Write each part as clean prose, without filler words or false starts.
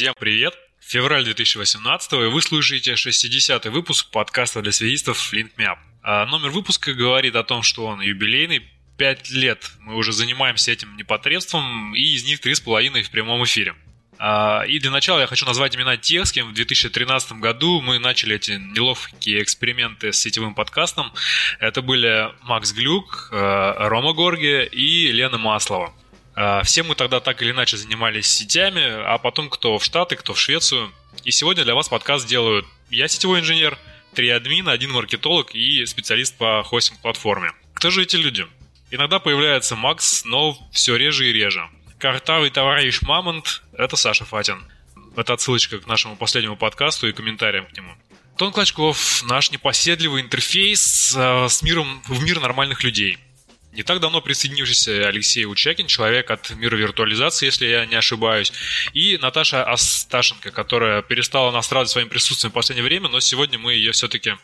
Всем привет! Февраль 2018 и вы слушаете 60-й выпуск подкаста для связистов LinkMeUp. Номер выпуска говорит о том, что он юбилейный. 5 лет мы уже занимаемся этим непотребством, и из них 3,5 в прямом эфире. И для начала я хочу назвать имена тех, с кем в 2013 году мы начали эти неловкие эксперименты с сетевым подкастом. Это были Макс Глюк, Рома Горги и Лена Маслова. Все мы тогда так или иначе занимались сетями, а потом кто в Штаты, кто в Швецию. И сегодня для вас подкаст делают я, сетевой инженер, 3 админа, 1 маркетолог и специалист по хостинг-платформе. Кто же эти люди? Иногда появляется Макс, но все реже и реже. Картавый товарищ Мамонт – это Саша Фатин. Это отсылочка к нашему последнему подкасту и комментариям к нему. Тон Клочков – наш непоседливый интерфейс в мир нормальных людей. Не так давно присоединившийся Алексей Учакин, человек от мира виртуализации, если я не ошибаюсь, и Наташа Асташенко, которая перестала нас радовать своим присутствием в последнее время, но сегодня мы ее все-таки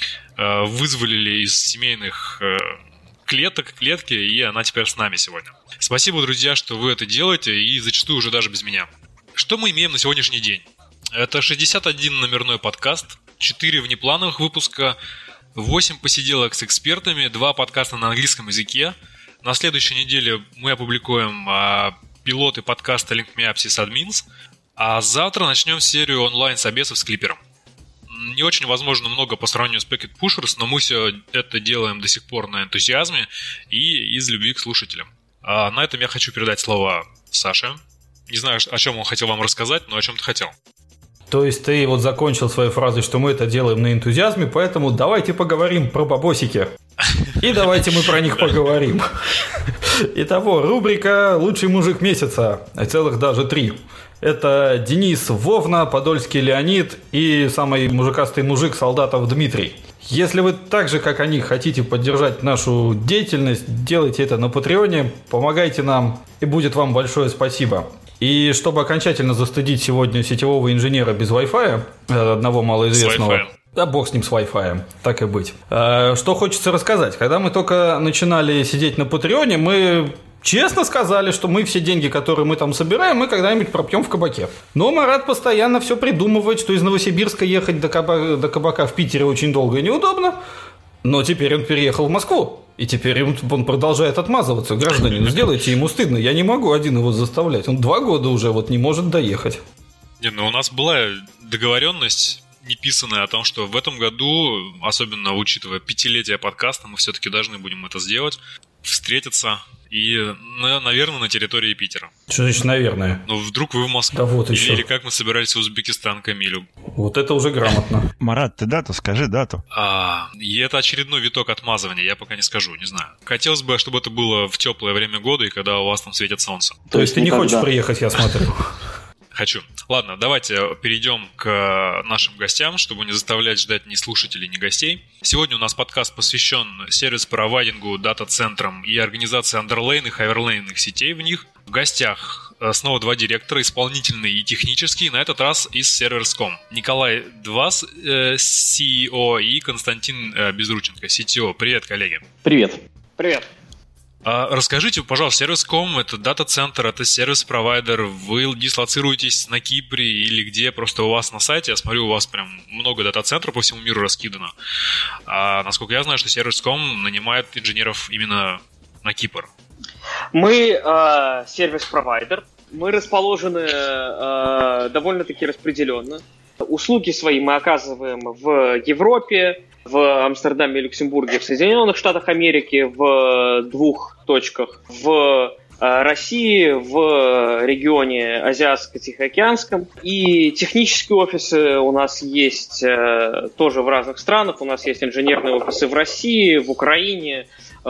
вызволили из семейных клетки, и она теперь с нами сегодня. Спасибо, друзья, что вы это делаете, и зачастую уже даже без меня. Что мы имеем на сегодняшний день? Это 61 номерной подкаст, 4 внеплановых выпуска, 8 посиделок с экспертами, 2 подкаста на английском языке. На следующей неделе мы опубликуем пилоты подкаста LinkMeUp Sysadmins, а завтра начнем серию онлайн-собесов с Клипером. Не очень, возможно, много по сравнению с Packet Pushers, но мы все это делаем до сих пор на энтузиазме и из любви к слушателям. На этом я хочу передать слово Саше. Не знаю, о чем он хотел вам рассказать, но о чем-то хотел. То есть ты вот закончил своей фразой, что мы это делаем на энтузиазме, поэтому давайте поговорим про бабосики. И давайте мы про них поговорим. Итого, рубрика «Лучший мужик месяца», целых даже 3. Это Денис Вовна, Подольский Леонид и самый мужикастый мужик Солдатов Дмитрий. Если вы так же, как они, хотите поддержать нашу деятельность, делайте это на Патреоне, помогайте нам, и будет вам большое спасибо. И чтобы окончательно застыдить сегодня сетевого инженера без Wi-Fi, одного малоизвестного... Да бог с ним, с Wi-Fi, так и быть. Что хочется рассказать. Когда мы только начинали сидеть на Патреоне, мы честно сказали, что мы все деньги, которые мы там собираем, мы когда-нибудь пропьем в кабаке. Но Марат постоянно все придумывает, что из Новосибирска ехать до кабака в Питере очень долго и неудобно. Но теперь он переехал в Москву. И теперь он продолжает отмазываться. Граждане, ну сделайте ему стыдно. Я не могу один его заставлять. Он 2 года уже вот не может доехать. Не, ну у нас была договоренность неписанная о том, что в этом году, особенно учитывая 5-летие подкаста, мы все-таки должны будем это сделать. Встретиться и, наверное, на территории Питера. Что значит «наверное»? Ну, вдруг вы в Москву. Да вот еще. Или как мы собирались в Узбекистан к Эмилю. Вот это уже грамотно. Марат, ты дату скажи, дату. И это очередной виток отмазывания, я пока не скажу, не знаю. Хотелось бы, чтобы это было в теплое время года и когда у вас там светит солнце. То есть ты не хочешь приехать, я смотрю? Хочу. Ладно, давайте перейдем к нашим гостям, чтобы не заставлять ждать ни слушателей, ни гостей. Сегодня у нас подкаст посвящен сервис-провайдингу, дата-центрам и организации андерлейных и оверлейных сетей в них. В гостях снова 2 директора, исполнительный и технический, на этот раз из Servers.com. Николай Двас, CEO, и Константин Безрученко, CTO. Привет, коллеги. Привет. Привет. Расскажите, пожалуйста, Servers.com – это дата-центр, это сервис-провайдер, вы дислоцируетесь на Кипре или где? Просто у вас на сайте, я смотрю, у вас прям много дата-центров по всему миру раскидано. Насколько я знаю, что Servers.com нанимает инженеров именно на Кипр. Мы сервис-провайдер, мы расположены довольно-таки распределенно. Услуги свои мы оказываем в Европе, в Амстердаме, Люксембурге, в Соединенных Штатах Америки, в 2 точках, в России, в регионе Азиатско-Тихоокеанском. И технические офисы у нас есть тоже в разных странах. У нас есть инженерные офисы в России, в Украине,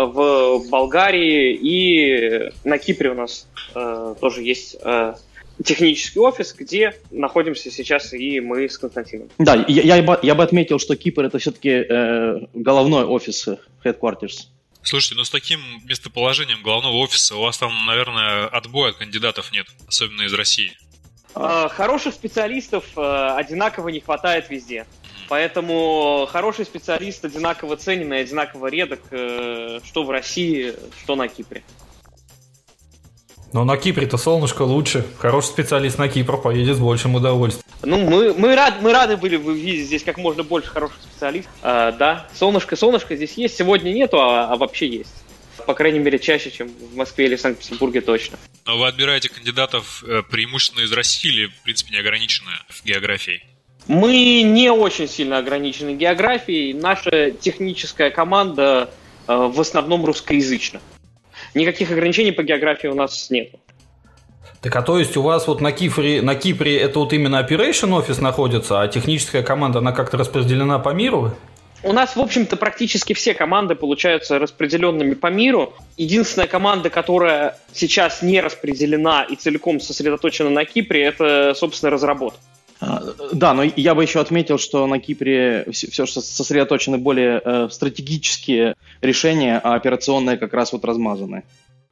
в Болгарии, и на Кипре у нас тоже есть технический офис, где находимся сейчас и мы с Константином. Да, я бы отметил, что Кипр это все-таки головной офис Headquarters. Слушайте, ну с таким местоположением головного офиса у вас там, наверное, отбоя от кандидатов нет, особенно из России. Хороших специалистов одинаково не хватает везде. Поэтому хороший специалист одинаково ценен и одинаково редок, что в России, что на Кипре. Но на Кипре-то солнышко лучше. Хороший специалист на Кипр поедет с большим удовольствием. Ну, мы рады были бы видеть здесь как можно больше хороших специалистов. Да, солнышко здесь есть. Сегодня нету, а вообще есть. По крайней мере, чаще, чем в Москве или Санкт-Петербурге точно. Но вы отбираете кандидатов преимущественно из России или, в принципе, не ограничены в географии? Мы не очень сильно ограничены географией. Наша техническая команда в основном русскоязычна. Никаких ограничений по географии у нас нет. Так, а то есть у вас вот на Кипре это вот именно Operation Office находится, а техническая команда, она как-то распределена по миру? У нас, в общем-то, практически все команды получаются распределенными по миру. Единственная команда, которая сейчас не распределена и целиком сосредоточена на Кипре, это, собственно, разработка. Да, но я бы еще отметил, что на Кипре все сосредоточены более стратегические решения, а операционные как раз вот размазаны.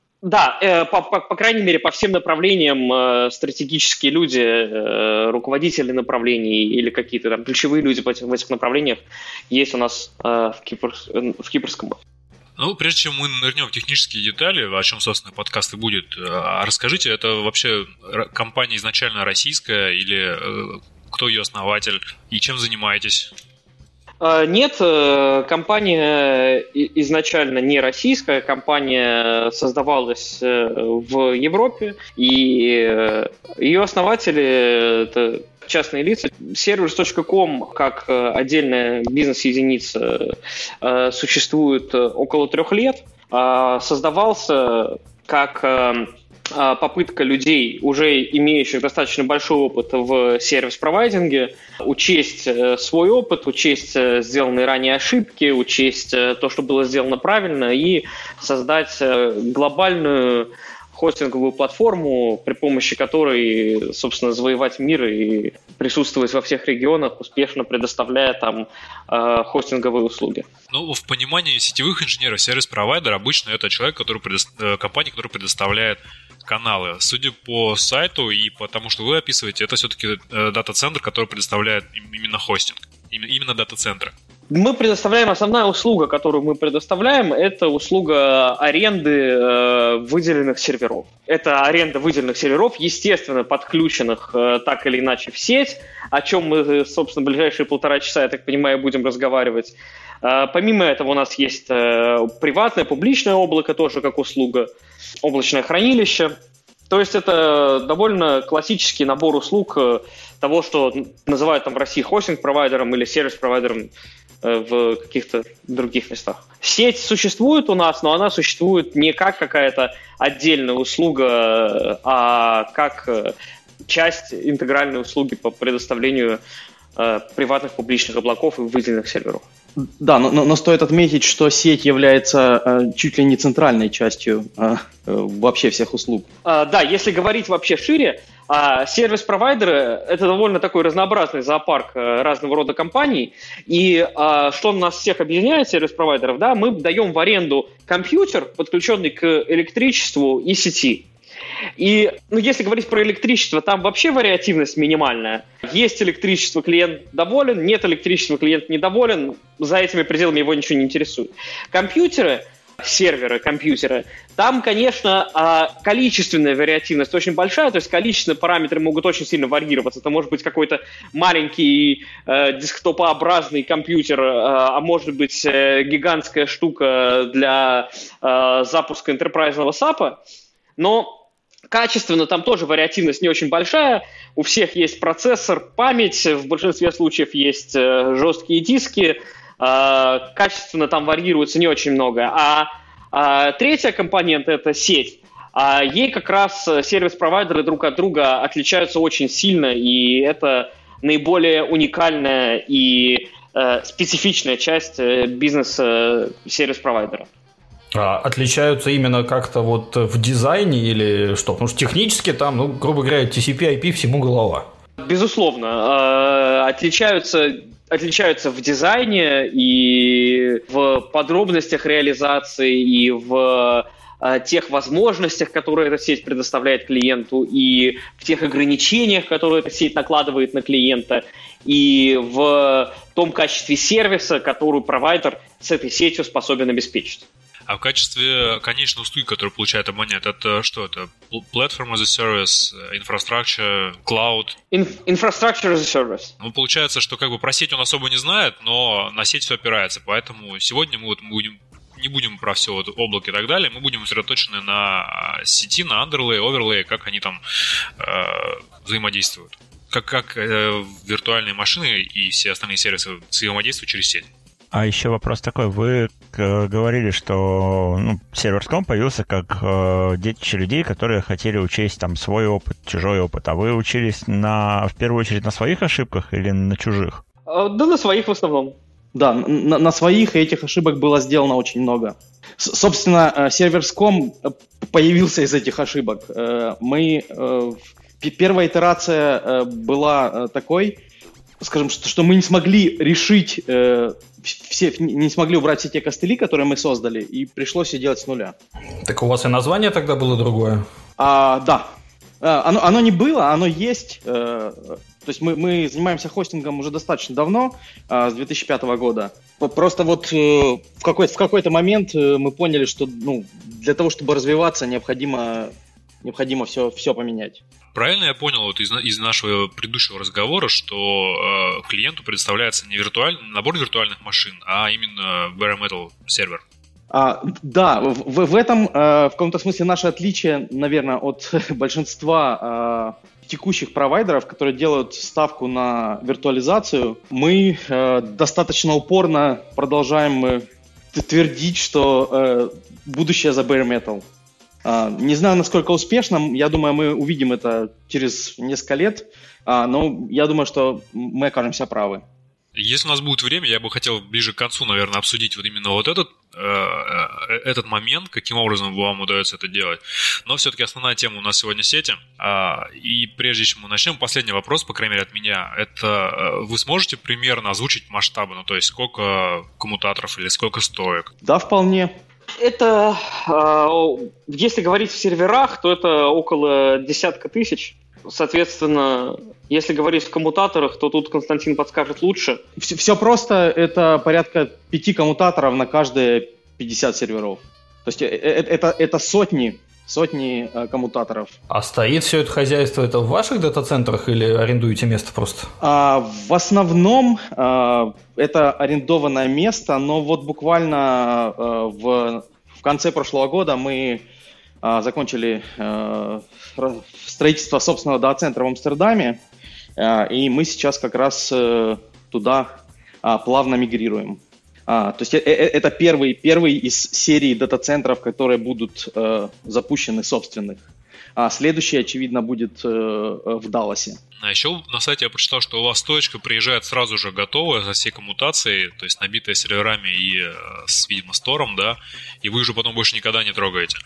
Да, по крайней мере, по всем направлениям стратегические люди, руководители направлений или какие-то там ключевые люди в этих направлениях есть у нас в кипрском. Ну, прежде чем мы нырнем в технические детали, о чем, собственно, подкаст и будет, расскажите, это вообще компания изначально российская или кто ее основатель и чем занимаетесь? Нет, компания изначально не российская, компания создавалась в Европе, и ее основатели – это частные лица. Servers.com как отдельная бизнес-единица существует около 3 лет. Создавался как попытка людей, уже имеющих достаточно большой опыт в сервис-провайдинге, учесть свой опыт, учесть сделанные ранее ошибки, учесть то, что было сделано правильно, и создать глобальную хостинговую платформу, при помощи которой, собственно, завоевать мир и присутствовать во всех регионах, успешно предоставляя там хостинговые услуги. Ну, в понимании сетевых инженеров, сервис-провайдер обычно это человек, компания, которая предоставляет каналы. Судя по сайту и по тому, что вы описываете, это все-таки дата-центр, который предоставляет именно хостинг, именно дата-центры. Мы предоставляем, основная услуга, которую мы предоставляем, это услуга аренды выделенных серверов. Это аренда выделенных серверов, естественно, подключенных так или иначе в сеть, о чем мы, собственно, в ближайшие 1,5 часа, я так понимаю, будем разговаривать. Помимо этого у нас есть приватное, публичное облако, тоже как услуга, облачное хранилище. То есть это довольно классический набор услуг того, что называют там в России хостинг-провайдером или сервис-провайдером в каких-то других местах. Сеть существует у нас, но она существует не как какая-то отдельная услуга, а как часть интегральной услуги по предоставлению приватных публичных облаков и выделенных серверов. Да, но стоит отметить, что сеть является чуть ли не центральной частью вообще всех услуг. Да, если говорить вообще шире, сервис-провайдеры – это довольно такой разнообразный зоопарк разного рода компаний. И что нас всех объединяет, сервис-провайдеров, да, мы даем в аренду компьютер, подключенный к электричеству и сети. И если говорить про электричество, там вообще вариативность минимальная. Есть электричество, клиент доволен, нет электричества, клиент недоволен, за этими пределами его ничего не интересует. Компьютеры, серверы, компьютеры, там, конечно, количественная вариативность очень большая, то есть количественные параметры могут очень сильно варьироваться. Это может быть какой-то маленький десктопообразный компьютер, а может быть гигантская штука для запуска энтерпрайзного SAP, но качественно там тоже вариативность не очень большая. У всех есть процессор, память, в большинстве случаев есть жесткие диски. Качественно там варьируется не очень много. А третья компонента – это сеть. Ей как раз сервис-провайдеры друг от друга отличаются очень сильно, и это наиболее уникальная и специфичная часть бизнеса сервис-провайдера. Отличаются именно как-то вот в дизайне или что? Потому что технически там, грубо говоря, TCP, IP всему голова. Безусловно. Отличаются в дизайне и в подробностях реализации, и в тех возможностях, которые эта сеть предоставляет клиенту, и в тех ограничениях, которые эта сеть накладывает на клиента, и в том качестве сервиса, который провайдер с этой сетью способен обеспечить. А в качестве конечной услуги, которую получает абонент, это что? Это Platform as a Service, Infrastructure, Cloud? Infrastructure as a Service. Ну, получается, что как бы про сеть он особо не знает, но на сеть все опирается. Поэтому сегодня мы не будем про все вот облако и так далее, мы будем сосредоточены на сети, на underlay, overlay, как они там взаимодействуют. Как виртуальные машины и все остальные сервисы взаимодействуют через сеть. А еще вопрос такой. Вы говорили, что Servers.com появился как детище людей, которые хотели учесть там свой опыт, чужой опыт. А вы учились в первую очередь на своих ошибках или на чужих? Да, на своих в основном. Да, на своих, и этих ошибок было сделано очень много. Собственно, Servers.com появился из этих ошибок. Первая итерация была такой, скажем, что мы не смогли решить, не смогли убрать все те костыли, которые мы создали, и пришлось все делать с нуля. Так у вас и название тогда было другое? Да. Оно не было, оно есть. То есть мы занимаемся хостингом уже достаточно давно, с 2005 года. Просто вот в какой-то момент мы поняли, что для того, чтобы развиваться, необходимо все поменять. Правильно я понял вот из нашего предыдущего разговора, что клиенту предоставляется не набор виртуальных машин, а именно bare metal сервер? Да, в этом в каком-то смысле наше отличие, наверное, от большинства текущих провайдеров, которые делают ставку на виртуализацию. Мы достаточно упорно продолжаем твердить, что будущее за bare metal. Не знаю, насколько успешно, я думаю, мы увидим это через несколько лет, но я думаю, что мы окажемся правы. Если у нас будет время, я бы хотел ближе к концу, наверное, обсудить вот именно вот этот момент, каким образом вам удается это делать. Но все-таки основная тема у нас сегодня сети. И прежде чем мы начнем, последний вопрос, по крайней мере, от меня. Это вы сможете примерно озвучить масштабы? Ну, то есть, сколько коммутаторов или сколько стоек? Да, вполне. Это, если говорить в серверах, то это около 10 тысяч. Соответственно, если говорить в коммутаторах, то тут Константин подскажет лучше. Все просто, это порядка 5 коммутаторов на каждые 50 серверов. То есть это сотни коммутаторов. А стоит все это хозяйство, это в ваших дата-центрах или арендуете место просто? В основном это арендованное место, но вот буквально в конце прошлого года мы закончили строительство собственного дата-центра в Амстердаме, и мы сейчас как раз туда плавно мигрируем. То есть это первый из серии дата-центров, которые будут запущены собственных. А следующий, очевидно, будет в Далласе. А еще на сайте я прочитал, что у вас стоечка приезжает сразу же готовая со всей коммутацией, то есть набитая серверами и, видимо, стором, да, и вы уже потом больше никогда не трогаете.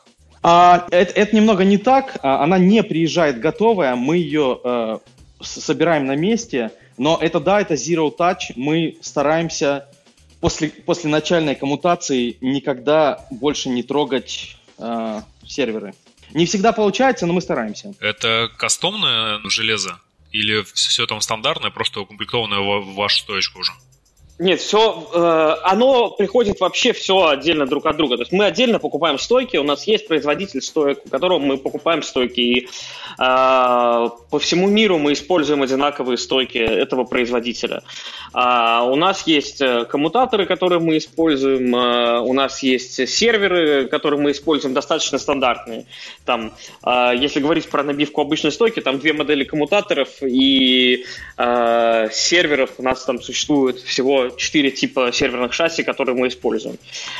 Это немного не так. Она не приезжает готовая, мы ее собираем на месте, но это zero touch. Мы стараемся после начальной коммутации никогда больше не трогать серверы. Не всегда получается, но мы стараемся. Это кастомное железо? Или все там стандартное, просто укомплектованное в вашу стоечку уже? Нет, все, оно приходит вообще все отдельно друг от друга. То есть мы отдельно покупаем стойки, у нас есть производитель стоек, у которого мы покупаем стойки. И по всему миру мы используем одинаковые стойки этого производителя. У нас есть коммутаторы, которые мы используем, у нас есть серверы, которые мы используем, достаточно стандартные. Там, если говорить про набивку обычной стойки, там 2 модели коммутаторов и серверов. У нас там существует всего 4 типа серверных шасси, которые мы используем.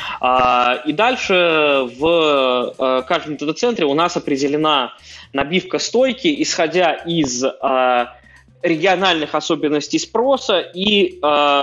И дальше в каждом дата-центре у нас определена набивка стойки, исходя из региональных особенностей спроса и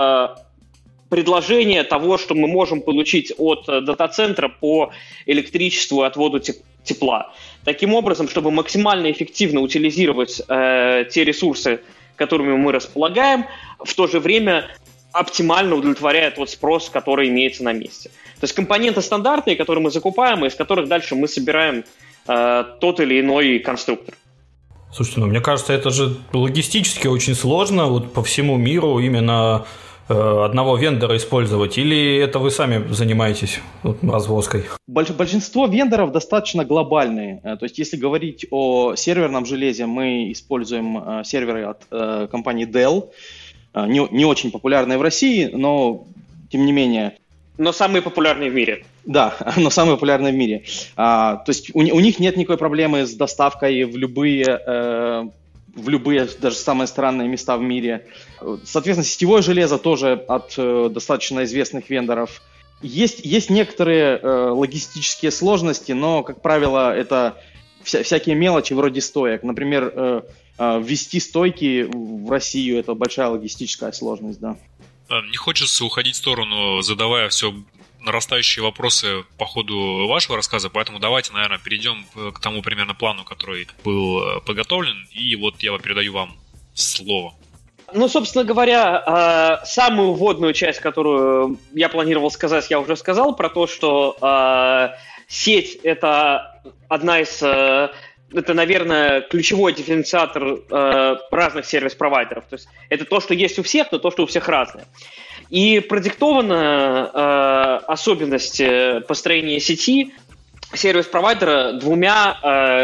предложения того, что мы можем получить от дата-центра по электричеству и отводу тепла. Таким образом, чтобы максимально эффективно утилизировать те ресурсы, которыми мы располагаем, в то же время оптимально удовлетворяет тот спрос, который имеется на месте. То есть компоненты стандартные, которые мы закупаем, и из которых дальше мы собираем тот или иной конструктор. Слушайте, мне кажется, это же логистически очень сложно вот по всему миру именно одного вендора использовать, или это вы сами занимаетесь развозкой? Большинство вендоров достаточно глобальные. То есть, если говорить о серверном железе, мы используем серверы от компании Dell, не очень популярные в России, но тем не менее. Но самые популярные в мире. Да, но самые популярные в мире. То есть у них нет никакой проблемы с доставкой в любые, даже самые странные места в мире. Соответственно, сетевое железо тоже от достаточно известных вендоров. Есть некоторые логистические сложности, но, как правило, это всякие мелочи вроде стоек. Например, ввести стойки в Россию – это большая логистическая сложность, да. Не хочется уходить в сторону, задавая все нарастающие вопросы по ходу вашего рассказа, поэтому давайте, наверное, перейдем к тому примерно плану, который был подготовлен, и вот я передаю вам слово. Ну, собственно говоря, самую вводную часть, которую я планировал сказать, я уже сказал, про то, что сеть – это одна из... Это, наверное, ключевой дифференциатор разных сервис-провайдеров. То есть это то, что есть у всех, но то, что у всех разное. И продиктована особенность построения сети сервис-провайдера двумя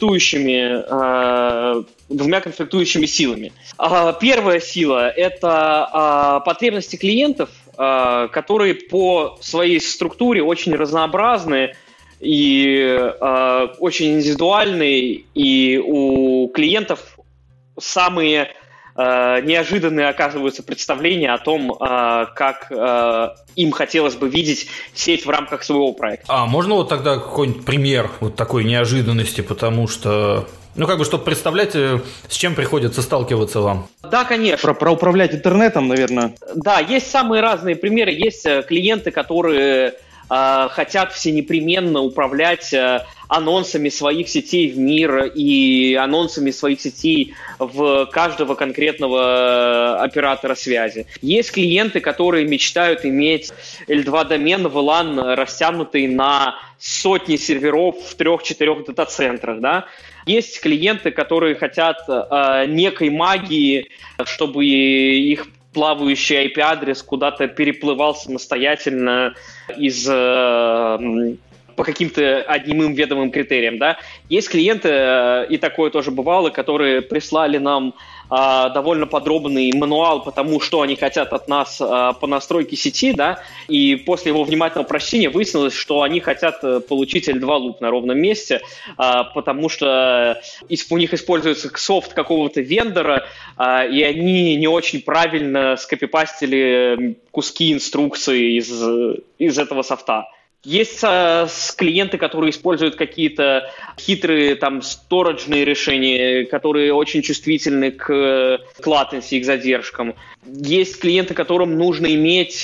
конфликтующими силами. Первая сила – это потребности клиентов, которые по своей структуре очень разнообразны, и очень индивидуальный, и у клиентов самые неожиданные оказываются представления о том, как им хотелось бы видеть сеть в рамках своего проекта. А можно вот тогда какой-нибудь пример вот такой неожиданности, потому что, чтобы представлять, с чем приходится сталкиваться вам? Да, конечно. Про управлять интернетом, наверное. Да, есть самые разные примеры. Есть клиенты, которые хотят всенепременно управлять анонсами своих сетей в мир и анонсами своих сетей в каждого конкретного оператора связи. Есть клиенты, которые мечтают иметь L2-домен, VLAN, растянутый на сотни серверов в 3-4 дата-центрах, да? Есть клиенты, которые хотят некой магии, чтобы их плавающий IP-адрес куда-то переплывал самостоятельно по каким-то одним им ведомым критериям, да. Есть клиенты, и такое тоже бывало, которые прислали нам довольно подробный мануал по тому, что они хотят от нас по настройке сети, да, и после его внимательного прочтения выяснилось, что они хотят получить L2-луп на ровном месте, потому что у них используется софт какого-то вендора, и они не очень правильно скопипастили куски инструкции из этого софта. Есть клиенты, которые используют какие-то хитрые сториджные решения, которые очень чувствительны к latency, к задержкам. Есть клиенты, которым нужно иметь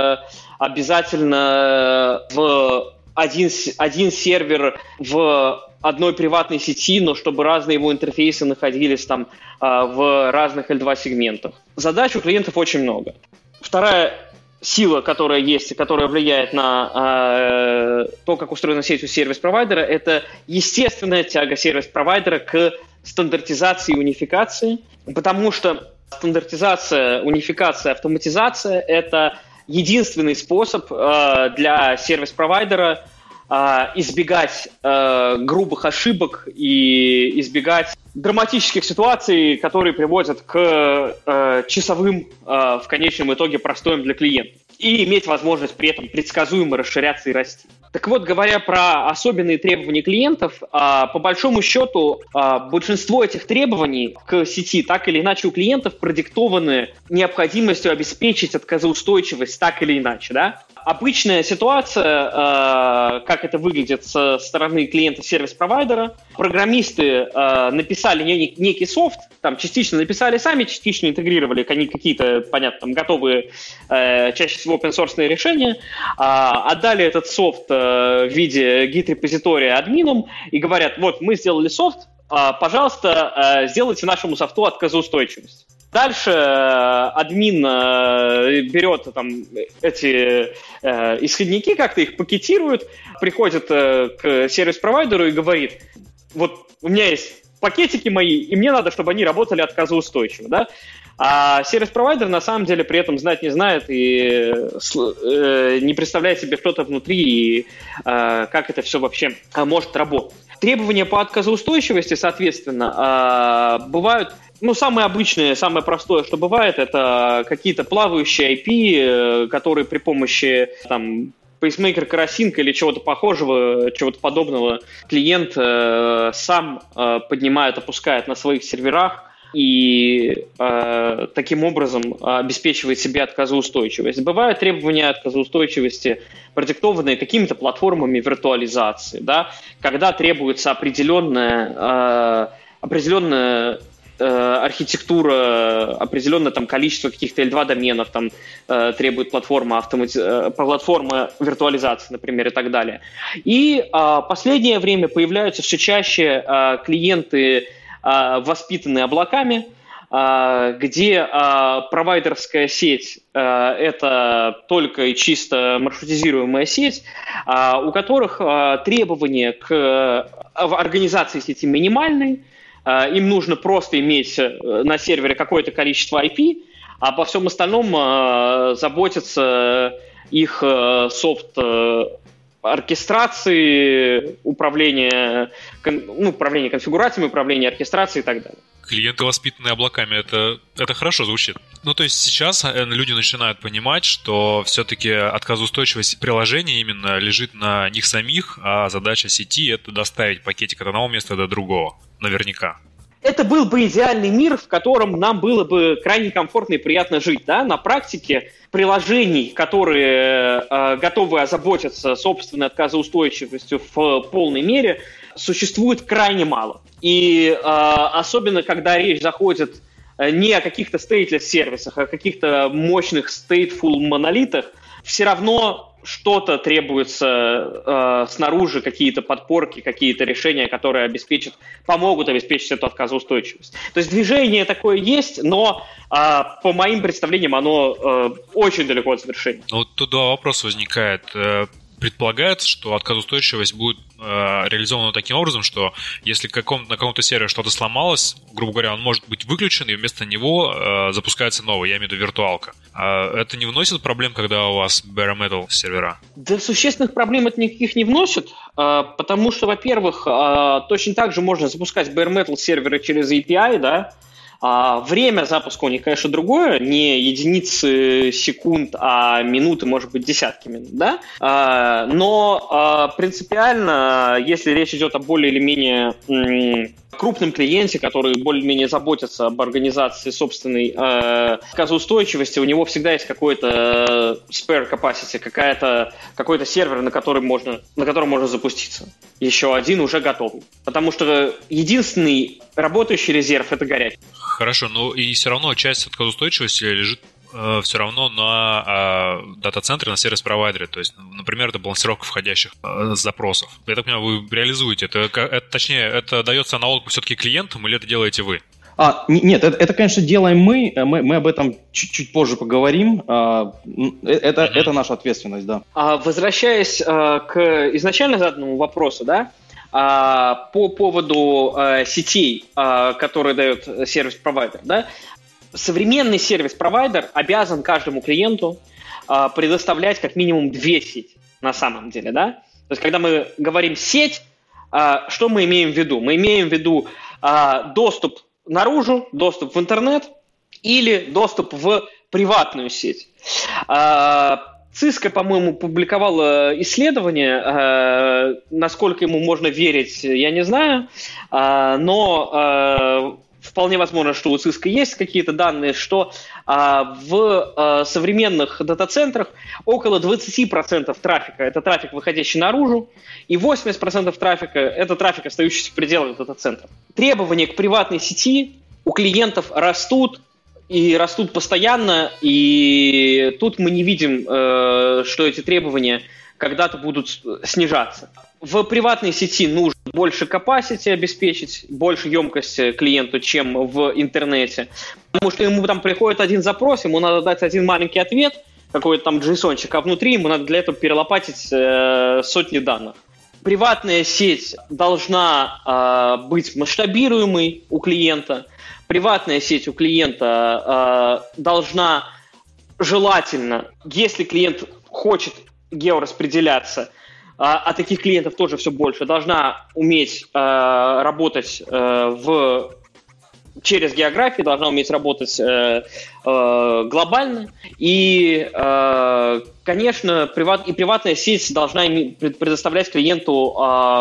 обязательно один сервер в одной приватной сети, но чтобы разные его интерфейсы находились в разных L2-сегментах. Задач у клиентов очень много. Вторая сила, которая есть и которая влияет на то, как устроена сеть у сервис-провайдера, это естественная тяга сервис-провайдера к стандартизации и унификации, потому что стандартизация, унификация, автоматизация – это единственный способ для сервис-провайдера избегать грубых ошибок и избегать драматических ситуаций, которые приводят к часовым, в конечном итоге, простоям для клиентов. И иметь возможность при этом предсказуемо расширяться и расти. Так вот, говоря про особенные требования клиентов, по большому счету большинство этих требований к сети так или иначе у клиентов продиктованы необходимостью обеспечить отказоустойчивость так или иначе, да? Обычная ситуация, как это выглядит со стороны клиента сервис-провайдера, программисты написали некий софт, частично написали сами, частично интегрировали какие-то, понятно, готовые, чаще всего open-source решения, отдали этот софт в виде гит-репозитория админам и говорят, вот, мы сделали софт, пожалуйста, сделайте нашему софту отказоустойчивость. Дальше админ берет эти исходники, как-то их пакетирует, приходит к сервис-провайдеру и говорит, вот у меня есть пакетики мои, и мне надо, чтобы они работали отказоустойчиво, да? А сервис-провайдер на самом деле при этом знать не знает и не представляет себе что-то внутри и как это все вообще может работать. Требования по отказоустойчивости, соответственно, бывают... самое обычное, самое простое, что бывает, это какие-то плавающие IP, которые при помощи пейсмейкер, карасинка или чего-то похожего, чего-то подобного клиент сам поднимает, опускает на своих серверах и таким образом обеспечивает себе отказоустойчивость. Бывают требования отказоустойчивости, продиктованные какими-то платформами виртуализации, да, когда требуется определенная архитектура, определенное количество каких-то L2 доменов требует платформа виртуализации, например, и так далее. И последнее время появляются все чаще клиенты, воспитанные облаками, где провайдерская сеть это только и чисто маршрутизируемая сеть, у которых требования к организации сети минимальные. Им нужно просто иметь на сервере какое-то количество IP, а обо всем остальном заботится их софт оркестрации, управления конфигурациями, управления оркестрацией и так далее. Клиенты, воспитанные облаками, это хорошо звучит. То есть сейчас люди начинают понимать, что все-таки отказоустойчивость приложения именно лежит на них самих, а задача сети — это доставить пакетик от одного места до другого. Наверняка. Это был бы идеальный мир, в котором нам было бы крайне комфортно и приятно жить. Да? На практике приложений, которые готовы озаботиться собственной отказоустойчивостью в полной мере, существует крайне мало. И особенно, когда речь заходит не о каких-то stateless сервисах, а о каких-то мощных stateful монолитах, все равно что-то требуется снаружи, какие-то подпорки, какие-то решения, которые помогут обеспечить эту отказоустойчивость. То есть движение такое есть, но по моим представлениям оно очень далеко от завершения. Тут два вопроса возникает. Предполагается, что отказоустойчивость будет реализована таким образом, что если на каком-то сервере что-то сломалось, грубо говоря, он может быть выключен, и вместо него запускается новый, я имею в виду виртуалка. Это не вносит проблем, когда у вас bare metal сервера? Да, существенных проблем это никаких не вносит, потому что, во-первых, точно так же можно запускать bare metal серверы через API, да. Время запуска у них, конечно, другое, не единицы секунд, а минуты, может быть, десятки минут, да? Но принципиально, если речь идет о более или менее крупном клиенте, который более-менее заботится об организации собственной отказоустойчивости, у него всегда есть какой-то spare capacity, какой-то сервер, на котором можно запуститься. Еще один уже готовый. Потому что единственный работающий резерв – это горячий. Хорошо, но и все равно часть отказоустойчивости лежит все равно на дата-центре, на сервис-провайдере. То есть, например, это балансировка входящих запросов. Я так понимаю, вы реализуете это дается аналог все-таки клиентам, или это делаете вы? Нет, это, конечно, делаем мы об этом чуть позже поговорим. Это наша ответственность, да. Возвращаясь к изначально заданному вопросу, да, по поводу сетей, которые дает сервис-провайдер, да, современный сервис-провайдер обязан каждому клиенту предоставлять как минимум 2 сети на самом деле, да. То есть, когда мы говорим сеть, что мы имеем в виду? Мы имеем в виду доступ наружу, доступ в интернет или доступ в приватную сеть. Cisco, по-моему, публиковала исследование, насколько ему можно верить, я не знаю, но вполне возможно, что у Cisco есть какие-то данные, что в современных дата-центрах около 20% трафика – это трафик, выходящий наружу, и 80% трафика – это трафик, остающийся в пределах дата-центра. Требования к приватной сети у клиентов растут, и растут постоянно, и тут мы не видим, что эти требования когда-то будут снижаться. В приватной сети нужно больше capacity обеспечить, больше емкости клиенту, чем в интернете. Потому что ему там приходит один запрос, ему надо дать один маленький ответ, какой-то там JSON-чик, а внутри ему надо для этого перелопатить сотни данных. Приватная сеть должна быть масштабируемой у клиента. Приватная сеть у клиента должна желательно, если клиент хочет геораспределяться, а таких клиентов тоже все больше, должна уметь работать через географию, должна уметь работать глобально. И, конечно, приватная сеть должна предоставлять клиенту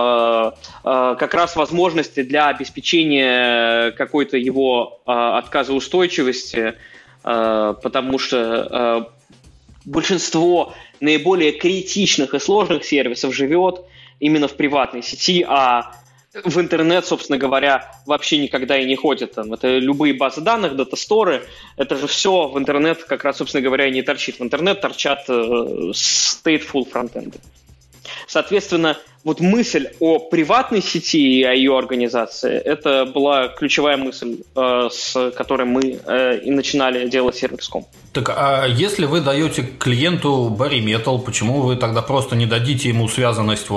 как раз возможности для обеспечения какой-то его отказоустойчивости, потому что большинство наиболее критичных и сложных сервисов живет именно в приватной сети, а в интернет, собственно говоря, вообще никогда и не ходят. Это любые базы данных, дата-сторы, это же все в интернет как раз, собственно говоря, и не торчит. В интернет торчат stateful фронтенды. Соответственно, вот мысль о приватной сети и о ее организации, это была ключевая мысль, с которой мы и начинали делать сервис.com. Так, а если вы даете клиенту bare metal, почему вы тогда просто не дадите ему связанность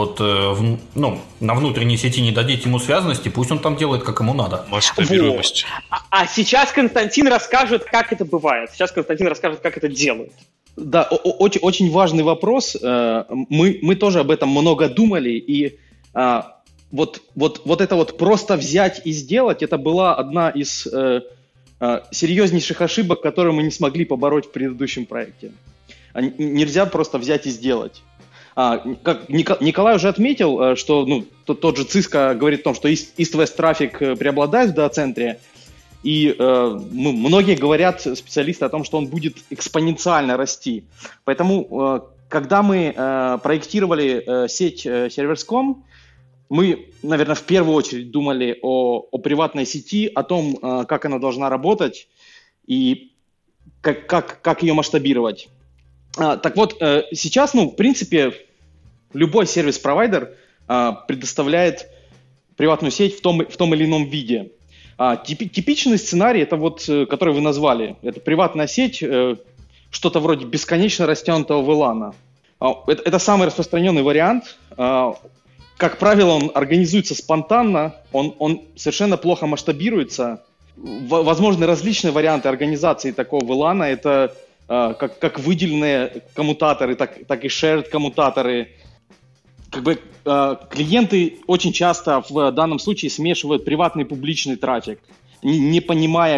на внутренней сети, не дадите ему связанности, пусть он там делает, как ему надо? Масштабируемость. А сейчас Константин расскажет, как это бывает. Сейчас Константин расскажет, как это делают. Да, очень, очень важный вопрос. Мы тоже об этом много думали, и вот это вот просто взять и сделать, это была одна из серьезнейших ошибок, которые мы не смогли побороть в предыдущем проекте. Нельзя просто взять и сделать. Как Николай уже отметил, что тот же Cisco говорит о том, что East-West трафик преобладает в дата-центре, и многие говорят, специалисты, о том, что он будет экспоненциально расти. Поэтому, когда мы проектировали сеть Servers.com, мы, наверное, в первую очередь думали о приватной сети, о том, как она должна работать и как ее масштабировать. Так вот, сейчас, в принципе, любой сервис-провайдер предоставляет приватную сеть в том или ином виде. Типичный сценарий, это который вы назвали, это приватная сеть, что-то вроде бесконечно растянутого VLAN. Это самый распространенный вариант. Как правило, он организуется спонтанно, он совершенно плохо масштабируется. Возможны различные варианты организации такого VLAN. Это как выделенные коммутаторы, так и shared коммутаторы. Клиенты очень часто в данном случае смешивают приватный и публичный трафик, не понимая,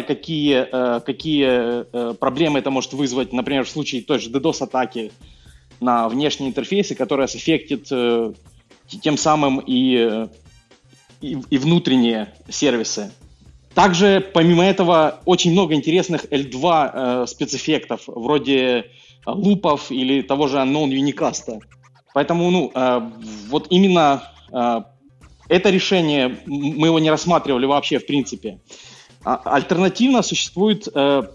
какие проблемы это может вызвать, например, в случае той же DDoS-атаки на внешние интерфейсы, которая аффектит тем самым и внутренние сервисы. Также, помимо этого, очень много интересных L2 спецэффектов, вроде лупов или того же unknown unicast. Поэтому, вот именно это решение, мы его не рассматривали вообще в принципе. Альтернативно существует,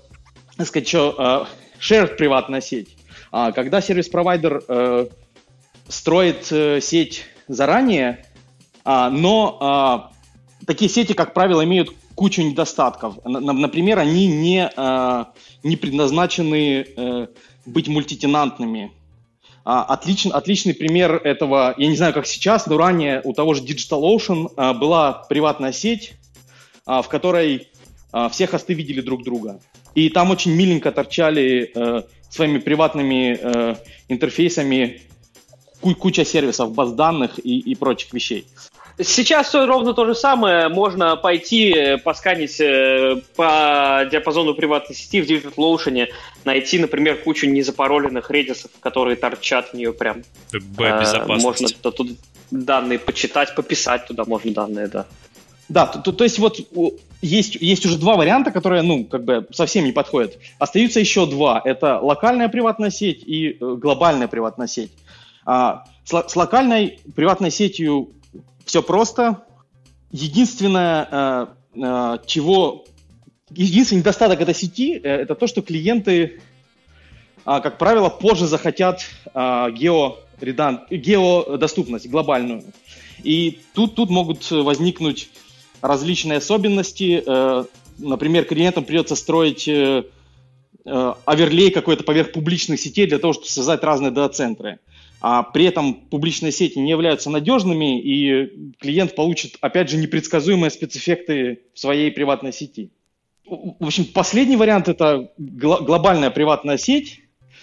shared приватная сеть. Когда сервис-провайдер строит сеть заранее, но такие сети, как правило, имеют кучу недостатков. Например, они не предназначены быть мультитенантными. Отличный пример этого, я не знаю, как сейчас, но ранее у того же DigitalOcean была приватная сеть, в которой все хосты видели друг друга. И там очень миленько торчали своими приватными интерфейсами куча сервисов, баз данных и прочих вещей. Сейчас ровно то же самое. Можно пойти посканить по диапазону приватной сети в DigitalOcean, найти, например, кучу незапароленных редисов, которые торчат в нее прям. Безопасность. Можно тут данные почитать, пописать туда можно данные, да. Да, то есть вот есть уже два варианта, которые, совсем не подходят. Остаются еще два. Это локальная приватная сеть и глобальная приватная сеть. С локальной приватной сетью все просто. Единственный недостаток этой сети – это то, что клиенты, как правило, позже захотят геодоступность глобальную. И тут могут возникнуть различные особенности. Например, клиентам придется строить оверлей какой-то поверх публичных сетей для того, чтобы создать разные дата-центры. а при этом публичные сети не являются надежными, и клиент получит, опять же, непредсказуемые спецэффекты в своей приватной сети. В общем, последний вариант – это глобальная приватная сеть.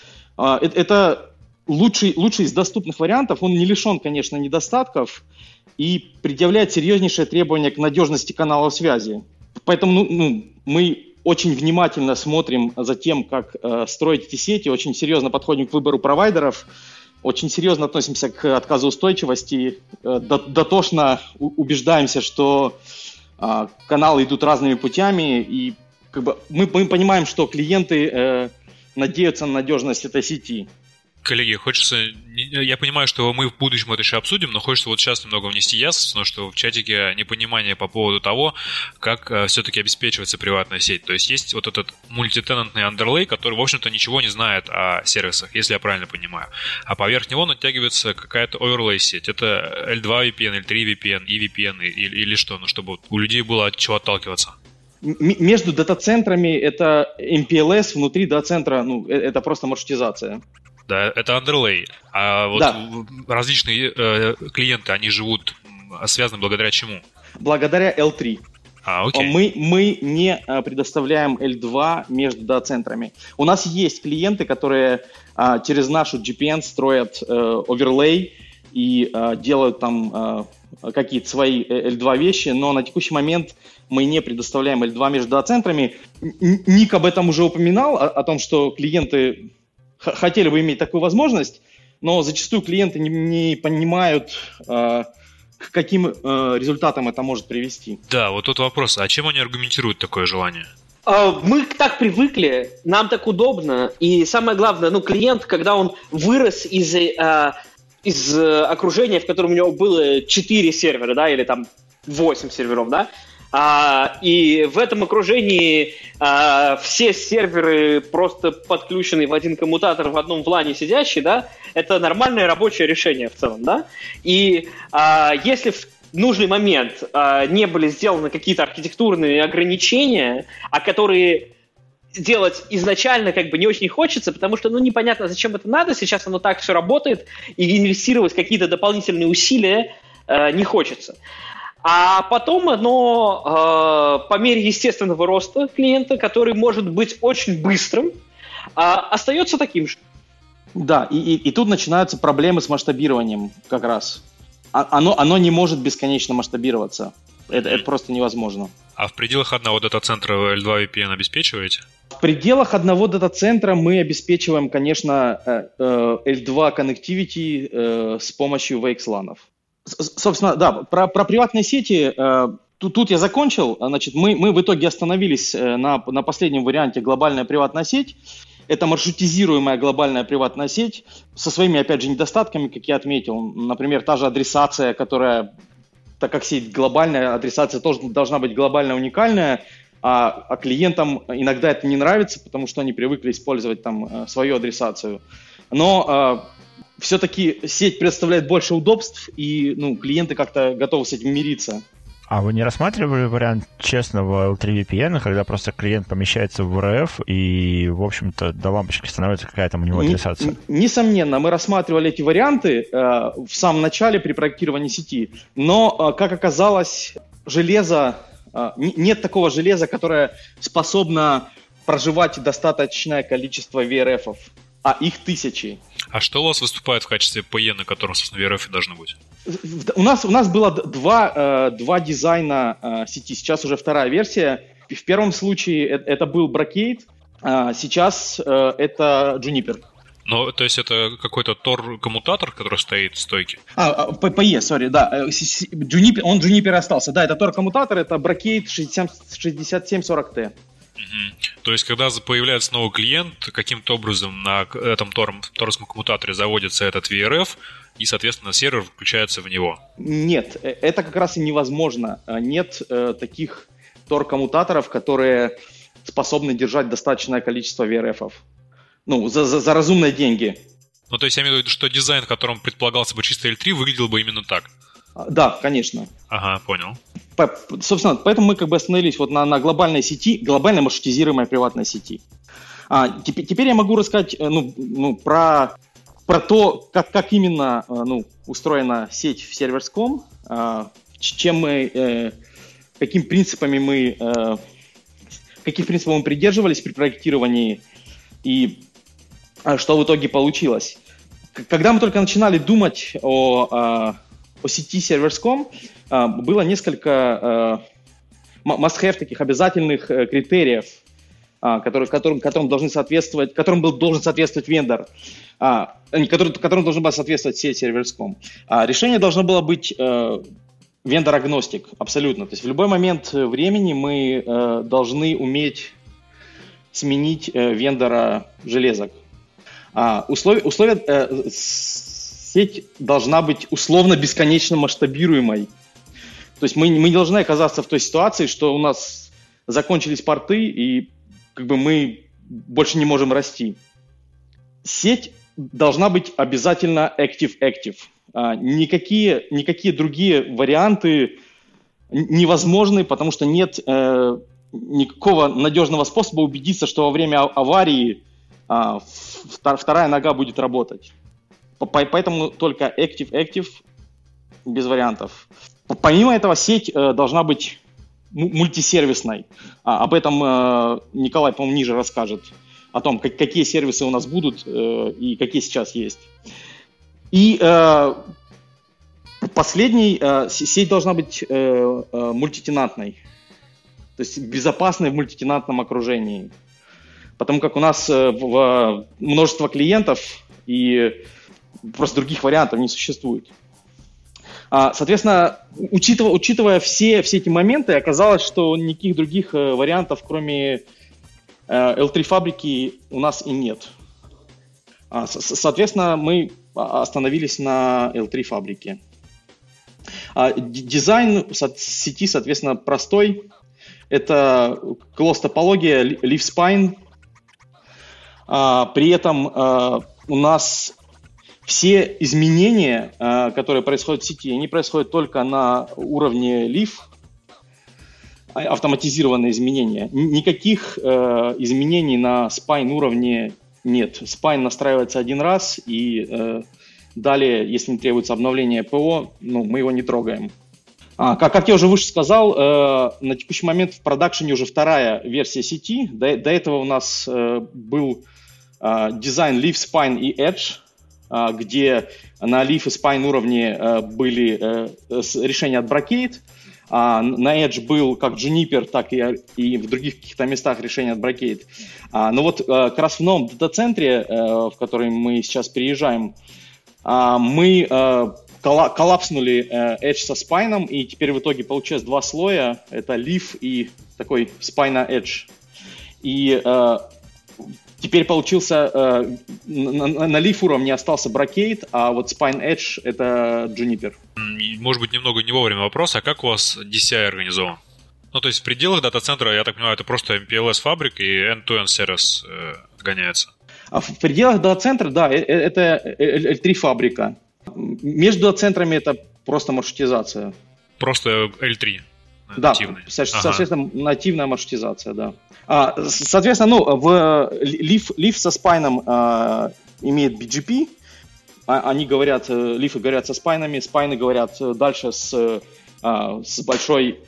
Это лучший из доступных вариантов. Он не лишен, конечно, недостатков и предъявляет серьезнейшие требования к надежности каналов связи. Поэтому мы очень внимательно смотрим за тем, как строить эти сети, очень серьезно подходим к выбору провайдеров, очень серьезно относимся к отказоустойчивости, дотошно убеждаемся, что каналы идут разными путями, и как бы мы понимаем, что клиенты надеются на надежность этой сети. Коллеги, хочется... Я понимаю, что мы в будущем это еще обсудим, но хочется вот сейчас немного внести ясность, потому что в чатике непонимание по поводу того, как все-таки обеспечивается приватная сеть. То есть вот этот мультитенантный underlay, который, в общем-то, ничего не знает о сервисах, если я правильно понимаю. А поверх него натягивается какая-то overlay сеть. Это L2 VPN, L3 VPN, EVPN или что? Ну, чтобы у людей было от чего отталкиваться. Между дата-центрами это MPLS, внутри дата-центра, это просто маршрутизация. Да, это underlay. А вот различные клиенты, они живут, связаны благодаря чему? Благодаря L3. Окей. Мы не предоставляем L2 между дата-центрами. У нас есть клиенты, которые через нашу GPN строят оверлей и делают там какие-то свои L2 вещи, но на текущий момент мы не предоставляем L2 между дата-центрами. Ник об этом уже упоминал, о том, что клиенты хотели бы иметь такую возможность, но зачастую клиенты не понимают, к каким результатам это может привести. Да, вот тут вопрос, а чем они аргументируют такое желание? Мы так привыкли, нам так удобно, и самое главное, клиент, когда он вырос из окружения, в котором у него было 4 сервера, да, или там 8 серверов, да, и в этом окружении все серверы просто подключены в один коммутатор в одном влане сидящий, да, это нормальное рабочее решение в целом, да, и если в нужный момент не были сделаны какие-то архитектурные ограничения, которые делать изначально как бы не очень хочется, потому что, непонятно, зачем это надо, сейчас оно так все работает, и инвестировать в какие-то дополнительные усилия не хочется. А потом оно по мере естественного роста клиента, который может быть очень быстрым, остается таким же. Да, и тут начинаются проблемы с масштабированием как раз. Оно не может бесконечно масштабироваться. Это просто невозможно. А в пределах одного дата-центра L2 VPN обеспечиваете? В пределах одного дата-центра мы обеспечиваем, конечно, L2 connectivity с помощью VXLAN. Собственно, да, про приватные сети тут я закончил. Значит, мы в итоге остановились на последнем варианте глобальная приватная сеть. Это маршрутизируемая глобальная приватная сеть со своими, опять же, недостатками, как я отметил. Например, та же адресация, которая, так как сеть глобальная, адресация тоже должна быть глобально уникальная, а клиентам иногда это не нравится, потому что они привыкли использовать там свою адресацию. Но все-таки сеть предоставляет больше удобств, и клиенты как-то готовы с этим мириться. А вы не рассматривали вариант честного L3 VPN, когда просто клиент помещается в РФ и, в общем-то, до лампочки становится какая там у него адресация? Несомненно, мы рассматривали эти варианты в самом начале при проектировании сети, но, как оказалось, нет такого железа, которое способно проживать достаточное количество VRF-ов, а их тысячи. А что у вас выступает в качестве PE, на котором, собственно, VRF должны быть? У нас было два дизайна сети, сейчас уже вторая версия. В первом случае это был Brocade, сейчас это Juniper. Ну, то есть это какой-то Tor-коммутатор, который стоит в стойке? PE, сори, да. Juniper, он Juniper остался. Да, это Tor-коммутатор, это Brocade 6740T. То есть, когда появляется новый клиент, каким-то образом на этом торском коммутаторе заводится этот VRF, и, соответственно, сервер включается в него? Нет, это как раз и невозможно. Нет таких Tor-коммутаторов, которые способны держать достаточное количество VRF-ов. За разумные деньги. Ну, то есть, я имею в виду, что дизайн, в котором предполагался бы чисто L3, выглядел бы именно так? Да, конечно. Ага, понял. Собственно, поэтому мы остановились на глобальной сети, глобальной маршрутизируемой приватной сети. Теперь я могу рассказать про про то, как именно устроена сеть в Servers.com, каким принципам мы придерживались при проектировании и что в итоге получилось. Когда мы только начинали думать о сети Servers.com, было несколько must-have таких обязательных критериев, которым должен соответствовать вендор, которым должен был соответствовать сеть Servers.com. Решение должно было быть вендор-агностик, абсолютно. То есть в любой момент времени мы должны уметь сменить вендора железок. Сеть должна быть условно бесконечно масштабируемой. То есть мы не должны оказаться в той ситуации, что у нас закончились порты и мы больше не можем расти. Сеть должна быть обязательно active-active. Никакие другие варианты невозможны, потому что нет никакого надежного способа убедиться, что во время аварии вторая нога будет работать. Поэтому только active-active без вариантов. Помимо этого, сеть должна быть мультисервисной. Об этом Николай, по-моему, ниже расскажет. О том, какие сервисы у нас будут и какие сейчас есть. И последний, сеть должна быть мультитенантной. То есть безопасной в мультитенантном окружении. Потому как у нас множество клиентов и просто других вариантов не существует. Соответственно, учитывая все эти моменты, оказалось, что никаких других вариантов, кроме L3 фабрики, у нас и нет. Соответственно, мы остановились на L3 фабрике. Дизайн сети, соответственно, простой. Это клосс-топология, leaf-spine. При этом у нас все изменения, которые происходят в сети, они происходят только на уровне leaf, автоматизированные изменения. Никаких изменений на spine уровне нет. Spine настраивается один раз, и далее, если не требуется обновление ПО, мы его не трогаем. Как я уже выше сказал, на текущий момент в продакшене уже вторая версия сети. До этого у нас был дизайн Leaf, Spine и Edge, где на Leaf и Spine уровне были решения от Brocade, на Edge был как Juniper, так и в других каких-то местах решения от Brocade. Но вот как раз в новом дата-центре, в который мы сейчас переезжаем, мы коллапснули Edge со Spine, и теперь в итоге получилось два слоя. Это Leaf и такой Spine Edge. И теперь получился на Leaf уровне остался Brocade, а вот Spine Edge это Juniper. Может быть, немного не вовремя вопрос, а как у вас DCI организован? То есть в пределах дата-центра, я так понимаю, это просто MPLS фабрик и end-to-end сервис гоняется? В пределах дата-центра, да, это L3 фабрика. Между дата-центрами это просто маршрутизация. Просто L3? Да, соответственно, нативная маршрутизация, да. Соответственно, Leaf со Spine имеет BGP, они говорят, Leaf говорят со спайнами, спайны говорят дальше с большой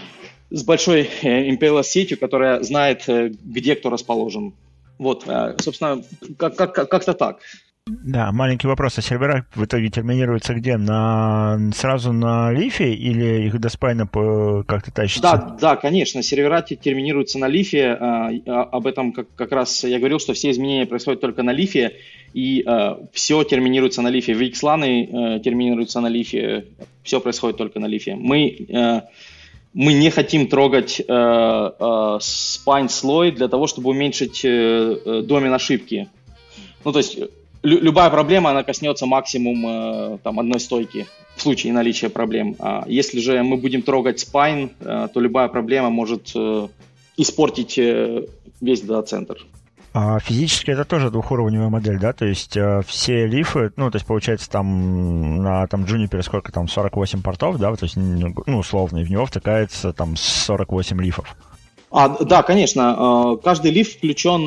MPLS сетью, которая знает, где кто расположен. Вот, собственно, как-то так. Да, маленький вопрос. А сервера в итоге терминируются где? Сразу на лифе или их до спайна как-то тащится? Да, конечно. Сервера терминируются на лифе. Об этом как раз я говорил, что все изменения происходят только на лифе, и все терминируется на лифе. VXLAN терминируются на лифе. Все происходит только на лифе. Мы не хотим трогать спайн-слой для того, чтобы уменьшить домен ошибки. То есть любая проблема, она коснется максимум одной стойки в случае наличия проблем. Если же мы будем трогать спайн, то любая проблема может испортить весь дата-центр. А физически это тоже двухуровневая модель, да? То есть все лифы, то есть получается на Juniper сколько там, 48 портов, да? То есть, условно, и в него втыкается 48 лифов. Да, конечно. Каждый лиф включен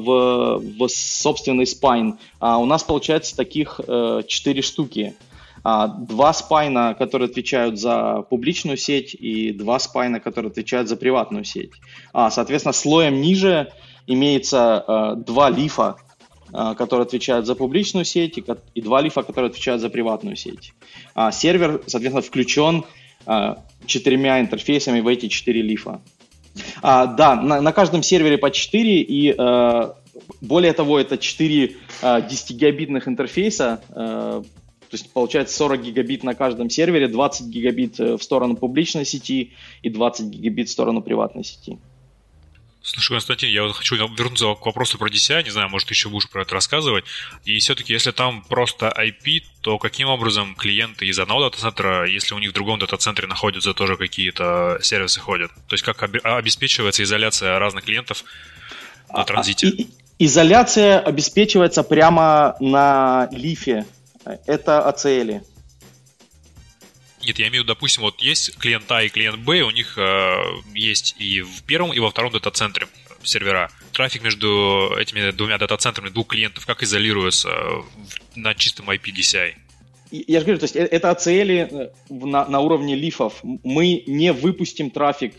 в собственный спайн. У нас получается таких 4 штуки. 2 спайна, которые отвечают за публичную сеть, и 2 спайна, которые отвечают за приватную сеть. Соответственно, слоем ниже имеется 2 лифа, которые отвечают за публичную сеть, и 2 лифа, которые отвечают за приватную сеть. Сервер, соответственно, включен 4 интерфейсами в эти 4 лифа. Да, на каждом сервере по 4, и более того, это 4 10-гигабитных интерфейса, то есть получается 40 гигабит на каждом сервере, 20 гигабит в сторону публичной сети и 20 гигабит в сторону приватной сети. Слушай, Константин, я вот хочу вернуться к вопросу про DCI, не знаю, может, еще будешь про это рассказывать. И все-таки, если там просто IP, то каким образом клиенты из одного дата-центра, если у них в другом дата-центре находятся тоже какие-то сервисы ходят? То есть как обеспечивается изоляция разных клиентов на транзите? Изоляция обеспечивается прямо на лифе. Это ACL. Нет, я имею в виду, допустим, вот есть клиент А и клиент Б, у них есть и в первом, и во втором дата-центре сервера. Трафик между этими двумя дата-центрами двух клиентов как изолируется на чистом IP DCI? Я же говорю, то есть это ACL на уровне лифов. Мы не выпустим трафик,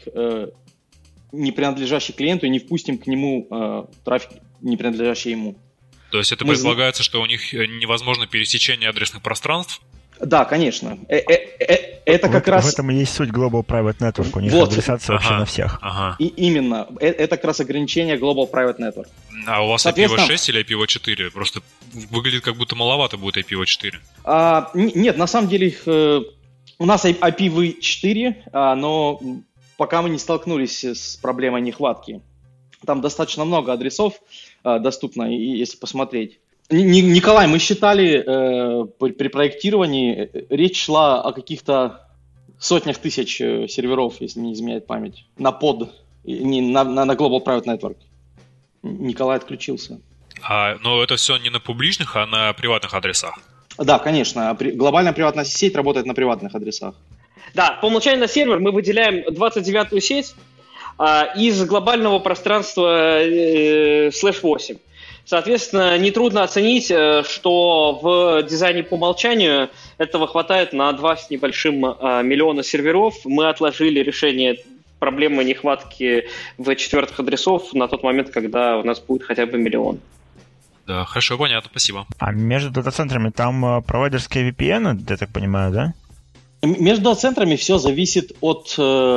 не принадлежащий клиенту, и не впустим к нему трафик, не принадлежащий ему. То есть это предполагается, что у них невозможно пересечение адресных пространств? Да, конечно. Это как раз... В этом и есть суть Global Private Network. У них адресация вообще на всех. И именно. Это как раз ограничение Global Private Network. А у вас IPv6 или IPv4? Просто выглядит, как будто маловато будет IPv4. Нет, на самом деле у нас IPv4, но пока мы не столкнулись с проблемой нехватки. Там достаточно много адресов доступно, если посмотреть. Николай, мы считали при проектировании, речь шла о каких-то сотнях тысяч серверов, если не изменяет память, на под, не на Global Private Network. Николай отключился. Но это все не на публичных, а на приватных адресах? Да, конечно. Глобальная приватная сеть работает на приватных адресах. Да, по умолчанию на сервер мы выделяем 29-ю сеть из глобального пространства /8. Соответственно, нетрудно оценить, что в дизайне по умолчанию этого хватает на 2 с небольшим миллиона серверов. Мы отложили решение проблемы нехватки V4 адресов на тот момент, когда у нас будет хотя бы 1 миллион. Да, хорошо, понятно, спасибо. А между дата-центрами там провайдерские VPN, я так понимаю, да? Между дата-центрами все зависит от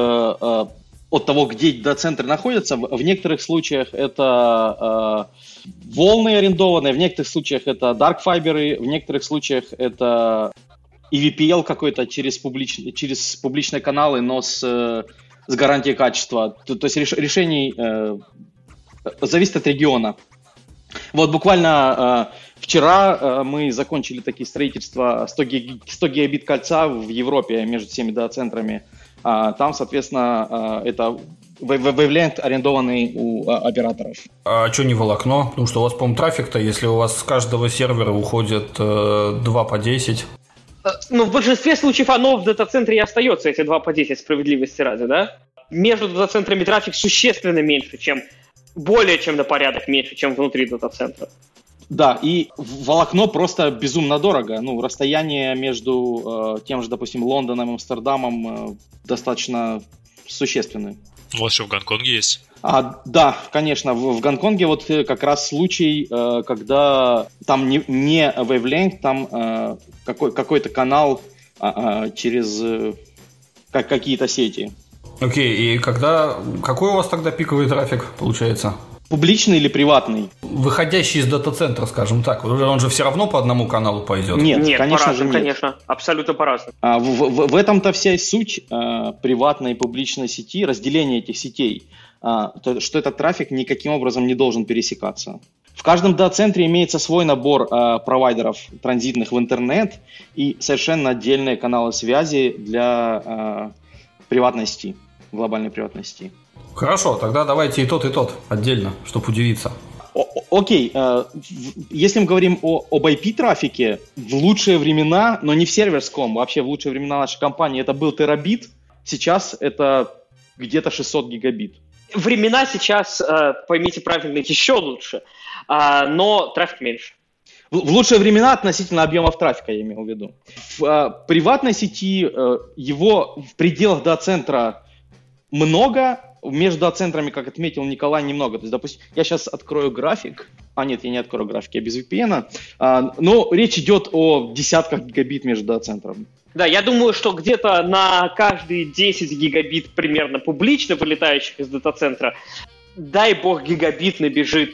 того, где дата-центры находятся. В некоторых случаях это волны арендованные, в некоторых случаях это dark fiber, в некоторых случаях это EVPL какой-то через публичные каналы, но с гарантией качества. То есть решений зависит от региона. Вот буквально вчера мы закончили такие строительства 100 гигабит кольца в Европе между всеми дата-центрами. Там, соответственно, это wavelength, арендованный у операторов. А что не волокно? Потому что у вас, по-моему, трафик-то, если у вас с каждого сервера уходит 2 по 10. Ну, в большинстве случаев оно в дата-центре и остается, эти 2 по 10, справедливости ради, да? Между дата-центрами трафик существенно меньше, более чем на порядок меньше, чем внутри дата-центра. Да, и волокно просто безумно дорого. Ну, расстояние между тем же, допустим, Лондоном и Амстердамом достаточно существенное. У вас что, в Гонконге есть? Да, конечно. В Гонконге вот как раз случай, когда там не wavelength, там какой-то канал через какие-то сети. Окей, и какой у вас тогда пиковый трафик получается? Публичный или приватный? Выходящий из дата-центра, скажем так. Он же все равно по одному каналу пойдет. Нет, конечно по-разному, же нет. Конечно, абсолютно по-разному. В этом-то вся суть приватной и публичной сети, разделение этих сетей, что этот трафик никаким образом не должен пересекаться. В каждом дата-центре имеется свой набор провайдеров транзитных в интернет и совершенно отдельные каналы связи для приватной сети, глобальной приватной сети. Хорошо, тогда давайте и тот отдельно, чтобы удивиться. Окей, если мы говорим об IP-трафике, в лучшие времена, но не в серверском, вообще в лучшие времена нашей компании, это был терабит, сейчас это где-то 600 гигабит. Времена сейчас, поймите правильно, еще лучше, но трафик меньше. В лучшие времена относительно объемов трафика, я имел в виду. В приватной сети его в пределах дата-центра много, между дата-центрами, как отметил Николай, немного. То есть, допустим, я сейчас открою график. Нет, я не открою график, я без VPN. Но речь идет о десятках гигабит между дата-центрами. Да, я думаю, что где-то на каждые 10 гигабит примерно публично вылетающих из дата-центра, дай бог, гигабит набежит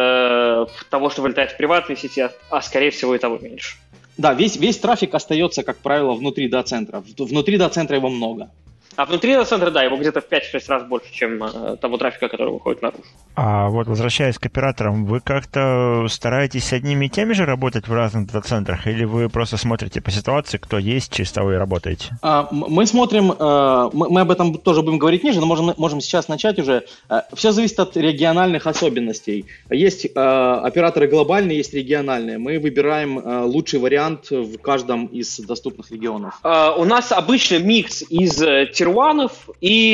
того, что вылетает в приватной сети, а скорее всего и того меньше. Да, весь трафик остается, как правило, внутри дата-центра. Внутри дата-центра его много. А внутри дата-центра, да, его где-то в 5-6 раз больше, чем того трафика, который выходит наружу. А вот возвращаясь к операторам, вы как-то стараетесь с одними и теми же работать в разных дата-центрах, или вы просто смотрите по ситуации, кто есть, через того и работаете? Мы смотрим, мы об этом тоже будем говорить ниже, но можем сейчас начать уже. Все зависит от региональных особенностей. Есть операторы глобальные, есть региональные. Мы выбираем лучший вариант в каждом из доступных регионов. У нас обычно микс из тир-1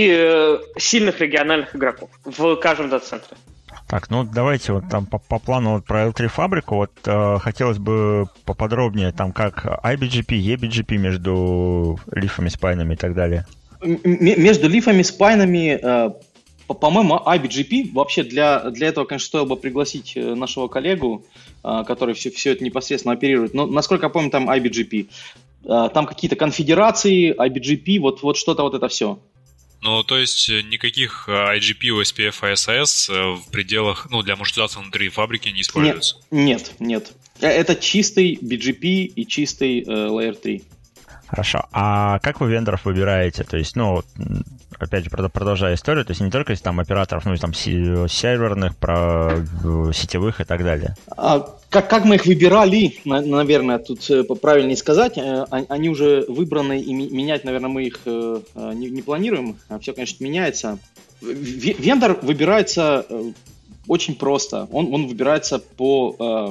и сильных региональных игроков в каждом дата-центре. Так, ну давайте вот там по плану вот про L3 фабрику, вот хотелось бы поподробнее там как IBGP, EBGP между лифами, спайнами и так далее. Между лифами, спайнами, по-моему, IBGP, вообще для этого, конечно, стоило бы пригласить нашего коллегу, который все это непосредственно оперирует, но, насколько я помню, там IBGP. Там какие-то конфедерации, IBGP, вот что-то вот это все. Ну, то есть никаких IGP, OSPF, ASS в пределах, для маршрутизации внутри фабрики не используются? Нет. Это чистый BGP и чистый Layer 3. Хорошо. А как вы вендоров выбираете? То есть, опять же, продолжая историю, то есть не только из там операторов, но и там серверных, сетевых и так далее. Как мы их выбирали, наверное, тут правильнее сказать. Они уже выбраны, и менять, наверное, мы их не планируем. Все, конечно, меняется. Вендор выбирается очень просто. Он выбирается по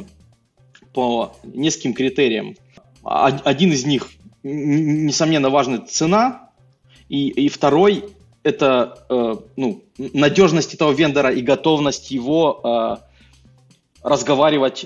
нескольким критериям. Один из них, несомненно, важна цена, и второй – это надежность этого вендора и готовность его разговаривать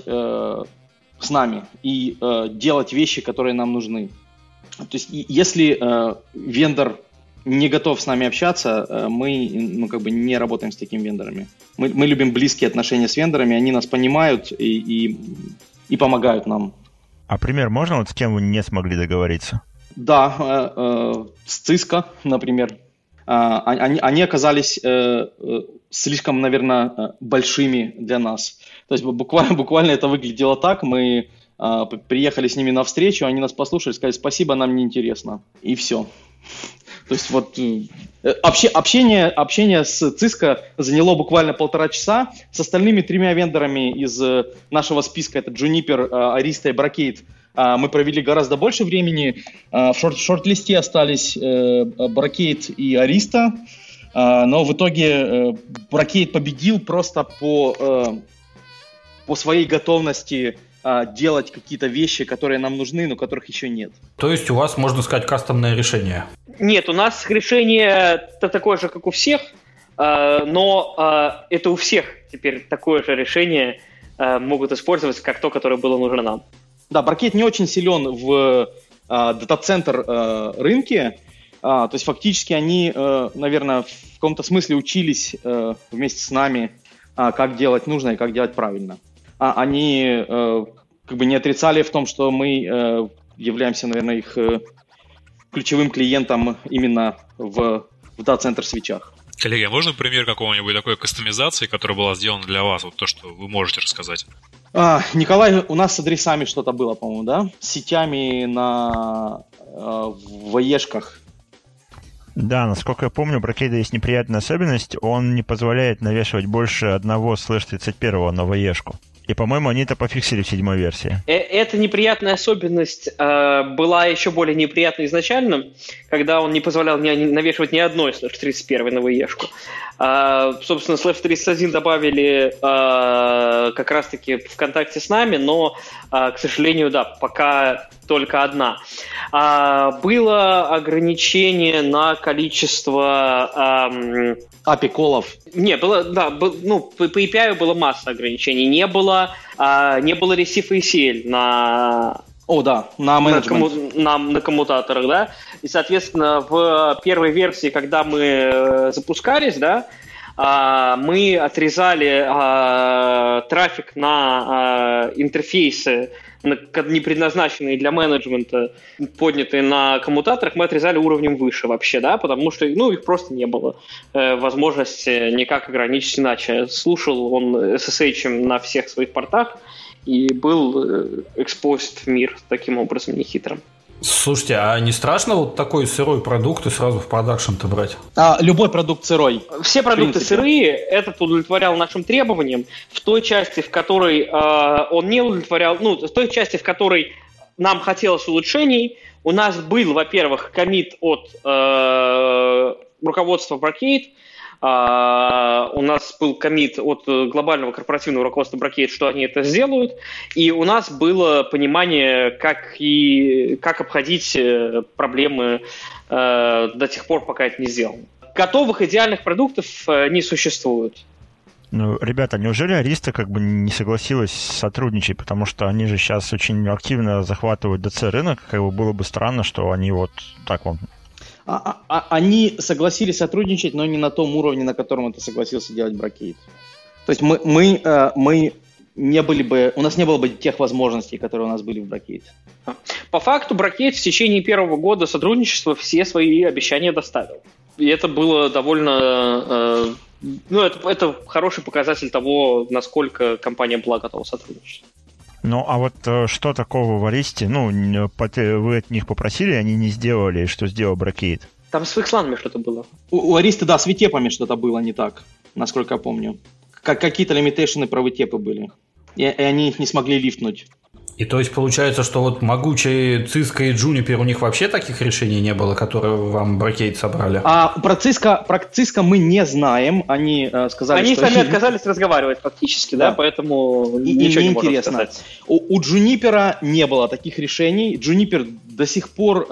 с нами и делать вещи, которые нам нужны. То есть, если вендор не готов с нами общаться, мы не работаем с такими вендорами. Мы любим близкие отношения с вендорами, они нас понимают и помогают нам. А пример можно, вот с кем вы не смогли договориться? Да, с Cisco, например. Они оказались слишком, наверное, большими для нас. То есть буквально это выглядело так. Мы приехали с ними на встречу, они нас послушали, сказали: спасибо, нам не интересно. И все. То есть вот общение с Cisco заняло буквально 1,5 часа. С остальными 3 вендорами из нашего списка, это Juniper, Arista и Brocade, мы провели гораздо больше времени. В шорт-листе остались Brocade и Arista, но в итоге Brocade победил просто по своей готовности делать какие-то вещи, которые нам нужны, но которых еще нет. То есть у вас, можно сказать, кастомное решение? Нет, у нас решение такое же, как у всех, но это у всех теперь такое же решение могут использовать, как то, которое было нужно нам. Да, Brocade не очень силен в дата-центр рынке, то есть фактически они, наверное, в каком-то смысле учились вместе с нами, как делать нужно и как делать правильно. Они не отрицали в том, что мы являемся, наверное, их ключевым клиентом именно в дата-центр свитчах. Коллеги, а можно пример какого-нибудь такой кастомизации, которая была сделана для вас, вот то, что вы можете рассказать? Николай, у нас с адресами что-то было, по-моему, да? С сетями на ВЕшках. Да, насколько я помню, у Brocade есть неприятная особенность, он не позволяет навешивать больше одного /31 на ВЕшку. И, по-моему, они это пофиксили в 7-й версии. Эта неприятная особенность была еще более неприятной изначально, когда он не позволял навешивать ни одной /31 на ВЕшку. Собственно, /31 добавили как раз-таки в контакте с нами, но, к сожалению, да, пока только одна. Было ограничение на количество... API-колов. Не, было, да, по API было масса ограничений. Не было Receive ACL на... на менеджмент. На коммутаторах, да. И, соответственно, в первой версии, когда мы запускались, да, мы отрезали трафик на интерфейсы, не предназначенные для менеджмента, поднятые на коммутаторах, мы отрезали уровнем выше вообще, да, потому что, их просто не было возможности никак ограничить иначе. Слушал он SSH на всех своих портах и был exposed в мир таким образом нехитрым. Слушайте, а не страшно вот такой сырой продукт и сразу в продакшн-то брать? Любой продукт сырой. Все продукты сырые, этот удовлетворял нашим требованиям. В той части, в которой он не удовлетворял, в той части, в которой нам хотелось улучшений, у нас был, во-первых, коммит от руководства Brocade, у нас был коммит от глобального корпоративного руководства Brocade, что они это сделают, и у нас было понимание, как обходить проблемы до тех пор, пока это не сделано. Готовых идеальных продуктов не существует. Ребята, неужели Ариста не согласилась сотрудничать, потому что они же сейчас очень активно захватывают DC рынок, было бы странно, что они вот так вам... Они согласились сотрудничать, но не на том уровне, на котором это согласился делать Brocade. То есть мы не были бы, у нас не было бы тех возможностей, которые у нас были в Brocade. По факту Brocade в течение первого года сотрудничества все свои обещания доставил. И это было довольно... это хороший показатель того, насколько компания была готова сотрудничать. А вот что такого в Аристе? Вы от них попросили, они не сделали, что сделал Brocade? Там с Wixlan'ами что-то было. У Аристы, да, с витепами что-то было не так, насколько я помню. Какие-то лимитейшены про витепы были. И они их не смогли лифтнуть. И то есть получается, что вот могучие Cisco и Juniper, у них вообще таких решений не было, которые вам Brocade собрали? Про Cisco мы не знаем. Они сказали, они что... Они сами отказались разговаривать фактически, да, поэтому ничего не можно сказать. У Juniper не было таких решений. Juniper до сих пор...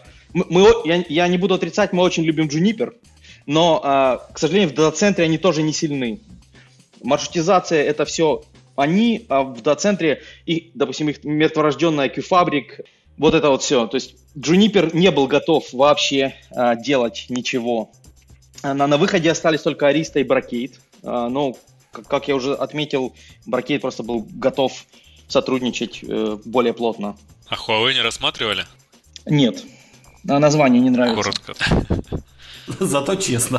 я не буду отрицать, мы очень любим Juniper, но, к сожалению, в дата-центре они тоже не сильны. Маршрутизация — это все... Они в дата-центре, допустим, их мертворожденная QFabric, вот это вот все. То есть Juniper не был готов вообще делать ничего. На выходе остались только Arista и Brocade. Но, как я уже отметил, Brocade просто был готов сотрудничать более плотно. А Huawei не рассматривали? Нет. Название не нравится. Коротко. Зато честно.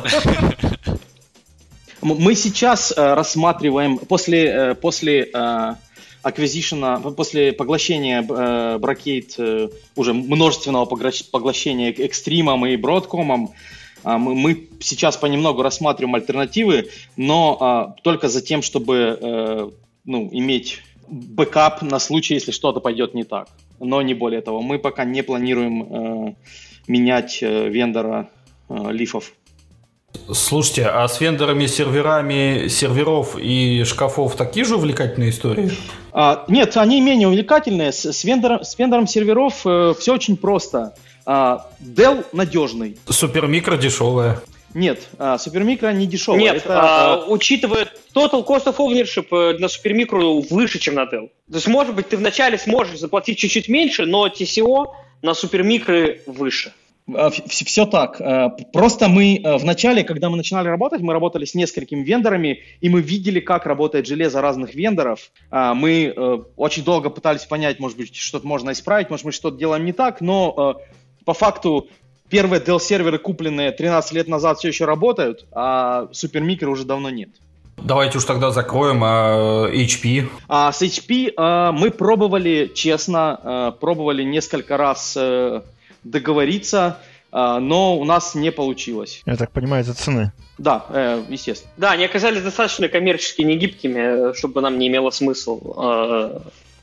Мы сейчас рассматриваем после acquisition, после поглощения Brocade, уже множественного поглощения Extreme и Broadcom, мы сейчас понемногу рассматриваем альтернативы, но только за тем, чтобы иметь бэкап на случай, если что-то пойдет не так. Но не более того. Мы пока не планируем менять вендора лифов. Слушайте, а с вендорами серверов и шкафов такие же увлекательные истории? Нет, они менее увлекательные. С вендором серверов все очень просто. Dell надежный. Супермикро дешевая. Нет, Супермикро не дешевая. Нет, учитывая total cost of ownership на Супермикро выше, чем на Dell. То есть, может быть, ты вначале сможешь заплатить чуть-чуть меньше, но TCO на Супермикро выше. Все так. Просто мы вначале, когда мы начинали работать, мы работали с несколькими вендорами, и мы видели, как работает железо разных вендоров. Мы очень долго пытались понять, может быть, что-то можно исправить, может, мы что-то делаем не так, но по факту первые Dell-серверы, купленные 13 лет назад, все еще работают, а Супермикро уже давно нет. Давайте уж тогда закроем HP. С HP мы пробовали, честно, несколько раз договориться, но у нас не получилось. Я так понимаю, из-за цены. Да, естественно. Да, они оказались достаточно коммерчески негибкими, чтобы нам не имело смысла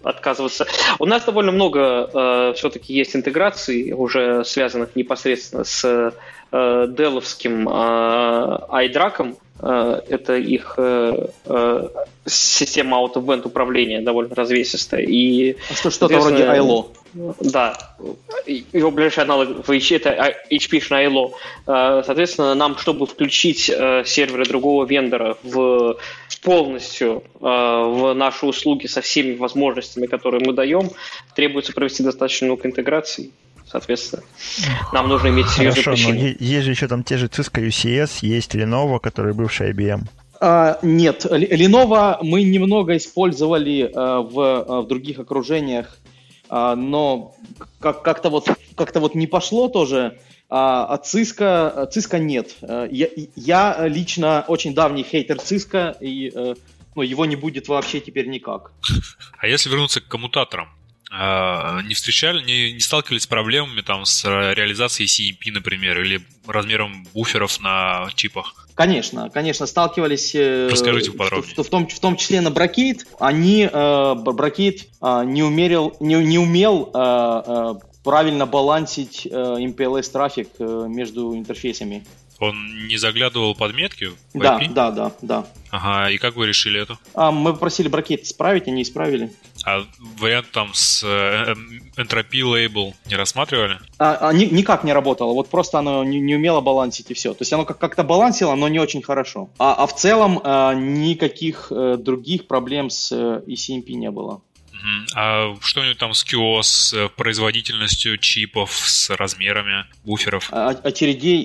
отказываться. У нас довольно много все-таки есть интеграций, уже связанных непосредственно с деловским iDRAC. Это их система out-of-band управления довольно развесистая. И, что-то вроде ILO. Да. Его ближайший аналог это HP-шный ILO. Соответственно, нам, чтобы включить серверы другого вендора полностью в наши услуги со всеми возможностями, которые мы даем, требуется провести достаточно много интеграций. Соответственно, нам нужно иметь серьезную причину. Но есть же еще там те же Cisco UCS, есть Lenovo, который бывший IBM. Нет, Lenovo мы немного использовали в других окружениях, но как-то вот не пошло тоже. От Cisco нет. Я лично очень давний хейтер Cisco, и его не будет вообще теперь никак. А если вернуться к коммутаторам? Не встречали, не сталкивались с проблемами там с реализацией CMP, например, или размером буферов на чипах? Конечно, сталкивались. Расскажите поподробнее. В том числе на Brocade. Brocade не умел правильно балансить MPLS трафик между интерфейсами. Он не заглядывал под метки в IP? Да. Ага, и как вы решили это? Мы попросили Brocade исправить, они исправили. А вариант там с Entropy Label не рассматривали? Никак не работало, вот просто оно не умело балансить и все. То есть оно как-то балансило, но не очень хорошо. А в целом никаких других проблем с ECMP не было. А что-нибудь там с QoS, с производительностью чипов, с размерами буферов? Очередей.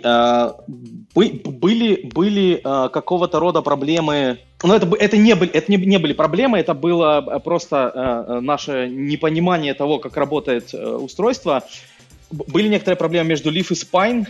Были какого-то рода проблемы. Но это не были проблемы, это было просто наше непонимание того, как работает устройство. Были некоторые проблемы между Leaf и Spine.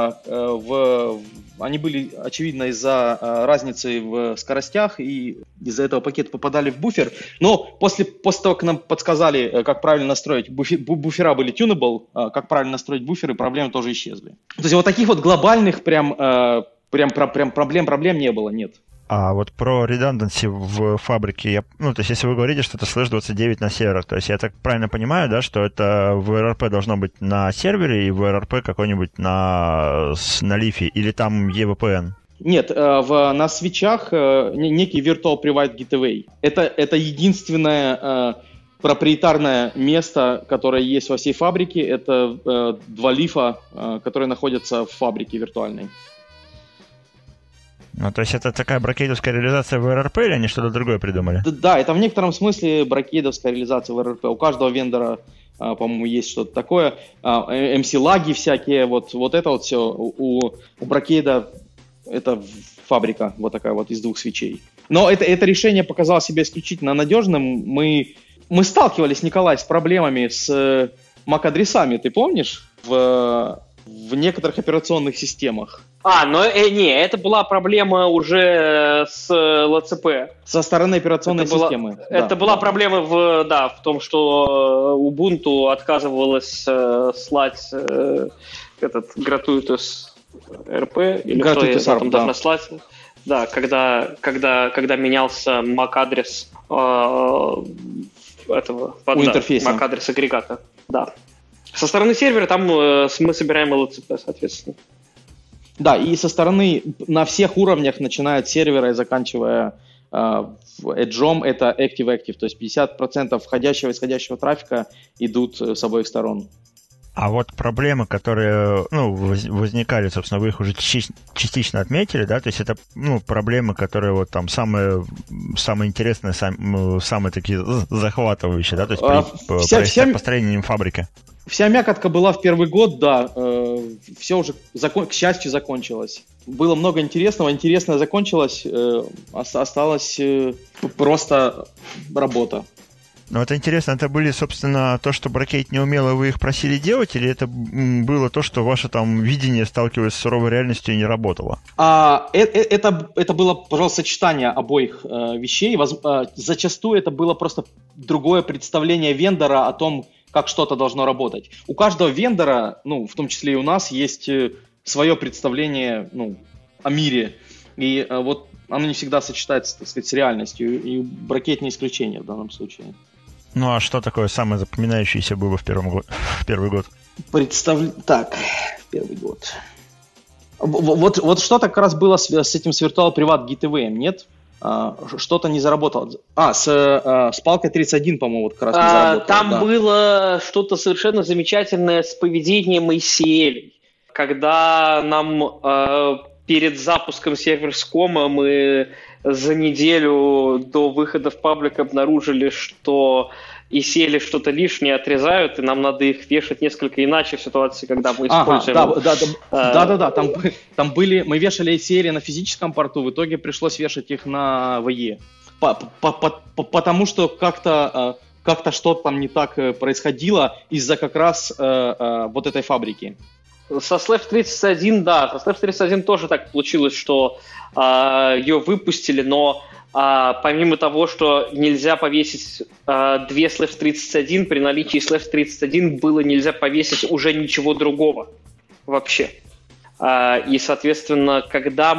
Они были, очевидно, из-за разницы в скоростях, и из-за этого пакеты попадали в буфер. Но после того, как нам подсказали, как правильно настроить, буфера были tunable, как правильно настроить буферы, проблемы тоже исчезли. То есть вот таких вот глобальных прям проблем не было, нет. А вот про redundancy в фабрике, то есть если вы говорите, что это slash29 на серверах, то есть я так правильно понимаю, да, что это в RRP должно быть на сервере и в RRP какой-нибудь на лифе, или там EVPN? Нет, на свитчах некий Virtual Private Gateway. Это единственное проприетарное место, которое есть во всей фабрике, это два лифа, которые находятся в фабрике виртуальной. То есть это такая брокейдовская реализация в RRP, или они что-то другое придумали? Да, это в некотором смысле брокейдовская реализация в RRP. У каждого вендора, по-моему, есть что-то такое. MC-лаги всякие, вот это вот все. У брокейда это фабрика вот такая вот из двух свечей. Но это решение показало себя исключительно надежным. Мы сталкивались, Николай, с проблемами с MAC-адресами, ты помнишь? В некоторых операционных системах. Это была проблема уже с LCP. Со стороны операционной системы. Это была проблема в том, что Ubuntu отказывалась слать этот Gratuitous RP, или Gratuitous что я там должна да. слать. Да, когда менялся MAC-адрес этого интерфейса. MAC-адрес агрегата. Да. Со стороны сервера там мы собираем LCP, соответственно. Да, и со стороны на всех уровнях, начиная от сервера и заканчивая Edge, это Active-Active, то есть 50% входящего и исходящего трафика идут с обоих сторон. А вот проблемы, которые возникали, собственно, вы их уже частично отметили, да, то есть это проблемы, которые вот там самые интересные, самые такие захватывающие, да, то есть при построении фабрики. Вся мякотка была в первый год, да, все уже, к счастью, закончилось. Было много интересного, интересное закончилось, осталась просто работа. Ну, это интересно, это были, собственно, то, что Brocade не умела, вы их просили делать, или это было то, что ваше там видение, сталкиваясь с суровой реальностью, не работало? Это было, пожалуйста, сочетание обоих вещей. Зачастую это было просто другое представление вендора о том, как что-то должно работать. У каждого вендора, в том числе и у нас, есть свое представление о мире. И вот оно не всегда сочетается, так сказать, с реальностью. И Brocade не исключение в данном случае. Ну а что такое самое запоминающееся было в первый год? Так, первый год. Вот что-то как раз было с этим с Virtual Privat Gateway, нет? Что-то не заработало. С палкой 31, по-моему, вот как раз не заработало. Там было что-то совершенно замечательное с поведением ACL. Когда нам перед запуском серверскома мы за неделю до выхода в паблик обнаружили, что ACL что-то лишнее отрезают, и нам надо их вешать несколько иначе в ситуации, когда мы используем... Да, там были... Мы вешали ACL на физическом порту, в итоге пришлось вешать их на VE. Потому что как-то что-то там не так происходило из-за как раз вот этой фабрики. Со Slash 31, да, со Slash 31 тоже так получилось, что ее выпустили, но помимо того, что нельзя повесить две Slash 31, при наличии Slash 31 было нельзя повесить уже ничего другого вообще. И, соответственно, когда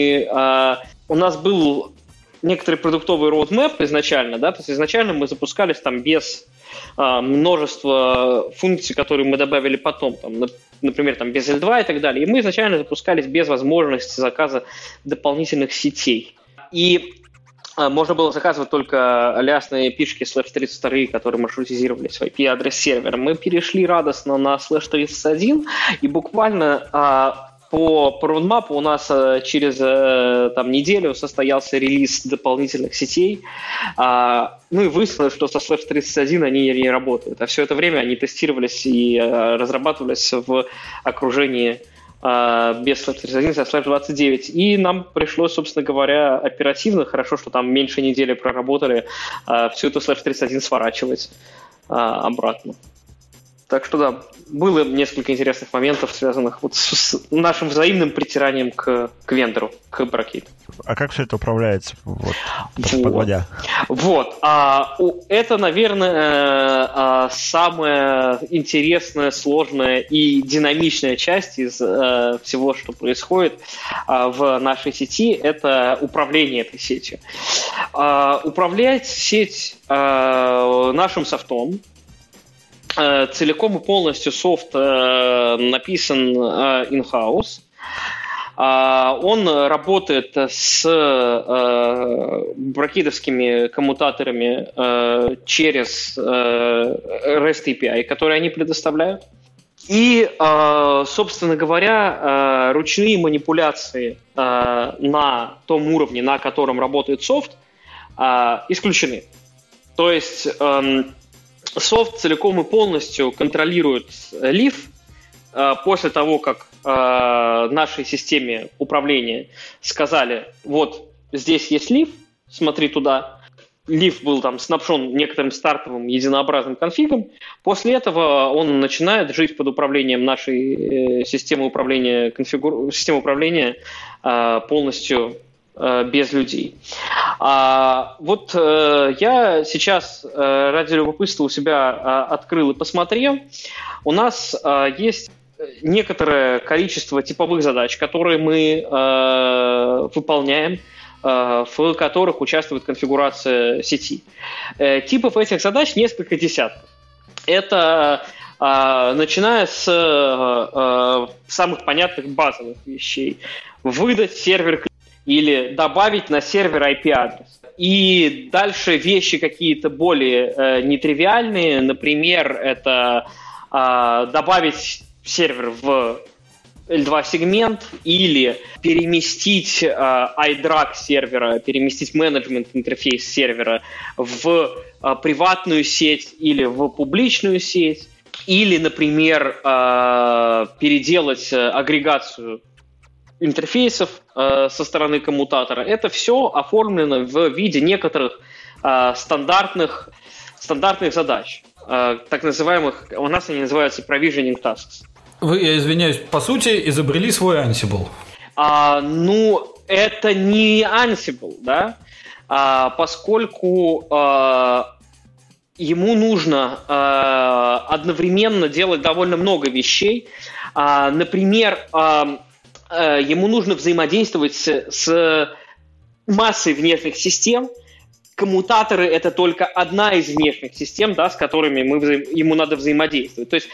у нас был некоторый продуктовый roadmap изначально, да, то есть изначально мы запускались там без множества функций, которые мы добавили потом, там, например, там, без L2 и так далее. И мы изначально запускались без возможности заказа дополнительных сетей. И можно было заказывать только лясные пишки Slash 32, которые маршрутизировали свой IP-адрес сервера. Мы перешли радостно на Slash 31, и буквально по roadmap у нас через неделю состоялся релиз дополнительных сетей. Ну и выяснилось, что со Slash 31 они не работают. А все это время они тестировались и разрабатывались в окружении без Slash 31, со Slash 29. И нам пришлось, собственно говоря, оперативно, хорошо, что там меньше недели проработали, всю эту Slash 31 сворачивать обратно. Так что да, было несколько интересных моментов, связанных вот с нашим взаимным притиранием к вендору, к Brocade. А как все это управляется, подводя? Вот. Это, наверное, самая интересная, сложная и динамичная часть из всего, что происходит в нашей сети, это управление этой сетью. Управлять сеть нашим софтом, целиком и полностью софт написан in-house. Он работает с брокидовскими коммутаторами через REST API, которые они предоставляют. И, собственно говоря, ручные манипуляции на том уровне, на котором работает софт, исключены. То есть софт целиком и полностью контролирует leaf после того, как нашей системе управления сказали, вот здесь есть leaf, смотри туда. Leaf был там снабжен некоторым стартовым единообразным конфигом. После этого он начинает жить под управлением нашей системы управления, полностью без людей. Вот я сейчас ради любопытства у себя открыл и посмотрел. У нас есть некоторое количество типовых задач, которые мы выполняем, в которых участвует конфигурация сети. Типов этих задач несколько десятков. Это начиная с самых понятных базовых вещей. Выдать сервер или добавить на сервер IP-адрес. И дальше вещи какие-то более нетривиальные. Например, это добавить сервер в L2-сегмент или переместить iDRAG сервера, переместить менеджмент-интерфейс сервера в приватную сеть или в публичную сеть. Или, например, переделать агрегацию интерфейсов со стороны коммутатора. Это все оформлено в виде некоторых стандартных задач, так называемых, у нас они называются provisioning tasks. Вы, я извиняюсь, по сути, изобрели свой Ansible. Ну, это не Ansible, да, поскольку ему нужно одновременно делать довольно много вещей. Например, ему нужно взаимодействовать с массой внешних систем, коммутаторы — это только одна из внешних систем, да, с которыми ему надо взаимодействовать. То есть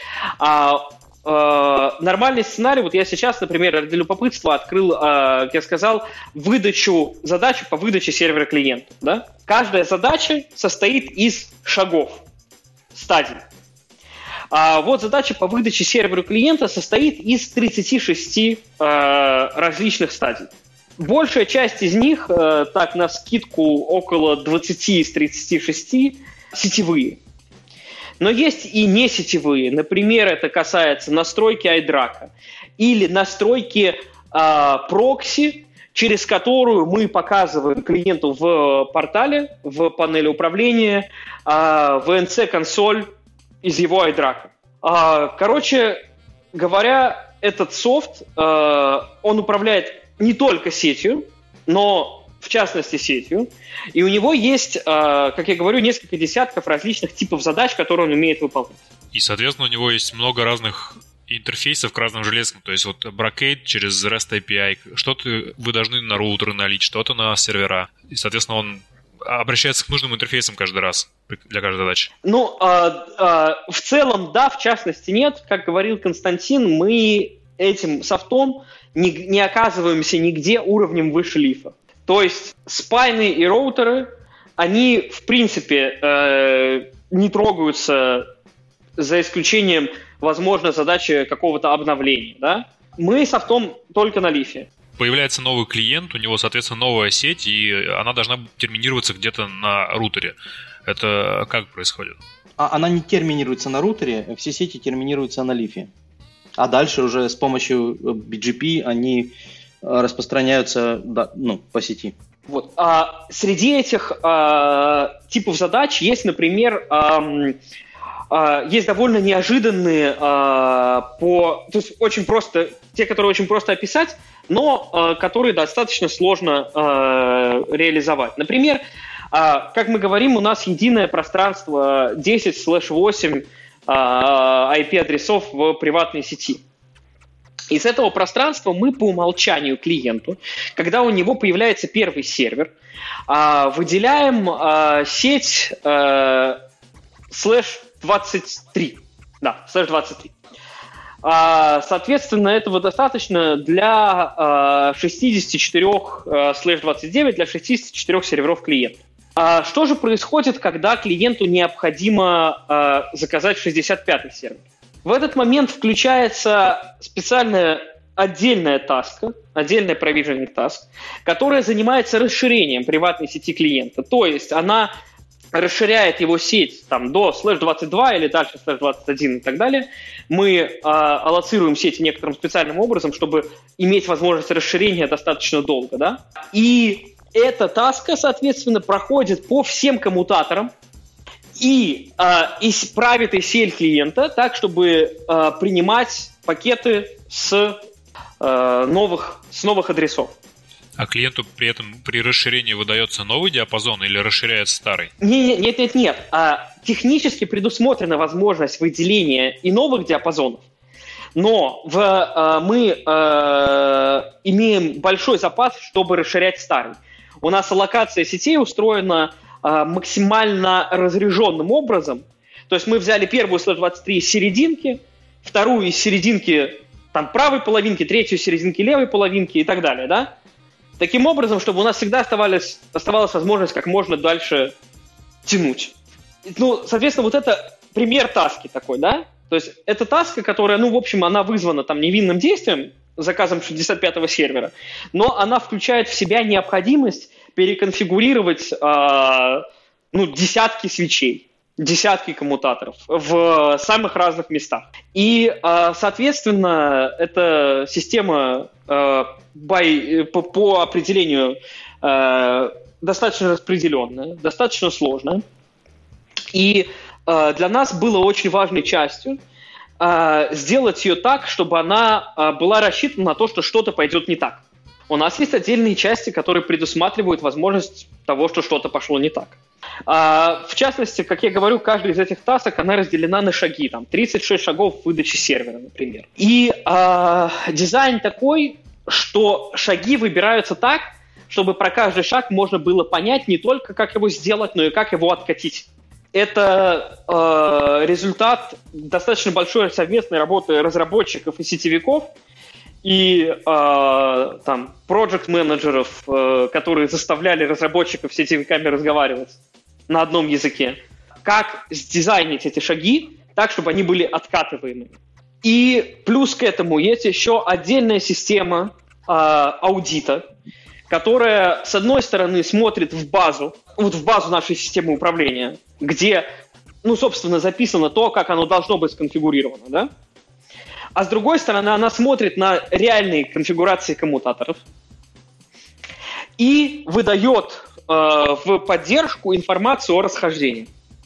нормальный сценарий, вот я сейчас, например, для любопытства открыл, как я сказал, задачу по выдаче сервера клиенту. Да? Каждая задача состоит из шагов, стадий. Вот задача по выдаче серверу клиента состоит из 36 различных стадий. Большая часть из них, так навскидку, около 20 из 36 сетевые. Но есть и не сетевые. Например, это касается настройки iDRAC или настройки прокси, через которую мы показываем клиенту в портале, в панели управления, VNC-консоль из его iDRAC. Короче говоря, этот софт, он управляет не только сетью, но в частности сетью, и у него есть, как я говорю, несколько десятков различных типов задач, которые он умеет выполнять. И, соответственно, у него есть много разных интерфейсов к разным железкам. То есть вот Brocade через REST API, что-то вы должны на роутеры налить, что-то на сервера. И, соответственно, он обращается к нужным интерфейсам каждый раз для каждой задачи. Ну, в целом, да, в частности, нет. Как говорил Константин, мы этим софтом не оказываемся нигде уровнем выше лифа. То есть спайны и роутеры, они, в принципе, не трогаются, за исключением, возможно, задачи какого-то обновления. Да? Мы софтом только на лифе. Появляется новый клиент, у него, соответственно, новая сеть, и она должна терминироваться где-то на рутере. Это как происходит? Она не терминируется на рутере, все сети терминируются на лифе. А дальше уже с помощью BGP они распространяются по сети. Вот. Среди этих типов задач есть, например, есть довольно неожиданные, то есть очень просто, те, которые очень просто описать, но которые достаточно сложно реализовать. Например, как мы говорим, у нас единое пространство 10/8 IP-адресов в приватной сети. Из этого пространства мы по умолчанию клиенту, когда у него появляется первый сервер, выделяем сеть /23. Да, /23. Соответственно, этого достаточно для 64/29, для 64 серверов клиента. Что же происходит, когда клиенту необходимо заказать 65-й сервер? В этот момент включается специальная отдельная таска, отдельная provisioning task, которая занимается расширением приватной сети клиента. То есть она расширяет его сеть до /22 или дальше /21 и так далее. Мы аллоцируем сети некоторым специальным образом, чтобы иметь возможность расширения достаточно долго. Да? И эта таска, соответственно, проходит по всем коммутаторам и правит ACL клиента так, чтобы принимать пакеты с новых адресов. А клиенту при этом при расширении выдается новый диапазон или расширяется старый? Нет. Технически предусмотрена возможность выделения и новых диапазонов, но мы имеем большой запас, чтобы расширять старый. У нас аллокация сетей устроена максимально разряженным образом. То есть мы взяли первую /23 из серединки, вторую из серединки правой половинки, третью из серединки левой половинки и так далее, да? Таким образом, чтобы у нас всегда оставалась возможность как можно дальше тянуть. Ну, соответственно, вот это пример таски такой, да? То есть это таска, которая, в общем, она вызвана невинным действием, заказом 65-го сервера, но она включает в себя необходимость переконфигурировать десятки свитчей, десятки коммутаторов в самых разных местах. И, соответственно, эта система по определению достаточно распределенная, достаточно сложная. И для нас было очень важной частью сделать ее так, чтобы она была рассчитана на то, что что-то пойдет не так. У нас есть отдельные части, которые предусматривают возможность того, что что-то пошло не так. В частности, как я говорю, каждая из этих тасок, она разделена на шаги. 36 шагов выдачи сервера, например. И дизайн такой, что шаги выбираются так, чтобы про каждый шаг можно было понять не только, как его сделать, но и как его откатить. Это результат достаточно большой совместной работы разработчиков и сетевиков, и там проект-менеджеров, которые заставляли разработчиков с сетевиками разговаривать на одном языке. Как сдизайнить эти шаги так, чтобы они были откатываемыми. И плюс к этому есть еще отдельная система аудита, которая, с одной стороны, смотрит в базу нашей системы управления, где, собственно, записано то, как оно должно быть сконфигурировано, да? А с другой стороны, она смотрит на реальные конфигурации коммутаторов и выдает в поддержку информацию о расхождении.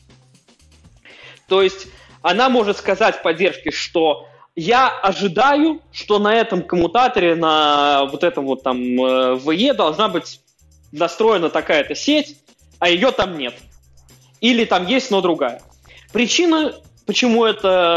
То есть она может сказать поддержке, что я ожидаю, что на этом коммутаторе, на вот этом вот там VE должна быть настроена такая-то сеть, а ее там нет. Или там есть, но другая. Причина, почему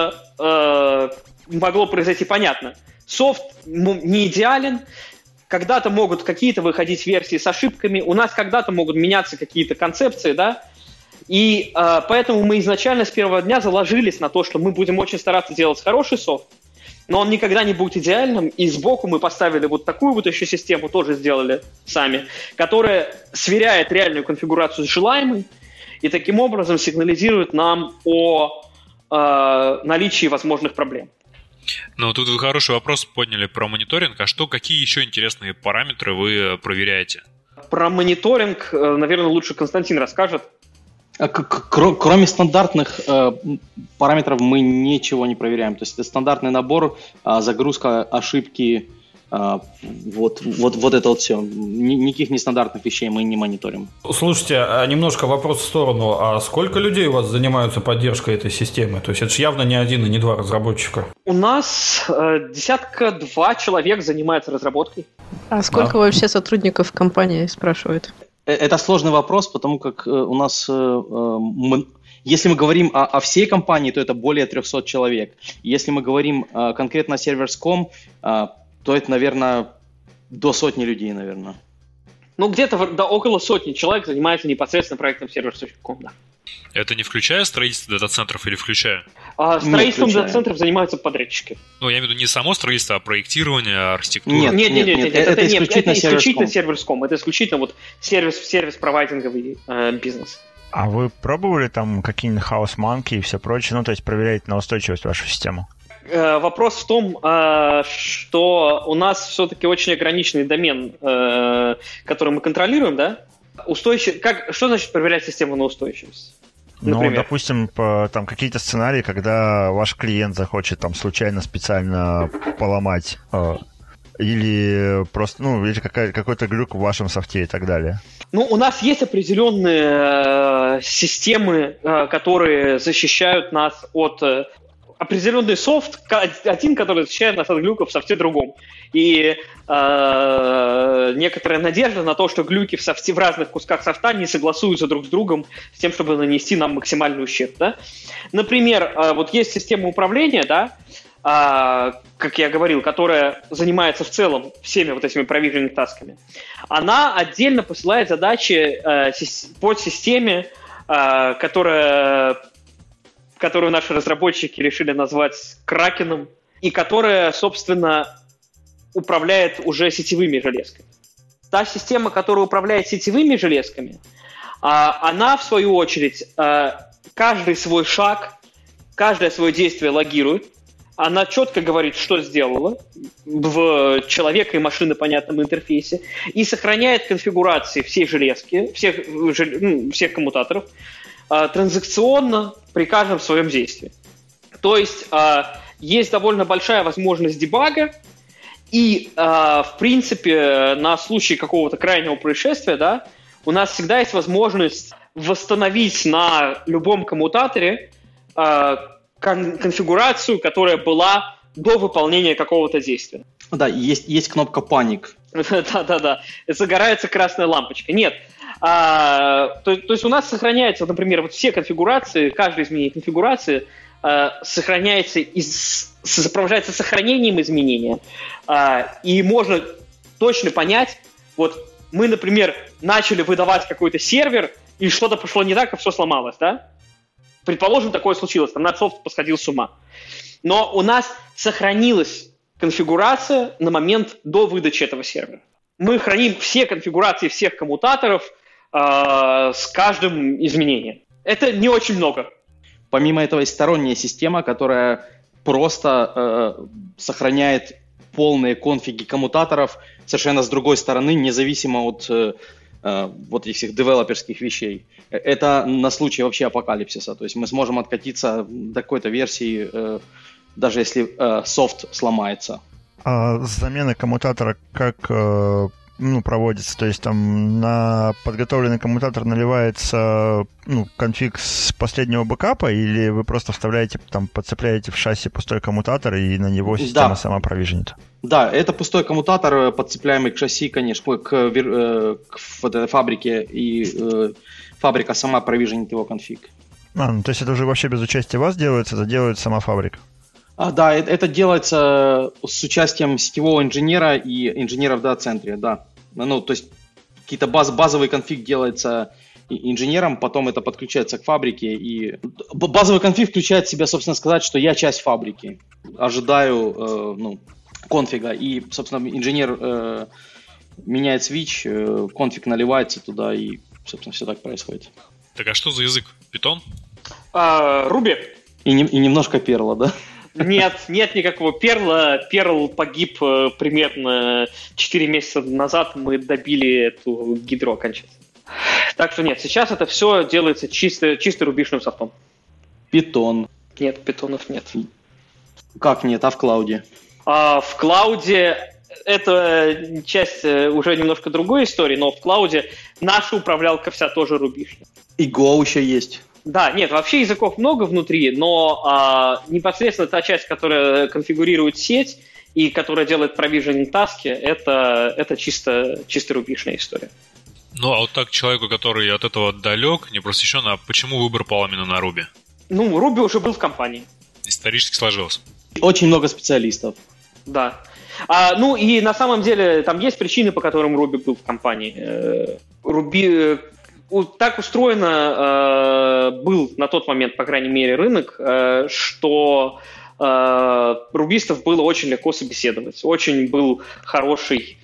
это могло произойти, понятно. Софт не идеален, когда-то могут какие-то выходить версии с ошибками, у нас когда-то могут меняться какие-то концепции, да, и поэтому мы изначально с первого дня заложились на то, что мы будем очень стараться делать хороший софт, но он никогда не будет идеальным, и сбоку мы поставили вот такую вот еще систему, тоже сделали сами, которая сверяет реальную конфигурацию с желаемой, и таким образом сигнализирует нам о наличии возможных проблем. Ну, тут вы хороший вопрос подняли про мониторинг. А какие еще интересные параметры вы проверяете? Про мониторинг, наверное, лучше Константин расскажет. Кроме стандартных параметров мы ничего не проверяем. То есть это стандартный набор, загрузка, ошибки, вот это вот все. Никаких нестандартных вещей мы не мониторим. Слушайте, немножко вопрос в сторону. А сколько людей у вас занимаются поддержкой этой системы? То есть это же явно не один и не два разработчика. У нас 2 человек занимаются разработкой. А сколько вообще сотрудников компании, спрашивают? Это сложный вопрос, потому как у нас, если мы говорим о всей компании, то это более 300 человек. Если мы говорим конкретно о Servers.com, то это, наверное, до 100 людей, наверное. Ну, где-то около 100 человек занимается непосредственно проектом Servers.com, да. Это не включая строительство дата-центров или включая? Строительством дата-центров занимаются подрядчики. Ну, я имею в виду не само строительство, а проектирование, архитектура. Нет, это исключительно Servers.com. Это исключительно вот сервис-провайдинговый бизнес. А вы пробовали там какие-нибудь хаус-манки и все прочее, ну, то есть проверять на устойчивость вашу систему? Вопрос в том, что у нас все-таки очень ограниченный домен, который мы контролируем, да? Что значит проверять систему на устойчивость? Например? Ну, допустим, там какие-то сценарии, когда ваш клиент захочет там случайно, специально поломать, или просто, или какой-то глюк в вашем софте и так далее. Ну, у нас есть определенные системы, которые защищают нас от... определенный софт, один, который защищает нас от глюков в софте другом. И некоторая надежда на то, что глюки в софте, в разных кусках софта не согласуются друг с другом с тем, чтобы нанести нам максимальный ущерб. Да? Например, вот есть система управления, да, как я говорил, которая занимается в целом всеми вот этими провиженинг-тасками. Она отдельно посылает задачи под системе, которую наши разработчики решили назвать Кракеном, и которая, собственно, управляет уже сетевыми железками. Та система, которая управляет сетевыми железками, она, в свою очередь, каждый свой шаг, каждое свое действие логирует. Она четко говорит, что сделала в человека и машины понятном интерфейсе, и сохраняет конфигурации всей железки, всех коммутаторов, транзакционно при каждом своем действии. То есть есть довольно большая возможность дебага, и в принципе на случай какого-то крайнего происшествия, да, у нас всегда есть возможность восстановить на любом коммутаторе конфигурацию, которая была до выполнения какого-то действия. Да, есть кнопка паник. Да. Загорается красная лампочка. Нет. То есть у нас сохраняется, например, вот все конфигурации, каждое изменение конфигурации сохраняется сопровождается сохранением изменения, и можно точно понять, вот мы, например, начали выдавать какой-то сервер, и что-то пошло не так, и все сломалось, да? Предположим, такое случилось, там наш софт посходил с ума. Но у нас сохранилась конфигурация на момент до выдачи этого сервера. Мы храним все конфигурации всех коммутаторов с каждым изменением. Это не очень много. Помимо этого есть сторонняя система, которая просто сохраняет полные конфиги коммутаторов совершенно с другой стороны, независимо от вот этих всех девелоперских вещей. Это на случай вообще апокалипсиса. То есть мы сможем откатиться до какой-то версии, даже если софт сломается. А замена коммутатора как проводится? То есть там на подготовленный коммутатор наливается конфиг с последнего бэкапа, или вы просто вставляете, там, подцепляете в шасси пустой коммутатор, и на него система сама провиженит? Да, это пустой коммутатор, подцепляемый к шасси, конечно, к вот этой фабрике, и фабрика сама провиженит его конфиг. То есть это уже вообще без участия вас делается, это делает сама фабрика? Да, это делается с участием сетевого инженера и инженера в дата-центре, да. То есть какие-то базовый конфиг делается инженером, потом это подключается к фабрике, и базовый конфиг включает в себя, собственно, сказать, что я часть фабрики, ожидаю конфига, и, собственно, инженер меняет свич, конфиг наливается туда, и, собственно, все так происходит. Так а что за язык? Python? Ruby. И немножко перла, да? Нет никакого перла. Перл погиб примерно 4 месяца назад. Мы добили эту гидру окончательно. Так что нет, сейчас это все делается чисто рубишным софтом. Python. Нет, питонов нет. Как нет? А в клауде? В клауде это часть уже немножко другой истории, но в клауде наша управлялка вся тоже рубишная. И Go еще есть. Да, нет, вообще языков много внутри, но непосредственно та часть, которая конфигурирует сеть и которая делает провиженинг таски, это чисто рубишная история. Ну, а вот так человеку, который от этого далек, не просвещен, а почему выбор пал именно на Ruby? Ruby уже был в компании. Исторически сложилось. Очень много специалистов. Да. И на самом деле там есть причины, по которым Ruby был в компании. Ruby... Так устроено был на тот момент, по крайней мере, рынок, что рубистов было очень легко собеседовать. Очень было хорошее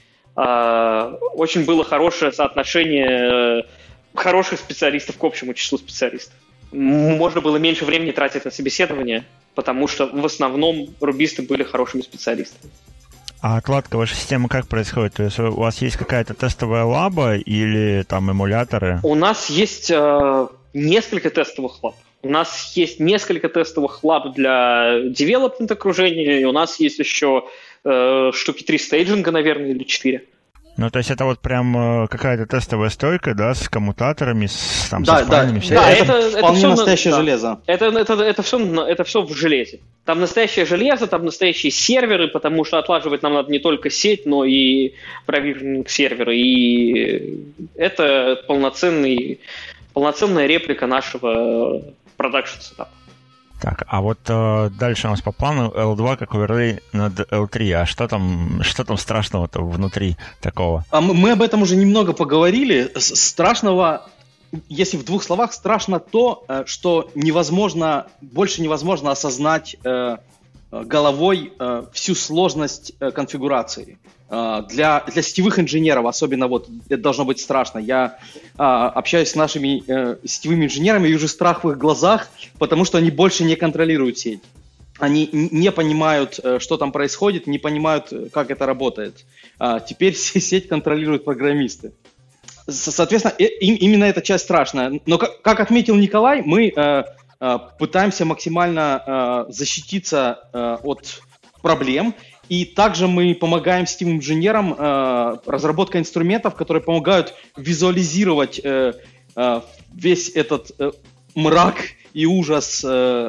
соотношение хороших специалистов к общему числу специалистов. Можно было меньше времени тратить на собеседование, потому что в основном рубисты были хорошими специалистами. А отладка вашей системы как происходит? То есть у вас есть какая-то тестовая лаба или там эмуляторы? У нас есть несколько тестовых лаб. У нас есть несколько тестовых лаб для девелопмент окружения, и у нас есть еще штуки 3 стейджинга, наверное, или 4. То есть это вот прям какая-то тестовая стойка, да, с коммутаторами, со спайнами? Да, это вполне настоящее железо. Это все в железе. Там настоящее железо, там настоящие серверы, потому что отлаживать нам надо не только сеть, но и провиженинг сервера. И это полноценная реплика нашего продакшн-сетапа. Так, а вот дальше у нас по плану L2 как оверлей над L3. А что там страшного-то внутри такого? Мы об этом уже немного поговорили. Страшного, если в 2 словах, страшно то, что больше невозможно осознать головой всю сложность конфигурации. Для сетевых инженеров особенно это должно быть страшно. Я общаюсь с нашими сетевыми инженерами, вижу страх в их глазах, потому что они больше не контролируют сеть. Они не понимают, что там происходит, не понимают, как это работает. Теперь сеть контролируют программисты. Соответственно, именно эта часть страшная. Но, как отметил Николай, мы пытаемся максимально защититься от проблем. И также мы помогаем сетевым инженерам разработкой инструментов, которые помогают визуализировать весь этот мрак и ужас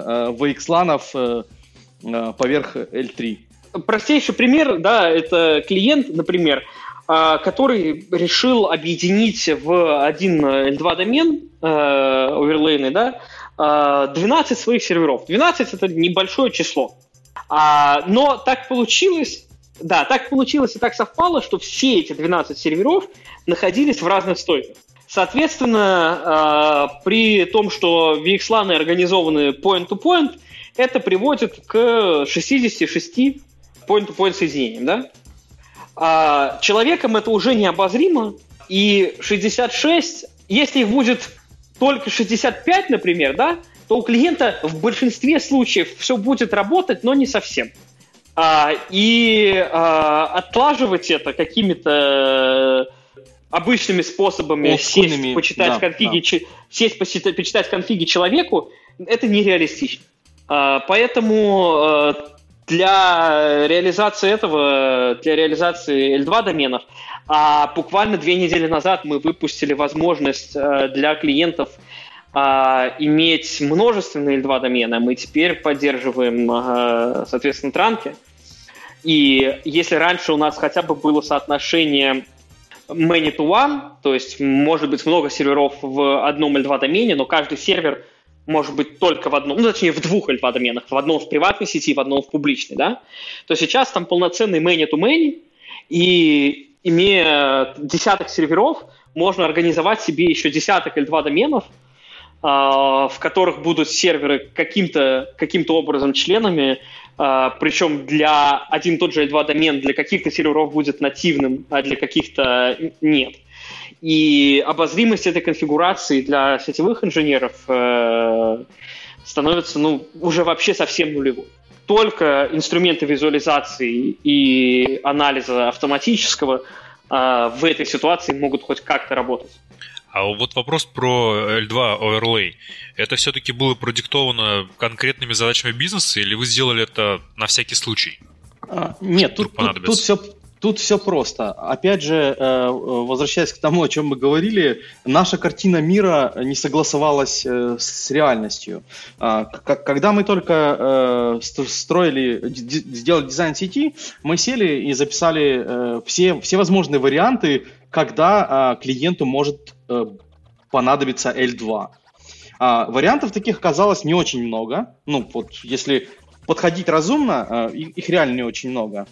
VXLAN поверх L3. Простейший пример, да, это клиент, например, который решил объединить в один L2 домен, оверлейный, да, 12 своих серверов. 12 – это небольшое число. Но так получилось, Да, так получилось и так совпало, что все эти 12 серверов находились в разных стойках. Соответственно, при том, что VXLAN организованы point-to-point, это приводит к 66 point-to-point соединениям, да? А человеком это уже необозримо, и 66, если их будет только 65, например, да, то у клиента в большинстве случаев все будет работать, но не совсем. Отлаживать это какими-то обычными способами, сесть, почитать почитать конфиги человеку, это нереалистично. Поэтому для реализации этого, для реализации L2 доменов, буквально 2 недели назад мы выпустили возможность для клиентов иметь множественные L2 домены. Мы теперь поддерживаем, соответственно, транки. И если раньше у нас хотя бы было соотношение many to one, то есть может быть много серверов в одном L2 домене, но каждый сервер может быть только в одном, точнее в 2 L2 доменах, в одном в приватной сети, в одном в публичной, да, то сейчас там полноценный many to many, и имея десяток серверов, можно организовать себе еще десяток L2 доменов, в которых будут серверы каким-то образом членами, причем для один и тот же L2 домен для каких-то серверов будет нативным, а для каких-то нет. И обозримость этой конфигурации для сетевых инженеров становится уже вообще совсем нулевой. Только инструменты визуализации и анализа автоматического в этой ситуации могут хоть как-то работать. А вот вопрос про L2 Overlay. Это все-таки было продиктовано конкретными задачами бизнеса, или вы сделали это на всякий случай? Нет, тут все просто. Опять же, возвращаясь к тому, о чем мы говорили, наша картина мира не согласовалась с реальностью. Когда мы только сделали дизайн сети, мы сели и записали все возможные варианты, когда клиенту может понадобиться L2. Вариантов таких оказалось не очень много. Если подходить разумно, их реально не очень много.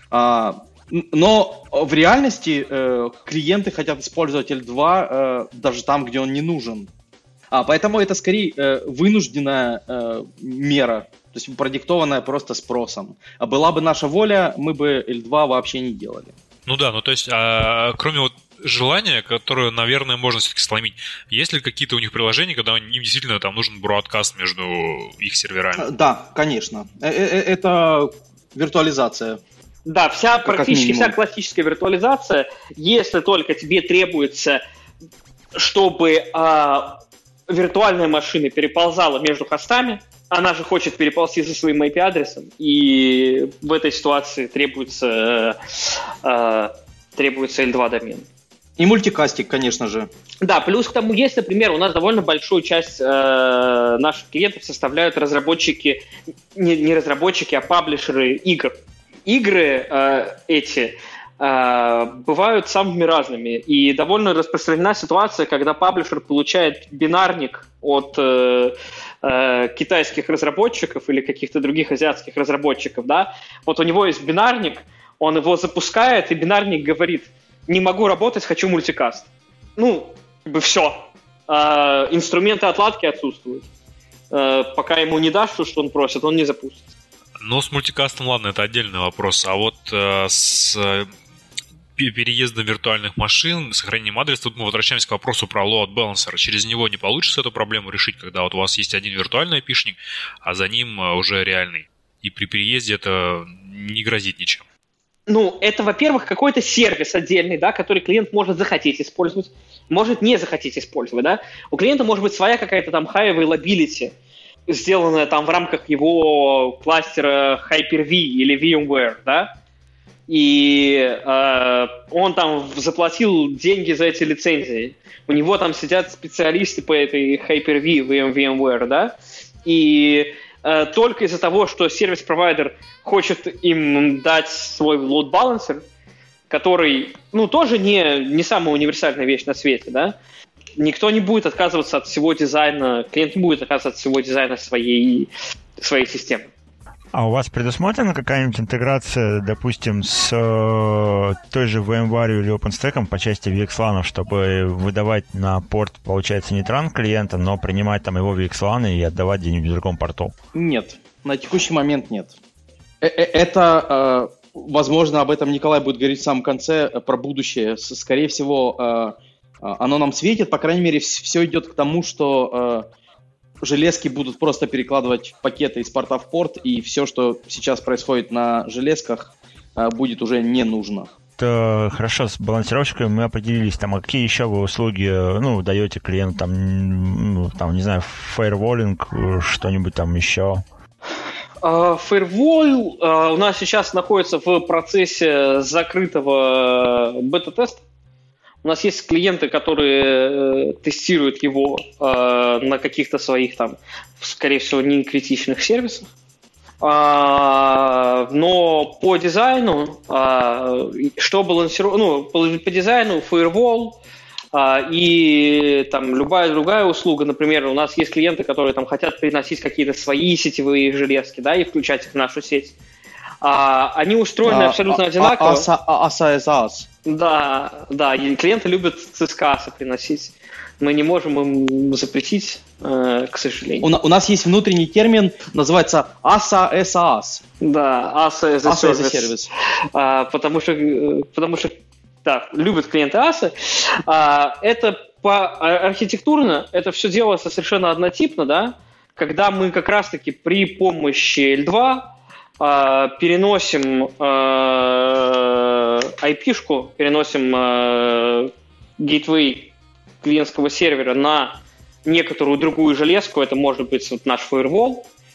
Но в реальности клиенты хотят использовать L2 даже там, где он не нужен. Поэтому это скорее вынужденная мера, то есть продиктованная просто спросом. Была бы наша воля, мы бы L2 вообще не делали. То есть, кроме желания, которое, наверное, можно все-таки сломить, есть ли какие-то у них приложения, когда им действительно там нужен бродкаст между их серверами? Да, конечно. Это виртуализация. Да, практически вся классическая виртуализация, если только тебе требуется, чтобы виртуальная машина переползала между хостами, она же хочет переползти со своим IP-адресом, и в этой ситуации требуется L2 домен. И мультикастик, конечно же. Да, плюс к тому есть, например, у нас довольно большую часть наших клиентов составляют разработчики, не разработчики, а паблишеры игр. Игры эти бывают самыми разными, и довольно распространена ситуация, когда паблишер получает бинарник от китайских разработчиков или каких-то других азиатских разработчиков, да, вот у него есть бинарник, он его запускает, и бинарник говорит: не могу работать, хочу мультикаст. Все. Инструменты отладки отсутствуют. Пока ему не дашь, что он просит, он не запустится. С мультикастом, ладно, это отдельный вопрос. А вот с переездом виртуальных машин, сохранением адреса, тут мы возвращаемся к вопросу про load balancer. Через него не получится эту проблему решить, когда вот у вас есть один виртуальный айпишник, а за ним уже реальный. И при переезде это не грозит ничем. Это, во-первых, какой-то сервис отдельный, да, который клиент может захотеть использовать, может не захотеть использовать, да. У клиента может быть своя какая-то там high availability, сделанная там в рамках его кластера Hyper-V или VMware, да, и он там заплатил деньги за эти лицензии. У него там сидят специалисты по этой Hyper-V, VMware, да, и только из-за того, что сервис-провайдер хочет им дать свой load balancer, который, тоже не самая универсальная вещь на свете, да, никто не будет отказываться от всего дизайна, клиент не будет отказываться от всего дизайна своей системы. А у вас предусмотрена какая-нибудь интеграция, допустим, с той же VMware или OpenStack по части VXLAN, чтобы выдавать на порт, получается, не транс клиента, но принимать там его VXLAN и отдавать где-нибудь в другом порту? Нет, на текущий момент нет. Это, возможно, об этом Николай будет говорить в самом конце, про будущее. Скорее всего, оно нам светит, по крайней мере, все идет к тому, что железки будут просто перекладывать пакеты из порта в порт, и все, что сейчас происходит на железках, будет уже не нужно. Хорошо, с балансировщиками мы определились. Там, а какие еще вы услуги, даете клиенту, там, не знаю, фаерволинг, что-нибудь там еще? Firewall у нас сейчас находится в процессе закрытого бета-теста. У нас есть клиенты, которые тестируют его на каких-то своих там, скорее всего, не критичных сервисах. Но по дизайну, что балансировать, по дизайну Firewall и там любая другая услуга, например, у нас есть клиенты, которые там хотят приносить какие-то свои сетевые железки, да, и включать их в нашу сеть. Они устроены абсолютно одинаково. ASA is AS. Да, и клиенты любят CSCAS приносить. Мы не можем им запретить, к сожалению. У нас есть внутренний термин, называется ASA as AS. Да, ASA as a service. Потому что да, любят клиенты ASA. Это архитектурно, это все делается совершенно однотипно, да, когда мы как раз-таки при помощи L2 переносим IP-шку, переносим гейтвей клиентского сервера на некоторую другую железку. Это может быть вот наш firewall,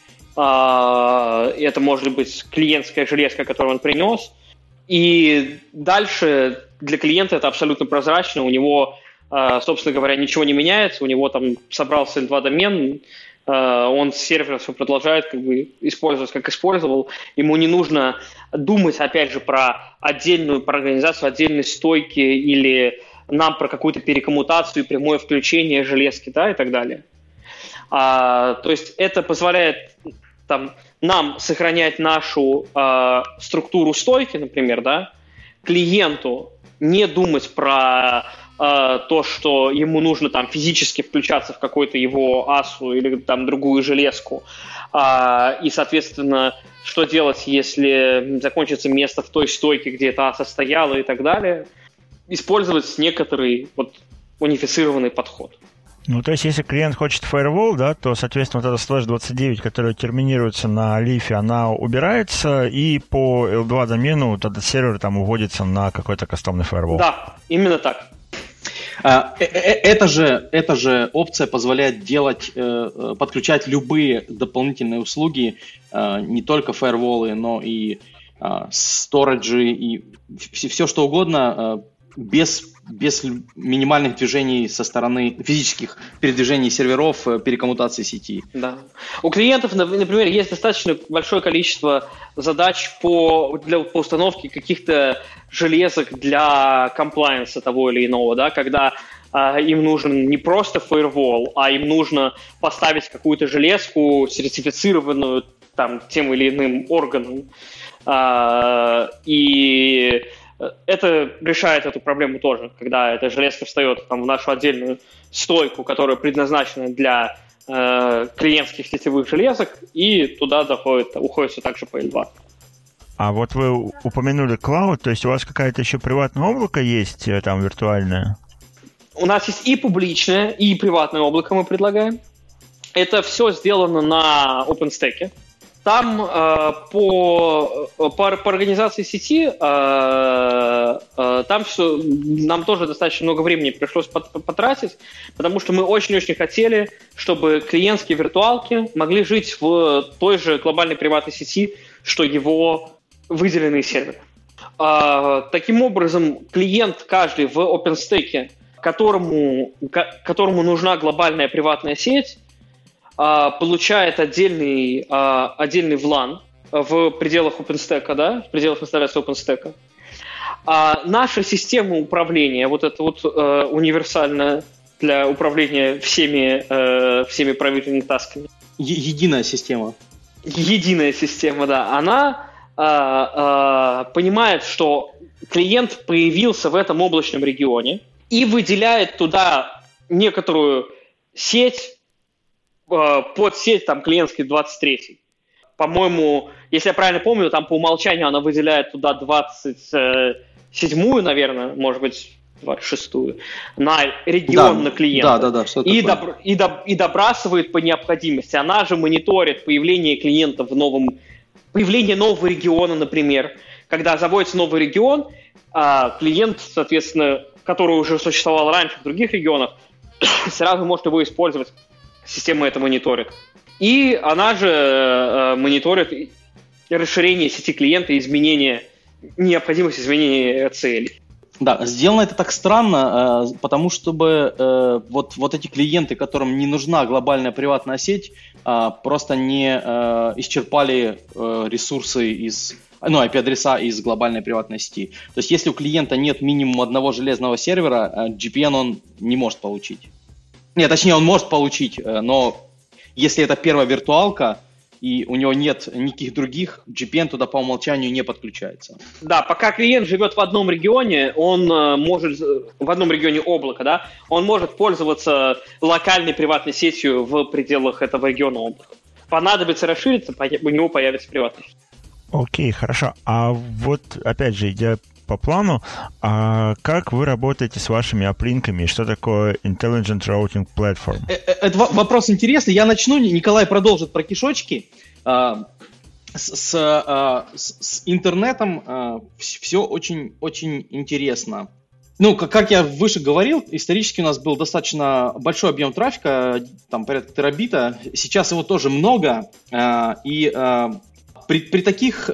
это может быть клиентская железка, которую он принес. И дальше для клиента это абсолютно прозрачно. У него, собственно говоря, ничего не меняется. У него там собрался L2 домен, он сервер все продолжает использовать, как использовал. Ему не нужно думать, опять же, про организацию отдельной стойки или нам про какую-то перекоммутацию и прямое включение железки, да, и так далее. То есть это позволяет нам сохранять нашу структуру стойки, например, да, клиенту не думать про то, что ему нужно там физически включаться в какой-то его асу или там другую железку, и, соответственно, что делать, если закончится место в той стойке, где эта аса стояла и так далее. Использовать некоторый унифицированный подход. То есть, если клиент хочет firewall, да, то, соответственно, вот эта /29, которая терминируется на лифе, она убирается, и по L2 домену вот этот сервер там уводится на какой-то кастомный firewall. Да, именно так. Эта же опция позволяет подключать любые дополнительные услуги, не только фаерволы, но и сториджи, и все что угодно, без минимальных движений со стороны физических передвижений серверов, перекоммутации сети. Да. У клиентов, например, есть достаточно большое количество задач по установке каких-то железок для комплайенса того или иного, да, когда им нужен не просто firewall, а им нужно поставить какую-то железку, сертифицированную там, тем или иным органом. И это решает эту проблему тоже, когда эта железка встает там, в нашу отдельную стойку, которая предназначена для клиентских сетевых железок, и туда уходит все так же по L2. А вот вы упомянули клауд, то есть у вас какая-то еще приватное облако есть, там, виртуальное? У нас есть и публичное, и приватное облако мы предлагаем. Это все сделано на OpenStack. Там по организации сети там все, нам тоже достаточно много времени пришлось потратить, потому что мы очень-очень хотели, чтобы клиентские виртуалки могли жить в той же глобальной приватной сети, что его выделенные серверы. Таким образом, клиент каждый в OpenStack, которому нужна глобальная приватная сеть, получает отдельный VLAN в пределах OpenStack, да, в пределах инсталляции OpenStack. Наша система управления, вот эта вот универсальная для управления всеми проверенными тасками. Единая система. единая система, да, она понимает, что клиент появился в этом облачном регионе и выделяет туда некоторую сеть, подсеть там клиентский 23. По-моему, если я правильно помню, там по умолчанию она выделяет туда 27-ю, наверное, может быть, 26-ю, на регион, на клиента. Да, и добрасывает по необходимости. Она же мониторит появление клиента появление нового региона, например. Когда заводится новый регион, клиент, соответственно, который уже существовал раньше в других регионах, сразу может его использовать. Система это мониторит. И она же мониторит расширение сети клиента и необходимость изменения целей. Да, сделано это так странно, потому чтобы вот эти клиенты, которым не нужна глобальная приватная сеть, просто не исчерпали ресурсы IP-адреса из глобальной приватной сети. То есть если у клиента нет минимум одного железного сервера, GPN он не может получить. Нет, точнее, он может получить, но если это первая виртуалка, и у него нет никаких других, GPN туда по умолчанию не подключается. Да, пока клиент живет в одном регионе, он может, в одном регионе облака, да, он может пользоваться локальной приватной сетью в пределах этого региона облака. Понадобится расшириться, у него появится приватная сеть. Окей, хорошо. А вот, опять же, идя по плану, как вы работаете с вашими аплинками? Что такое Intelligent Routing Platform? Это вопрос интересный. Я начну, Николай продолжит про кишочки. С интернетом все очень интересно. Ну, как я выше говорил, исторически у нас был достаточно большой объем трафика, там порядка терабита. Сейчас его тоже много. И при таких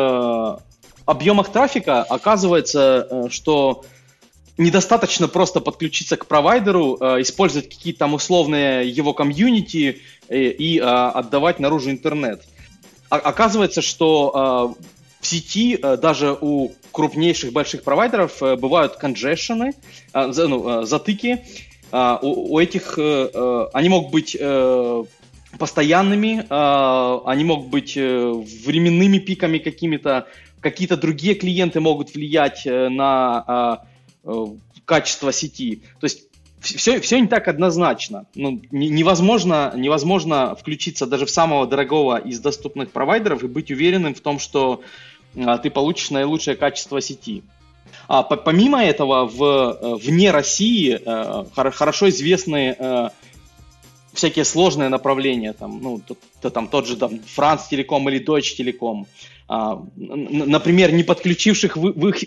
объемах трафика оказывается, что недостаточно просто подключиться к провайдеру, использовать какие-то там условные его комьюнити и отдавать наружу интернет. Оказывается, что в сети даже у крупнейших больших провайдеров бывают конджешены, затыки. У этих они могут быть постоянными, они могут быть временными пиками какими-то. Какие-то другие клиенты могут влиять на качество сети. То есть все не так однозначно. Ну, невозможно включиться даже в самого дорогого из доступных провайдеров и быть уверенным в том, что ты получишь наилучшее качество сети. Помимо этого, вне России хорошо известны всякие сложные направления, там тот же France Telecom или Deutsche Telekom. Например, не подключившись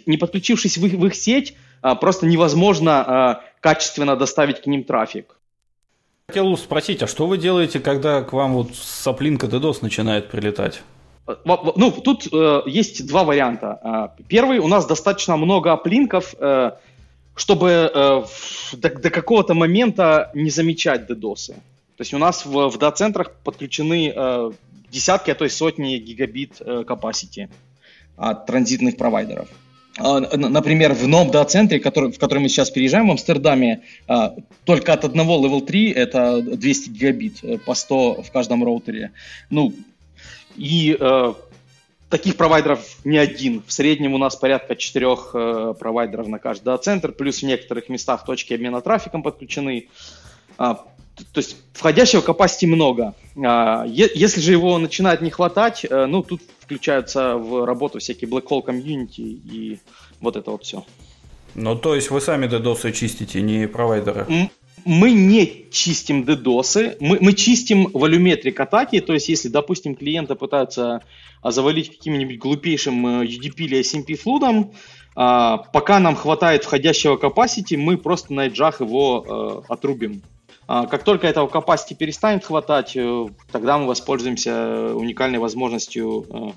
в их сеть, просто невозможно качественно доставить к ним трафик. Хотел спросить, а что вы делаете, когда к вам вот с аплинка DDoS начинает прилетать? Ну, тут есть два варианта. Первый, у нас достаточно много аплинков, чтобы до какого-то момента не замечать DDoS. То есть у нас в дата-центрах подключены десятки, а то и сотни гигабит capacity от транзитных провайдеров. Например, в новом дата-центре, в который мы сейчас переезжаем в Амстердаме, только от одного Level 3 это 200 гигабит по 100 в каждом роутере. Ну, и таких провайдеров не один. В среднем у нас порядка 4 провайдеров на каждый дата-центр, плюс в некоторых местах точки обмена трафиком подключены. То есть входящего capacity много. Если же его начинает не хватать, ну, тут включаются в работу всякие black hole community и вот это вот все. Ну, то есть вы сами DDoS чистите, не провайдеры? Мы не чистим DDoS, мы чистим волюметрик атаки, то есть если, допустим, клиента пытаются завалить каким-нибудь глупейшим UDP или SMP флудом, пока нам хватает входящего capacity, мы просто на эджах его отрубим. Как только этого capacity перестанет хватать, тогда мы воспользуемся уникальной возможностью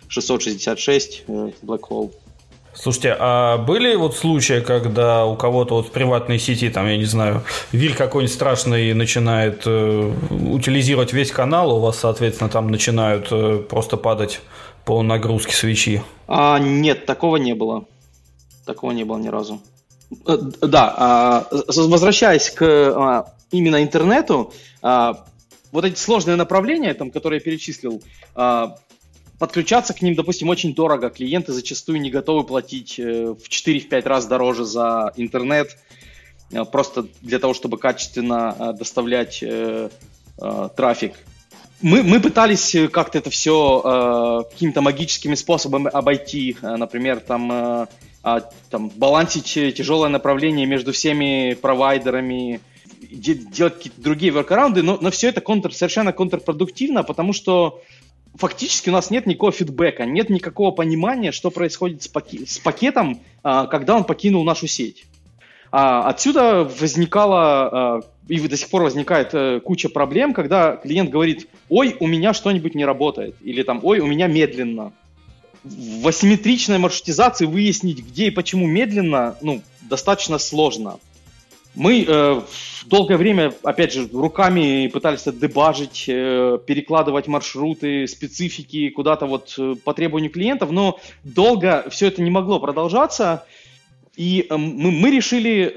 666 Black Hole. Слушайте, а были вот случаи, когда у кого-то вот в приватной сети, там, я не знаю, виль какой-нибудь страшный начинает утилизировать весь канал, у вас, соответственно, там начинают просто падать по нагрузке свечи? Нет, такого не было. Такого не было ни разу. Да, возвращаясь к именно интернету, вот эти сложные направления, там, которые я перечислил, подключаться к ним, допустим, очень дорого. Клиенты зачастую не готовы платить в 4-5 раз дороже за интернет, просто для того, чтобы качественно доставлять трафик. Мы пытались как-то это все какими-то магическими способами обойти, например, там балансить тяжелое направление между всеми провайдерами, делать какие-то другие воркараунды, но все это совершенно контрпродуктивно, потому что фактически у нас нет никакого фидбэка, нет никакого понимания, что происходит с пакетом, когда он покинул нашу сеть. Отсюда возникала и до сих пор возникает куча проблем, когда клиент говорит: ой, у меня что-нибудь не работает, или там, ой, у меня медленно. В асимметричной маршрутизации выяснить, где и почему медленно, достаточно сложно. Мы долгое время, опять же, руками пытались это дебажить, перекладывать маршруты, специфики куда-то вот по требованию клиентов, но долго все это не могло продолжаться, и мы решили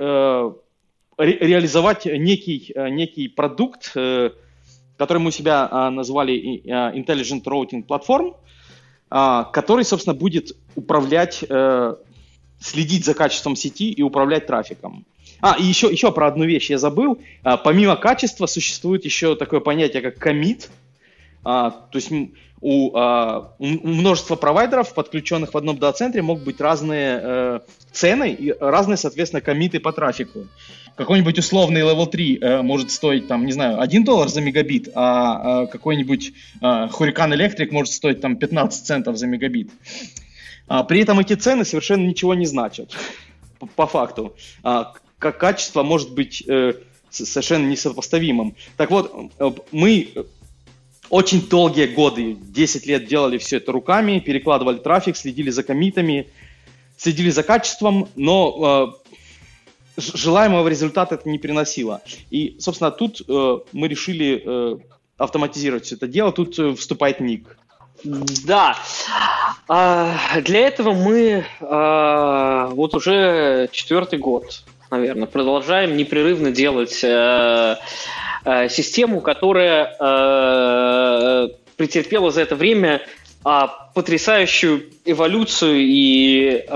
реализовать некий продукт, который мы у себя назвали Intelligent Routing Platform, который, собственно, будет управлять, следить за качеством сети и управлять трафиком. И еще про одну вещь я забыл. Помимо качества существует еще такое понятие, как commit. То есть у множества провайдеров, подключенных в одном дата-центре, могут быть разные цены и разные, соответственно, коммиты по трафику. Какой-нибудь условный Level 3 может стоить, там, не знаю, $1 за мегабит, а какой-нибудь Hurricane Electric может стоить там 15 центов за мегабит. При этом эти цены совершенно ничего не значат, по факту. Качество может быть совершенно несопоставимым. Так вот, мы очень долгие годы, 10 лет делали все это руками, перекладывали трафик, следили за коммитами, следили за качеством, но желаемого результата это не приносило. И, собственно, тут мы решили автоматизировать все это дело. Тут вступает Ник. Да. Для этого мы вот уже 4-й год, наверное, продолжаем непрерывно делать систему, которая претерпела за это время потрясающую эволюцию, и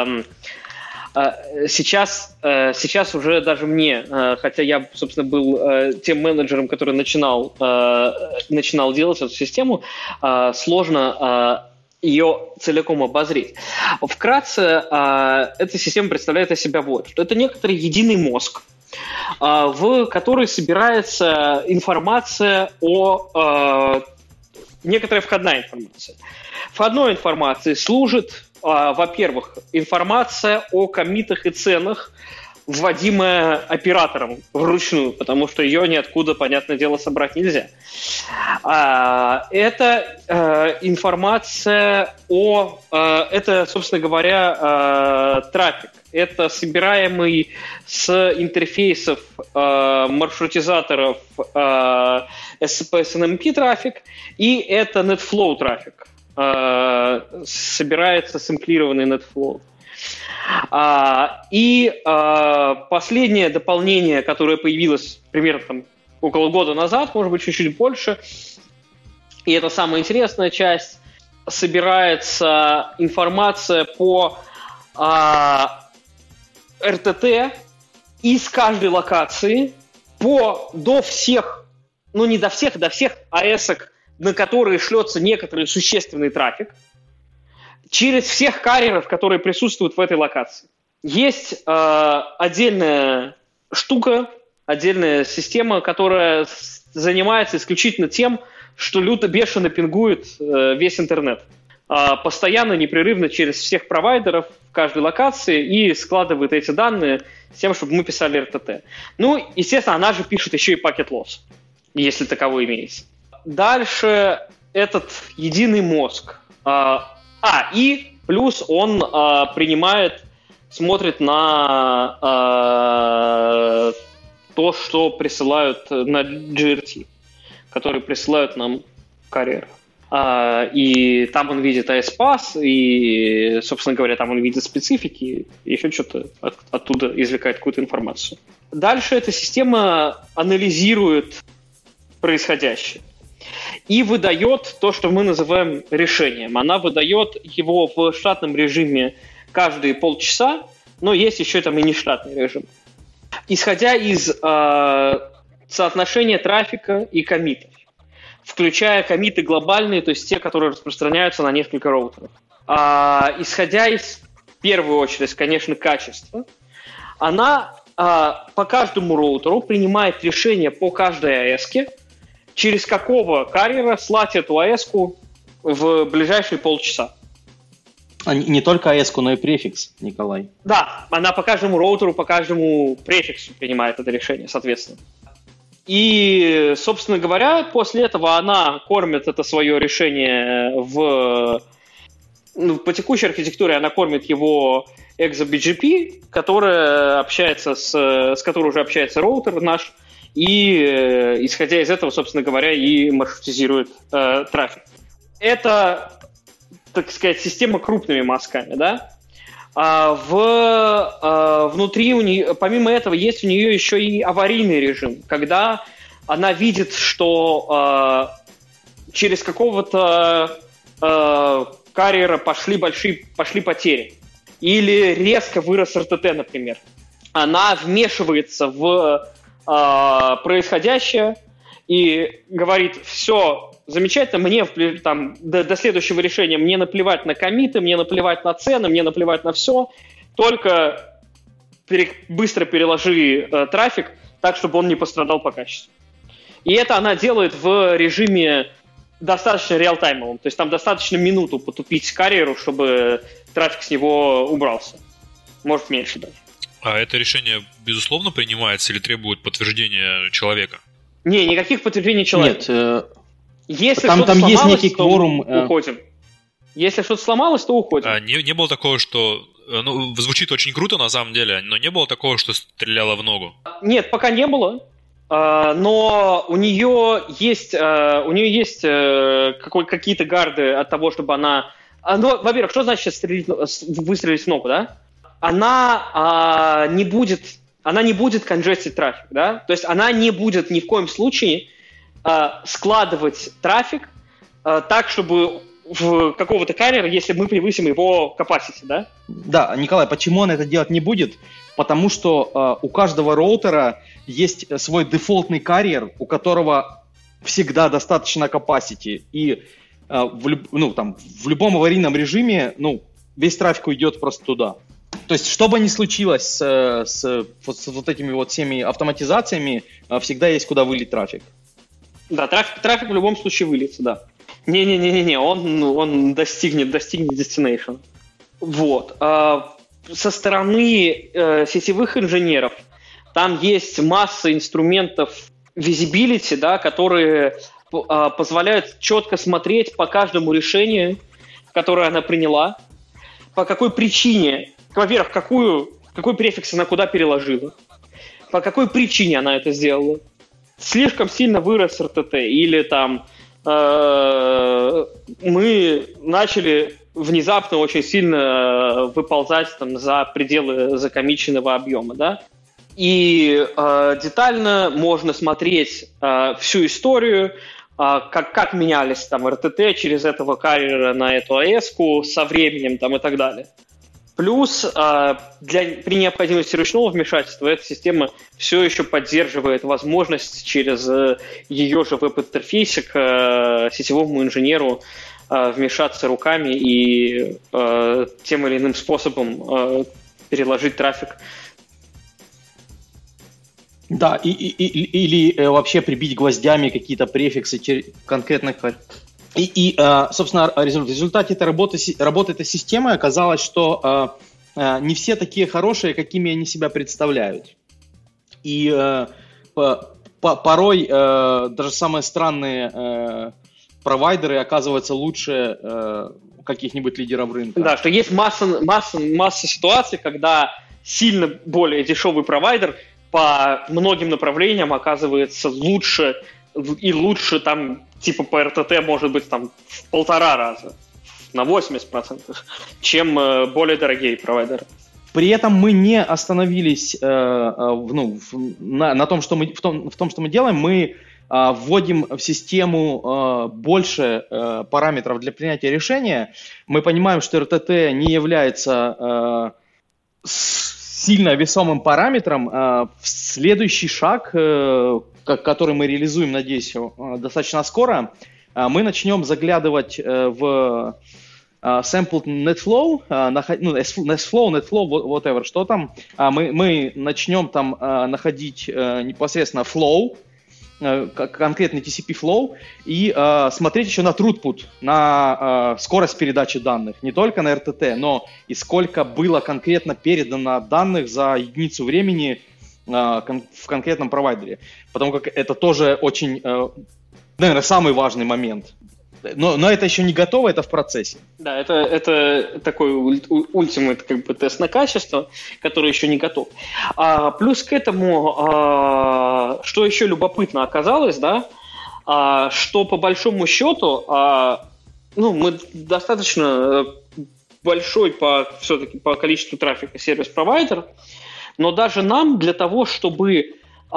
сейчас уже даже мне, хотя я, собственно, был тем менеджером, который начинал делать эту систему, сложно ее целиком обозреть. Вкратце, эта система представляет из себя вот, что это некоторый единый мозг, в который собирается информация некоторая входная информация. Входной информацией служит, во-первых, информация о коммитах и ценах, вводимая оператором вручную, потому что ее ниоткуда, понятное дело, собрать нельзя. Это информация это, собственно говоря, трафик. Это собираемый с интерфейсов маршрутизаторов SCP SNMP трафик, и это NetFlow трафик. Собирается сэмплированный NetFlow. И последнее дополнение, которое появилось примерно около года назад, может быть, чуть-чуть больше, и это самая интересная часть, собирается информация по RTT из каждой локации до всех, не до всех АЭСок, на которые шлется некоторый существенный трафик, через всех карьеров, которые присутствуют в этой локации. Есть отдельная штука, отдельная система, которая занимается исключительно тем, что люто бешено пингует весь интернет. Постоянно, непрерывно через всех провайдеров в каждой локации и складывает эти данные с тем, чтобы мы писали RTT. Естественно, она же пишет еще и packet loss, если таковой имеется. Дальше этот единый мозг. И плюс он смотрит на то, что присылают на GRT, которые присылают нам карьеры. И там он видит ASPath, и, собственно говоря, там он видит специфики, и еще что-то оттуда извлекает какую-то информацию. Дальше эта система анализирует происходящее и выдает то, что мы называем решением. Она выдает его в штатном режиме каждые полчаса, но есть еще там и нештатный режим. Исходя из соотношения трафика и коммитов, включая коммиты глобальные, то есть те, которые распространяются на несколько роутеров. Исходя из, в первую очередь, конечно, качества, она по каждому роутеру принимает решение по каждой АЭС-ке, через какого карьера слать эту АЭС-ку в ближайшие полчаса. Не только АЭС-ку, но и префикс, Николай. Да, она по каждому роутеру, по каждому префиксу принимает это решение, соответственно. И, собственно говоря, после этого она кормит это свое решение по текущей архитектуре она кормит его ExaBGP, которая с которой уже общается роутер наш, и, исходя из этого, собственно говоря, и маршрутизирует трафик. Это, так сказать, система крупными мазками, да? Внутри у нее, помимо этого, есть у нее еще и аварийный режим, когда она видит, что через какого-то карьера пошли потери, или резко вырос РТТ, например. Она вмешивается в происходящее и говорит: все замечательно, мне до следующего решения мне наплевать на коммиты, мне наплевать на цены, мне наплевать на все, только быстро переложи трафик так, чтобы он не пострадал по качеству. И это она делает в режиме достаточно реалтаймовым, то есть там достаточно минуту потупить карьеру, чтобы трафик с него убрался. Может, меньше даже. А это решение, безусловно, принимается или требует подтверждения человека? Не, никаких подтверждений человека. Нет, если там что-то есть сломалось, некий то кворум. Уходим. Если что-то сломалось, то уходим. Не было такого, что... звучит очень круто на самом деле, но не было такого, что стреляло в ногу? Нет, пока не было. Но у нее есть какие-то гарды от того, чтобы она... во-первых, что значит выстрелить в ногу, да? Она не будет конжестить трафик, да? То есть она не будет ни в коем случае складывать трафик так, чтобы в какого-то карьера, если мы превысим его capacity, да? Да, Николай, почему он это делать не будет? Потому что у каждого роутера есть свой дефолтный карьер, у которого всегда достаточно capacity, и в любом аварийном режиме весь трафик уйдет просто туда. То есть, что бы ни случилось с вот этими вот всеми автоматизациями, всегда есть куда вылить трафик. Да, трафик в любом случае выльется, да. Не-не-не, он достигнет destination. Вот. Со стороны сетевых инженеров там есть масса инструментов visibility, да, которые позволяют четко смотреть по каждому решению, которое она приняла, по какой причине, во-первых, какой префикс она куда переложила, по какой причине она это сделала. Слишком сильно вырос РТТ, или там мы начали внезапно очень сильно выползать там за пределы закоммиченного объема, да? И детально можно смотреть всю историю, как менялись там РТТ через этого карьера на эту АЭС-ку со временем там, и так далее. Плюс при необходимости ручного вмешательства эта система все еще поддерживает возможность через ее же веб-интерфейсе к сетевому инженеру вмешаться руками и тем или иным способом переложить трафик. Да, или вообще прибить гвоздями какие-то префиксы конкретных. Собственно, в результате этой работы этой системы оказалось, что не все такие хорошие, какими они себя представляют. И порой даже самые странные провайдеры оказываются лучше каких-нибудь лидеров рынка. Да, что есть масса ситуаций, когда сильно более дешевый провайдер по многим направлениям оказывается лучше, и лучше там типа по РТТ может быть там в 1,5 раза, на 80%, чем более дорогие провайдеры. При этом мы не остановились на том, что мы делаем. Мы вводим в систему больше параметров для принятия решения, мы понимаем, что РТТ не является сильно весомым параметром. Следующий шаг, который мы реализуем, надеюсь, достаточно скоро, мы начнем заглядывать в sampled netflow, netflow, whatever, что там. Мы начнем там находить непосредственно flow, конкретный TCP flow, и смотреть еще на throughput, на скорость передачи данных. Не только на RTT, но и сколько было конкретно передано данных за единицу времени в конкретном провайдере. Потому как это тоже очень, наверное, самый важный момент. Но это еще не готово, это в процессе. Да, это такой ультимат как бы тест на качество, который еще не готов. Плюс к этому, что еще любопытно оказалось, да, что по большому счету, мы достаточно большой все-таки по количеству трафика сервис-провайдер, но даже нам для того, чтобы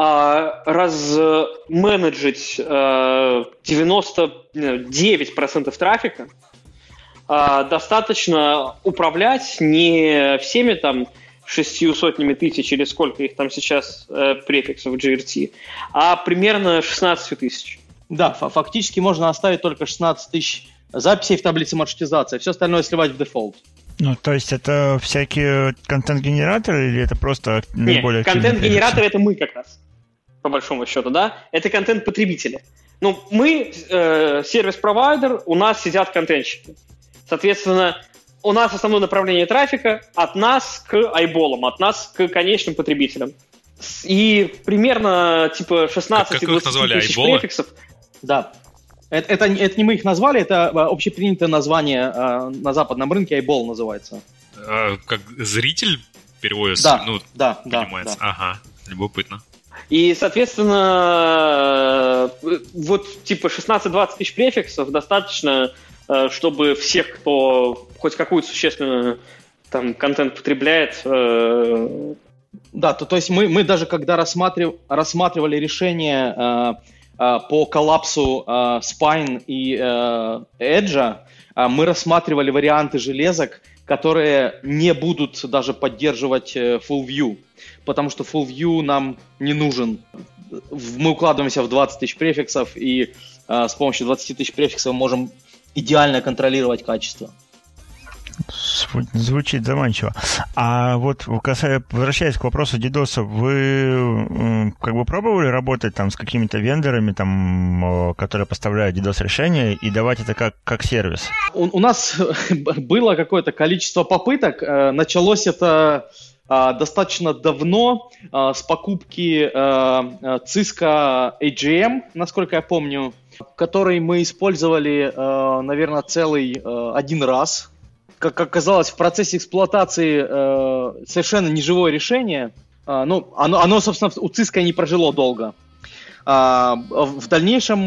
разменеджить 99% трафика, достаточно управлять не всеми там 600 тысяч или сколько их там сейчас префиксов GRT, а примерно 16 тысяч. Да, фактически можно оставить только 16 тысяч записей в таблице маршрутизации, все остальное сливать в дефолт. Ну, то есть это всякие контент-генераторы или это просто наиболее активные? Нет, контент-генераторы это мы как раз, по большому счету, да? Это контент-потребители. Ну, мы сервис-провайдер, у нас сидят контентщики. Соответственно, у нас основное направление трафика от нас к айболам, от нас к конечным потребителям. И примерно типа 16-20 тысяч префиксов. Да. Это не мы их назвали, это общепринятое название на западном рынке, айбол называется. Как зритель переводится? Да, понимается. Да. Ага, любопытно. И, соответственно, вот типа 16-20 тысяч префиксов достаточно, чтобы всех, кто хоть какую-то существенную там контент потребляет. Да, то есть мы даже когда рассматривали решение по коллапсу Spine и Edge, мы рассматривали варианты железок, которые не будут даже поддерживать Full View, потому что Full View нам не нужен. Мы укладываемся в 20 тысяч префиксов, и с помощью 20 тысяч префиксов можем идеально контролировать качество. Звучит заманчиво. А вот возвращаясь к вопросу DDoS, вы как бы пробовали работать там с какими-то вендорами, там, которые поставляют DDoS решения, и давать это как сервис? У нас было какое-то количество попыток. Началось это достаточно давно с покупки Cisco AGM, насколько я помню, который мы использовали, наверное, целый один раз. Как оказалось, в процессе эксплуатации совершенно неживое решение. Оно, собственно, у Cisco не прожило долго. В дальнейшем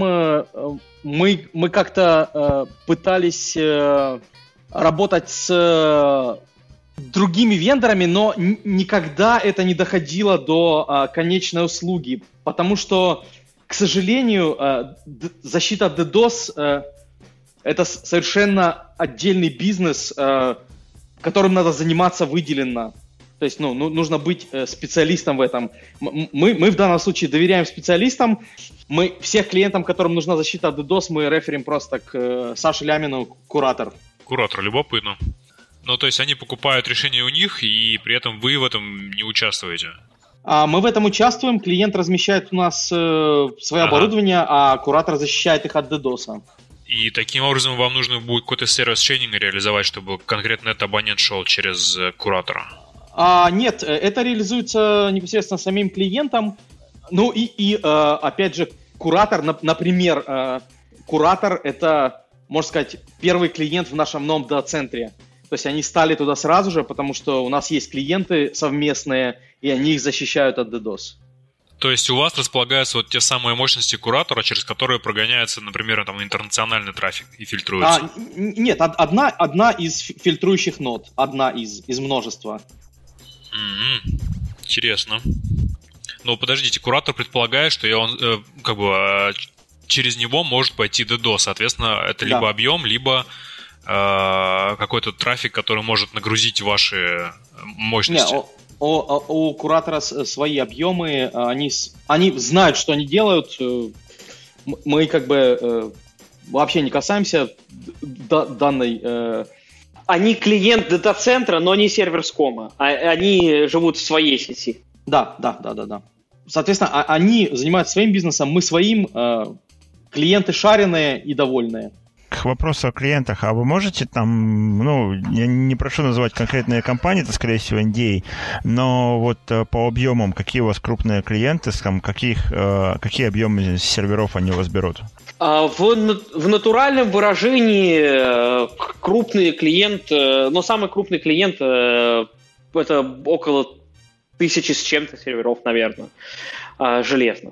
мы как-то пытались работать с другими вендорами, но никогда это не доходило до конечной услуги. Потому что, к сожалению, защита от DDoS это совершенно отдельный бизнес, которым надо заниматься выделенно. То есть, нужно быть специалистом в этом. Мы в данном случае доверяем специалистам. Мы всех клиентам, которым нужна защита от DDoS, мы реферим просто к Саше Лямину, куратор. Куратор, любопытно. Ну, то есть они покупают решение у них, и при этом вы в этом не участвуете? Мы в этом участвуем. Клиент размещает у нас свое оборудование, а куратор защищает их от DDoS. И таким образом вам нужно будет какой-то сервис чейнинга реализовать, чтобы конкретно этот абонент шел через куратора? Нет, это реализуется непосредственно самим клиентом. Ну и опять же, куратор, например, куратор это, можно сказать, первый клиент в нашем новом дата-центре. То есть они стали туда сразу же, потому что у нас есть клиенты совместные, и они их защищают от DDoS. То есть у вас располагаются вот те самые мощности куратора, через которые прогоняется, например, там интернациональный трафик и фильтруется? Нет, одна из фильтрующих нод, одна из множества. Интересно. Но подождите, куратор предполагает, что он через него может пойти DDoS. Соответственно, это либо объем, либо какой-то трафик, который может нагрузить ваши мощности. У куратора свои объемы, они знают, что они делают. Мы вообще не касаемся данной... Они клиент дата-центра, но не серверскома. Они живут в своей сети. Да. Соответственно, они занимаются своим бизнесом, мы своим, клиенты шаренные и довольные. К вопросу о клиентах, а вы можете там, я не прошу называть конкретные компании, это, скорее всего, NDA, но вот по объемам, какие у вас крупные клиенты, какие объемы серверов они у вас берут? В натуральном выражении крупный клиент, самый крупный клиент это около 1000 с чем-то серверов, наверное, железных.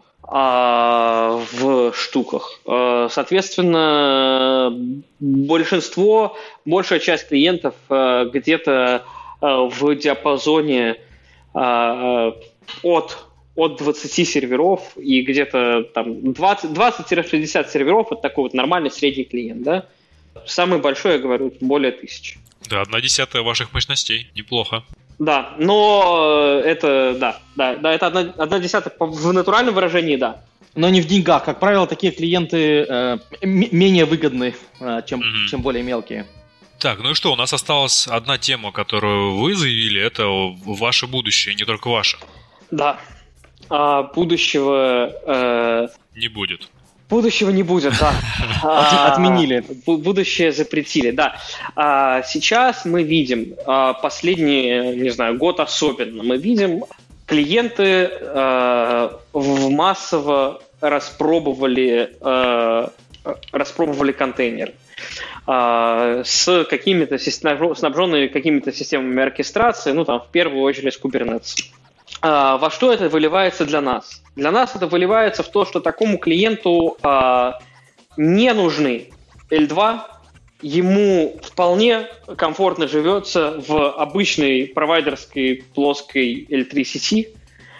В штуках. Соответственно, большая часть клиентов где-то в диапазоне от 20 серверов и где-то там 20-60 серверов, это такой вот нормальный средний клиент, да? Самый большой, я говорю, более 1000. Да, 1/10 ваших мощностей. Неплохо. Да, но это, это 1/10 в натуральном выражении, да. Но не в деньгах. Как правило, такие клиенты менее выгодны, чем более мелкие. Так, ну и что, у нас осталась одна тема, которую вы заявили, это ваше будущее, не только ваше. Да, будущего... Не будет. Будущего не будет, да. Отменили. Будущее запретили, да. Сейчас мы видим, последний, не знаю, год особенно, мы видим, клиенты массово распробовали контейнер снабженные какими-то системами оркестрации, в первую очередь с Kubernetes. Во что это выливается для нас? Для нас это выливается в то, что такому клиенту не нужны L2, ему вполне комфортно живется в обычной провайдерской плоской L3 сети.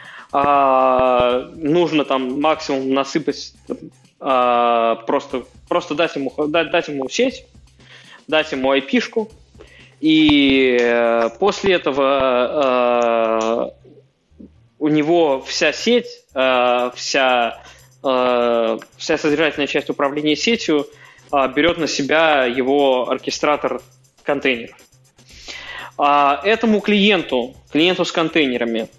Нужно там максимум насыпать, просто дать ему сеть, дать ему IP-шку, и после этого у него вся сеть, вся содержательная часть управления сетью берет на себя его оркестратор контейнеров. Этому клиенту с контейнерами,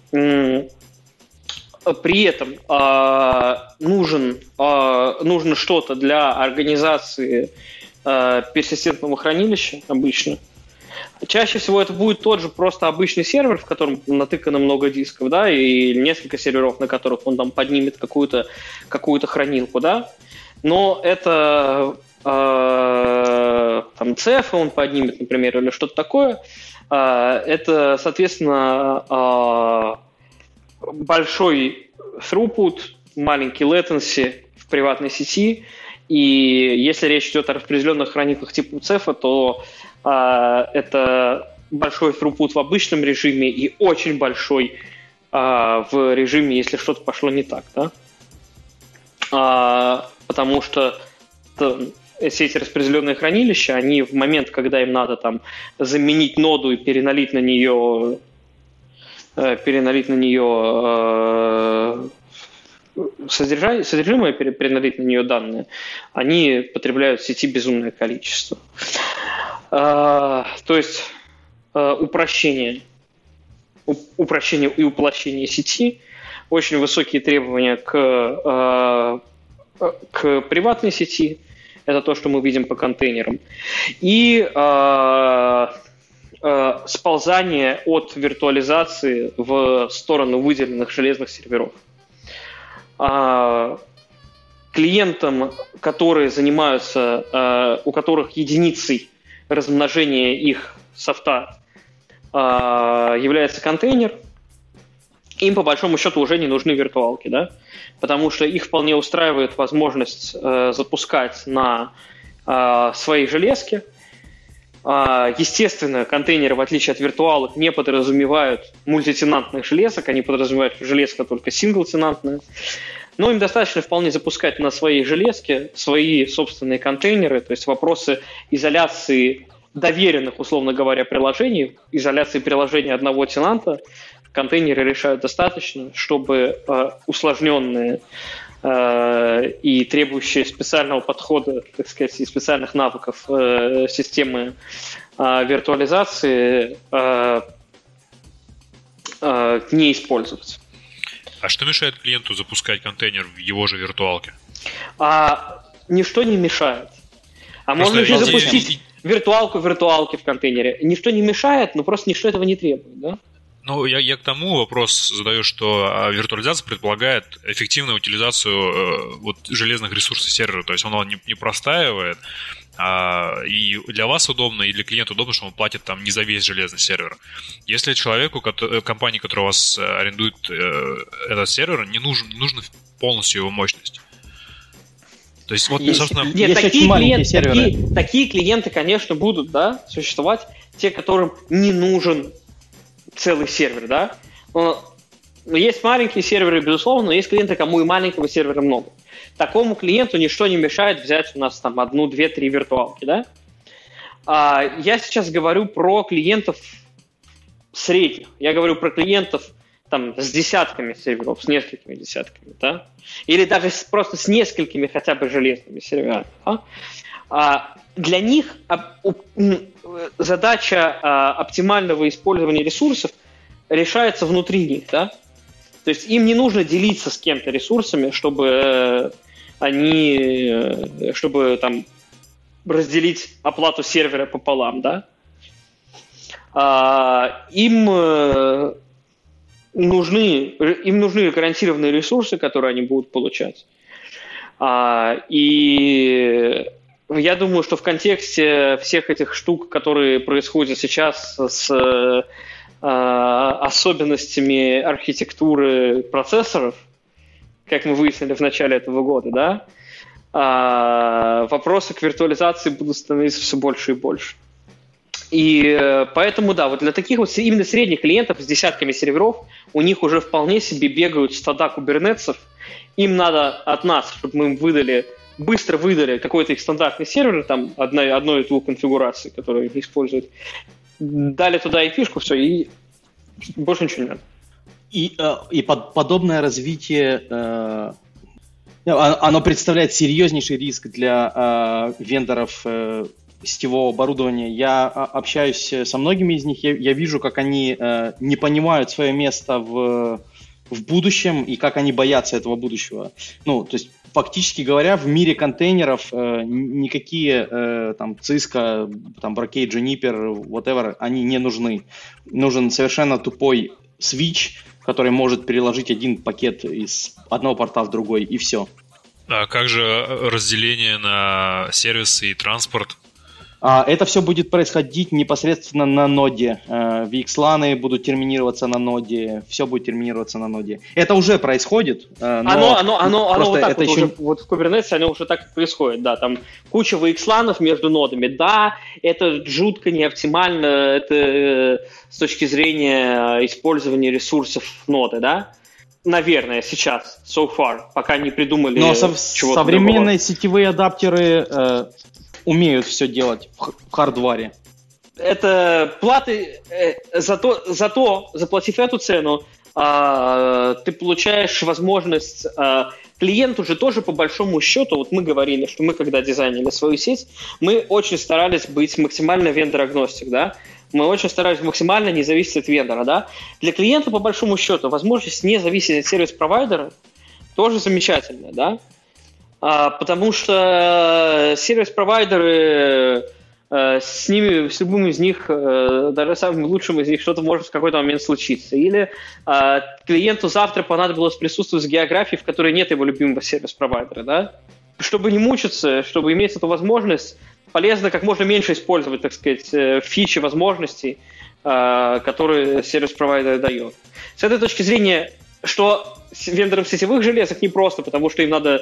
при этом нужно что-то для организации персистентного хранилища обычно. Чаще всего это будет тот же просто обычный сервер, в котором натыкано много дисков, да, и несколько серверов, на которых он там поднимет какую-то хранилку, да. Но это там цефы он поднимет, например, или что-то такое. Это, соответственно, большой throughput, маленький latency в приватной сети. И если речь идет о распределенных хранилках типа цефа, то это большой throughput в обычном режиме и очень большой в режиме, если что-то пошло не так, да? Потому что все эти распределенные хранилища, они в момент, когда им надо там заменить ноду и переналить на нее содержимое, переналить на нее данные, они потребляют в сети безумное количество. То есть упрощение и уплощение сети, очень высокие требования к приватной сети, это то, что мы видим по контейнерам, и сползание от виртуализации в сторону выделенных железных серверов. Клиентам, которые занимаются, у которых единицей размножения их софта является контейнер, им по большому счету уже не нужны виртуалки, да? Потому что их вполне устраивает возможность запускать на своей железке Естественно, контейнеры, в отличие от виртуалок, не подразумевают мультитенантных железок, они подразумевают железка только синглтенантная. Но им достаточно вполне запускать на своей железке свои собственные контейнеры, то есть вопросы изоляции доверенных, условно говоря, приложений, изоляции приложения одного тенанта, контейнеры решают достаточно, чтобы усложненные и требующие специального подхода, так сказать, и специальных навыков системы виртуализации не использовать. А что мешает клиенту запускать контейнер в его же виртуалке? Ничто не мешает. Можно еще запустить виртуалку в виртуалке в контейнере. Ничто не мешает, но просто ничто этого не требует, да? Ну, я к тому вопрос задаю, что виртуализация предполагает эффективную утилизацию железных ресурсов сервера. То есть он не простаивает, и для вас удобно, и для клиента удобно, что он платит там не за весь железный сервер. Если человеку, компании, которая у вас арендует этот сервер, не нужна полностью его мощность. То есть, собственно... Нет, такие клиенты, конечно, будут, да, существовать, те, которым не нужен целый сервер, да. Но есть маленькие серверы, безусловно, но есть клиенты, кому и маленького сервера много. Такому клиенту ничто не мешает взять у нас там 1, 2, 3 виртуалки, да. Я сейчас говорю про клиентов средних. Я говорю про клиентов там с десятками серверов, с несколькими десятками, да. Или даже просто с несколькими хотя бы железными серверами. Да? Для них задача оптимального использования ресурсов решается внутри них, да? То есть им не нужно делиться с кем-то ресурсами, чтобы там разделить оплату сервера пополам, да? Им нужны гарантированные ресурсы, которые они будут получать. И я думаю, что в контексте всех этих штук, которые происходят сейчас с особенностями архитектуры процессоров, как мы выяснили в начале этого года, да, вопросы к виртуализации будут становиться все больше и больше. И поэтому, да, вот для таких вот именно средних клиентов с десятками серверов у них уже вполне себе бегают стада кубернетсов. Им надо от нас, чтобы мы им быстро выдали какой-то их стандартный сервер, там одной из двух конфигураций, которые они используют, дали туда IP-шку, все, и больше ничего не надо. И подобное развитие, оно представляет серьезнейший риск для вендоров сетевого оборудования. Я общаюсь со многими из них, я вижу, как они не понимают свое место в будущем и как они боятся этого будущего. Ну, то есть, фактически говоря, в мире контейнеров никакие там Cisco, там Brocade, Juniper, whatever, они не нужны. Нужен совершенно тупой switch, который может переложить один пакет из одного порта в другой, и все. А как же разделение на сервисы и транспорт? Это все будет происходить непосредственно на ноде. VXLAN будут терминироваться на ноде, все будет терминироваться на ноде. Это уже происходит. Оно вот так вот, уже, вот в Kubernetes оно уже так происходит, да, там куча VXLAN между нодами, да, это жутко неоптимально, это с точки зрения использования ресурсов ноды, да. Наверное, сейчас, so far, пока не придумали чего-то современные другого. Сетевые адаптеры умеют все делать в хардваре. Это платы, заплатив эту цену, ты получаешь возможность... Клиенту же тоже по большому счету, вот мы говорили, что мы когда дизайнили свою сеть, мы очень старались быть максимально вендор-агностик, да? Мы очень старались максимально не зависеть от вендора, да? Для клиента, по большому счету, возможность не зависеть от сервис-провайдера тоже замечательная, да? Потому что сервис-провайдеры, с любым из них, даже самым лучшим из них, что-то может в какой-то момент случиться. Или клиенту завтра понадобилось присутствовать в географии, в которой нет его любимого сервис-провайдера, да? Чтобы не мучиться, чтобы иметь эту возможность, полезно как можно меньше использовать, так сказать, фичи возможностей, которые сервис-провайдер дает. С этой точки зрения, что вендорам сетевых железок непросто, потому что им надо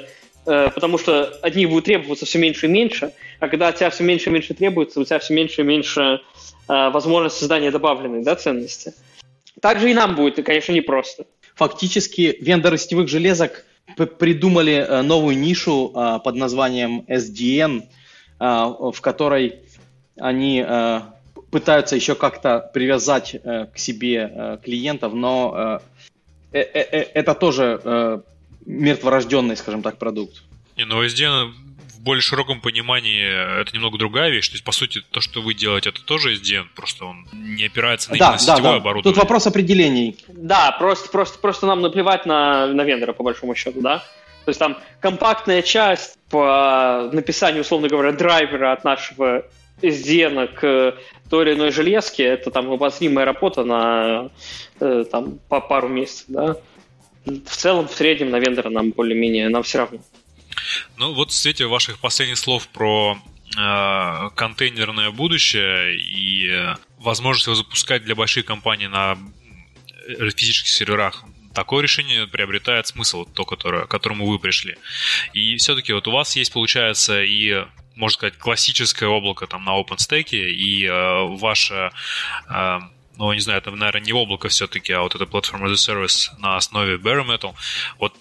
потому что от них будет требоваться все меньше и меньше, а когда от тебя все меньше и меньше требуется, у тебя все меньше и меньше возможность создания добавленной, да, ценности. Также и нам будет, конечно, непросто. Фактически вендоры сетевых железок придумали новую нишу под названием SDN, в которой они пытаются еще как-то привязать к себе клиентов, но это тоже мертворожденный, скажем так, продукт. Но SDN в более широком понимании это немного другая вещь. То есть, по сути, то, что вы делаете, это тоже SDN, просто он не опирается на именно сетевое оборудование. Тут вопрос определений. Да, просто нам наплевать на вендора, по большому счету, да. То есть там компактная часть по написанию, условно говоря, драйвера от нашего SDN к той или иной железке, это там обозримая работа на там, по пару месяцев, да. В целом, в среднем на вендора нам более-менее, нам все равно. Ну вот в свете ваших последних слов про контейнерное будущее и возможность его запускать для больших компаний на физических серверах, такое решение приобретает смысл, то, к которому вы пришли. И все-таки вот у вас есть, получается, и, можно сказать, классическое облако там на OpenStack, и ваше, ну, не знаю, это, наверное, не облако все-таки, а вот это Platform as a Service на основе Bare Metal. Вот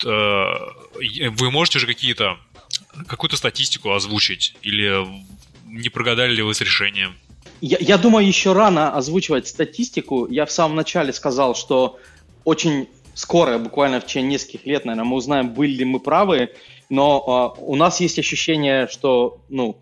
вы можете же какую-то статистику озвучить? Или не прогадали ли вы с решением? Я думаю, еще рано озвучивать статистику. Я в самом начале сказал, что очень скоро, буквально в течение нескольких лет, наверное, мы узнаем, были ли мы правы, но у нас есть ощущение, что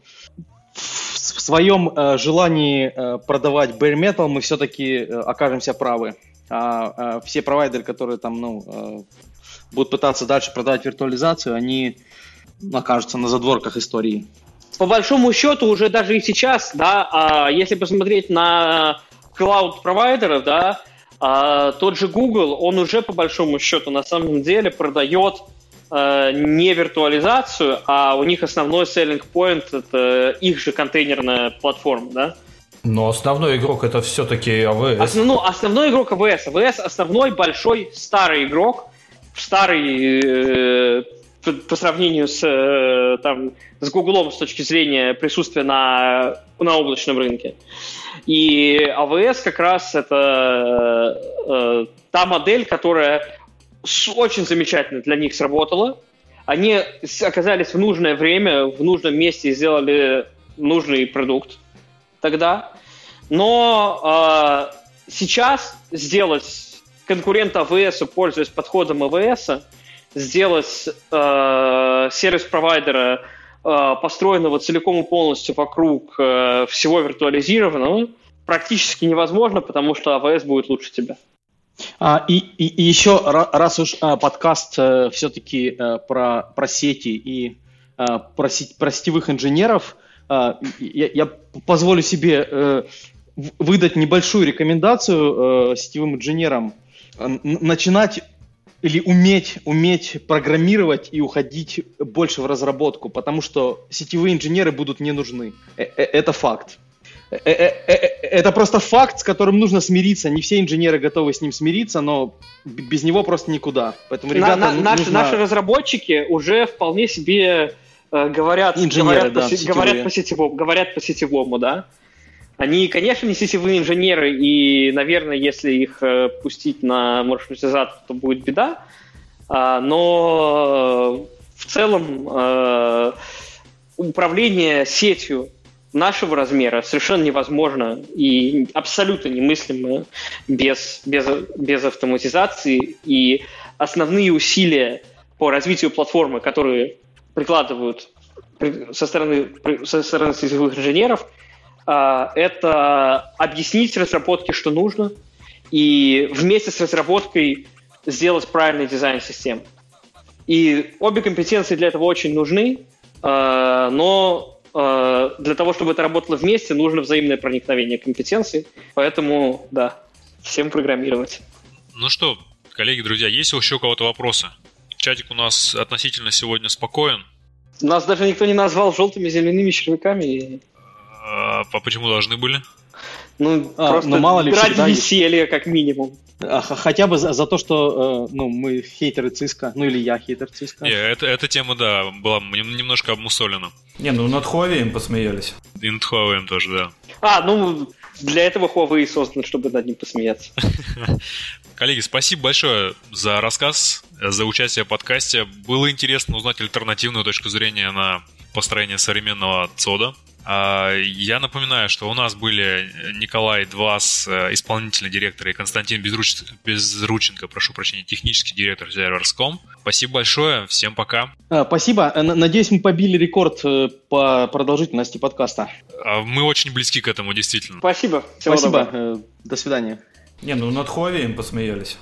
в своем желании продавать bare metal мы все-таки окажемся правы. А все провайдеры, которые там будут пытаться дальше продавать виртуализацию, они окажутся на задворках истории. По большому счету, уже даже и сейчас, да, если посмотреть на клауд-провайдеров, да, тот же Google, он уже по большому счету на самом деле продает не виртуализацию, а у них основной selling point – это их же контейнерная платформа, да. Но основной игрок – это все-таки AWS. Основной игрок AWS. AWS – основной большой старый игрок, старый по сравнению с Google с точки зрения присутствия на облачном рынке. И AWS как раз это та модель, которая очень замечательно для них сработала. Они оказались в нужное время, в нужном месте и сделали нужный продукт тогда. Но сейчас сделать конкурента AWS, пользуясь подходом AWS, сделать сервис-провайдера, построенного целиком и полностью вокруг всего виртуализированного, практически невозможно, потому что AWS будет лучше тебя. И еще, раз уж подкаст все-таки про сети и про сетевых инженеров, я позволю себе выдать небольшую рекомендацию сетевым инженерам. Начинать или уметь программировать и уходить больше в разработку, потому что сетевые инженеры будут не нужны. Это факт. Это просто факт, с которым нужно смириться. Не все инженеры готовы с ним смириться, но без него просто никуда. Поэтому, ребята, наши разработчики уже вполне себе говорят по сетевому, да. Они, конечно, не сетевые инженеры, и, наверное, если их пустить на маршрутизатор, то будет беда. Но в целом управление сетью нашего размера совершенно невозможно и абсолютно немыслимо без автоматизации. И основные усилия по развитию платформы, которые прикладывают со стороны сетевых инженеров, это объяснить разработке, что нужно, и вместе с разработкой сделать правильный дизайн систем. И обе компетенции для этого очень нужны, но для того, чтобы это работало вместе, нужно взаимное проникновение компетенций. Поэтому, да, всем программировать. Ну что, коллеги, друзья, есть еще у кого-то вопросы? Чатик у нас относительно сегодня спокоен. Нас даже никто не назвал желтыми земляными червяками. А почему должны были? Ну, просто мало ли, ради всегда веселья, как минимум. Хотя бы за то, что мы хейтеры Cisco, или я хейтер Cisco. Эта тема, да, была немножко обмусолена. Не, над Huawei посмеялись. И над Huawei тоже, да. Для этого Huawei создан, чтобы над ним посмеяться. Коллеги, спасибо большое за рассказ, за участие в подкасте. Было интересно узнать альтернативную точку зрения на построение современного ЦОДа. Я напоминаю, что у нас были Николай Двас, исполнительный директор, и Константин Безрученко, прошу прощения, технический директор Servers.com. Спасибо большое, всем пока. Спасибо. Надеюсь, мы побили рекорд по продолжительности подкаста. Мы очень близки к этому, действительно. Спасибо. Всего Спасибо. доброго. До свидания. Не, над Huawei посмеялись.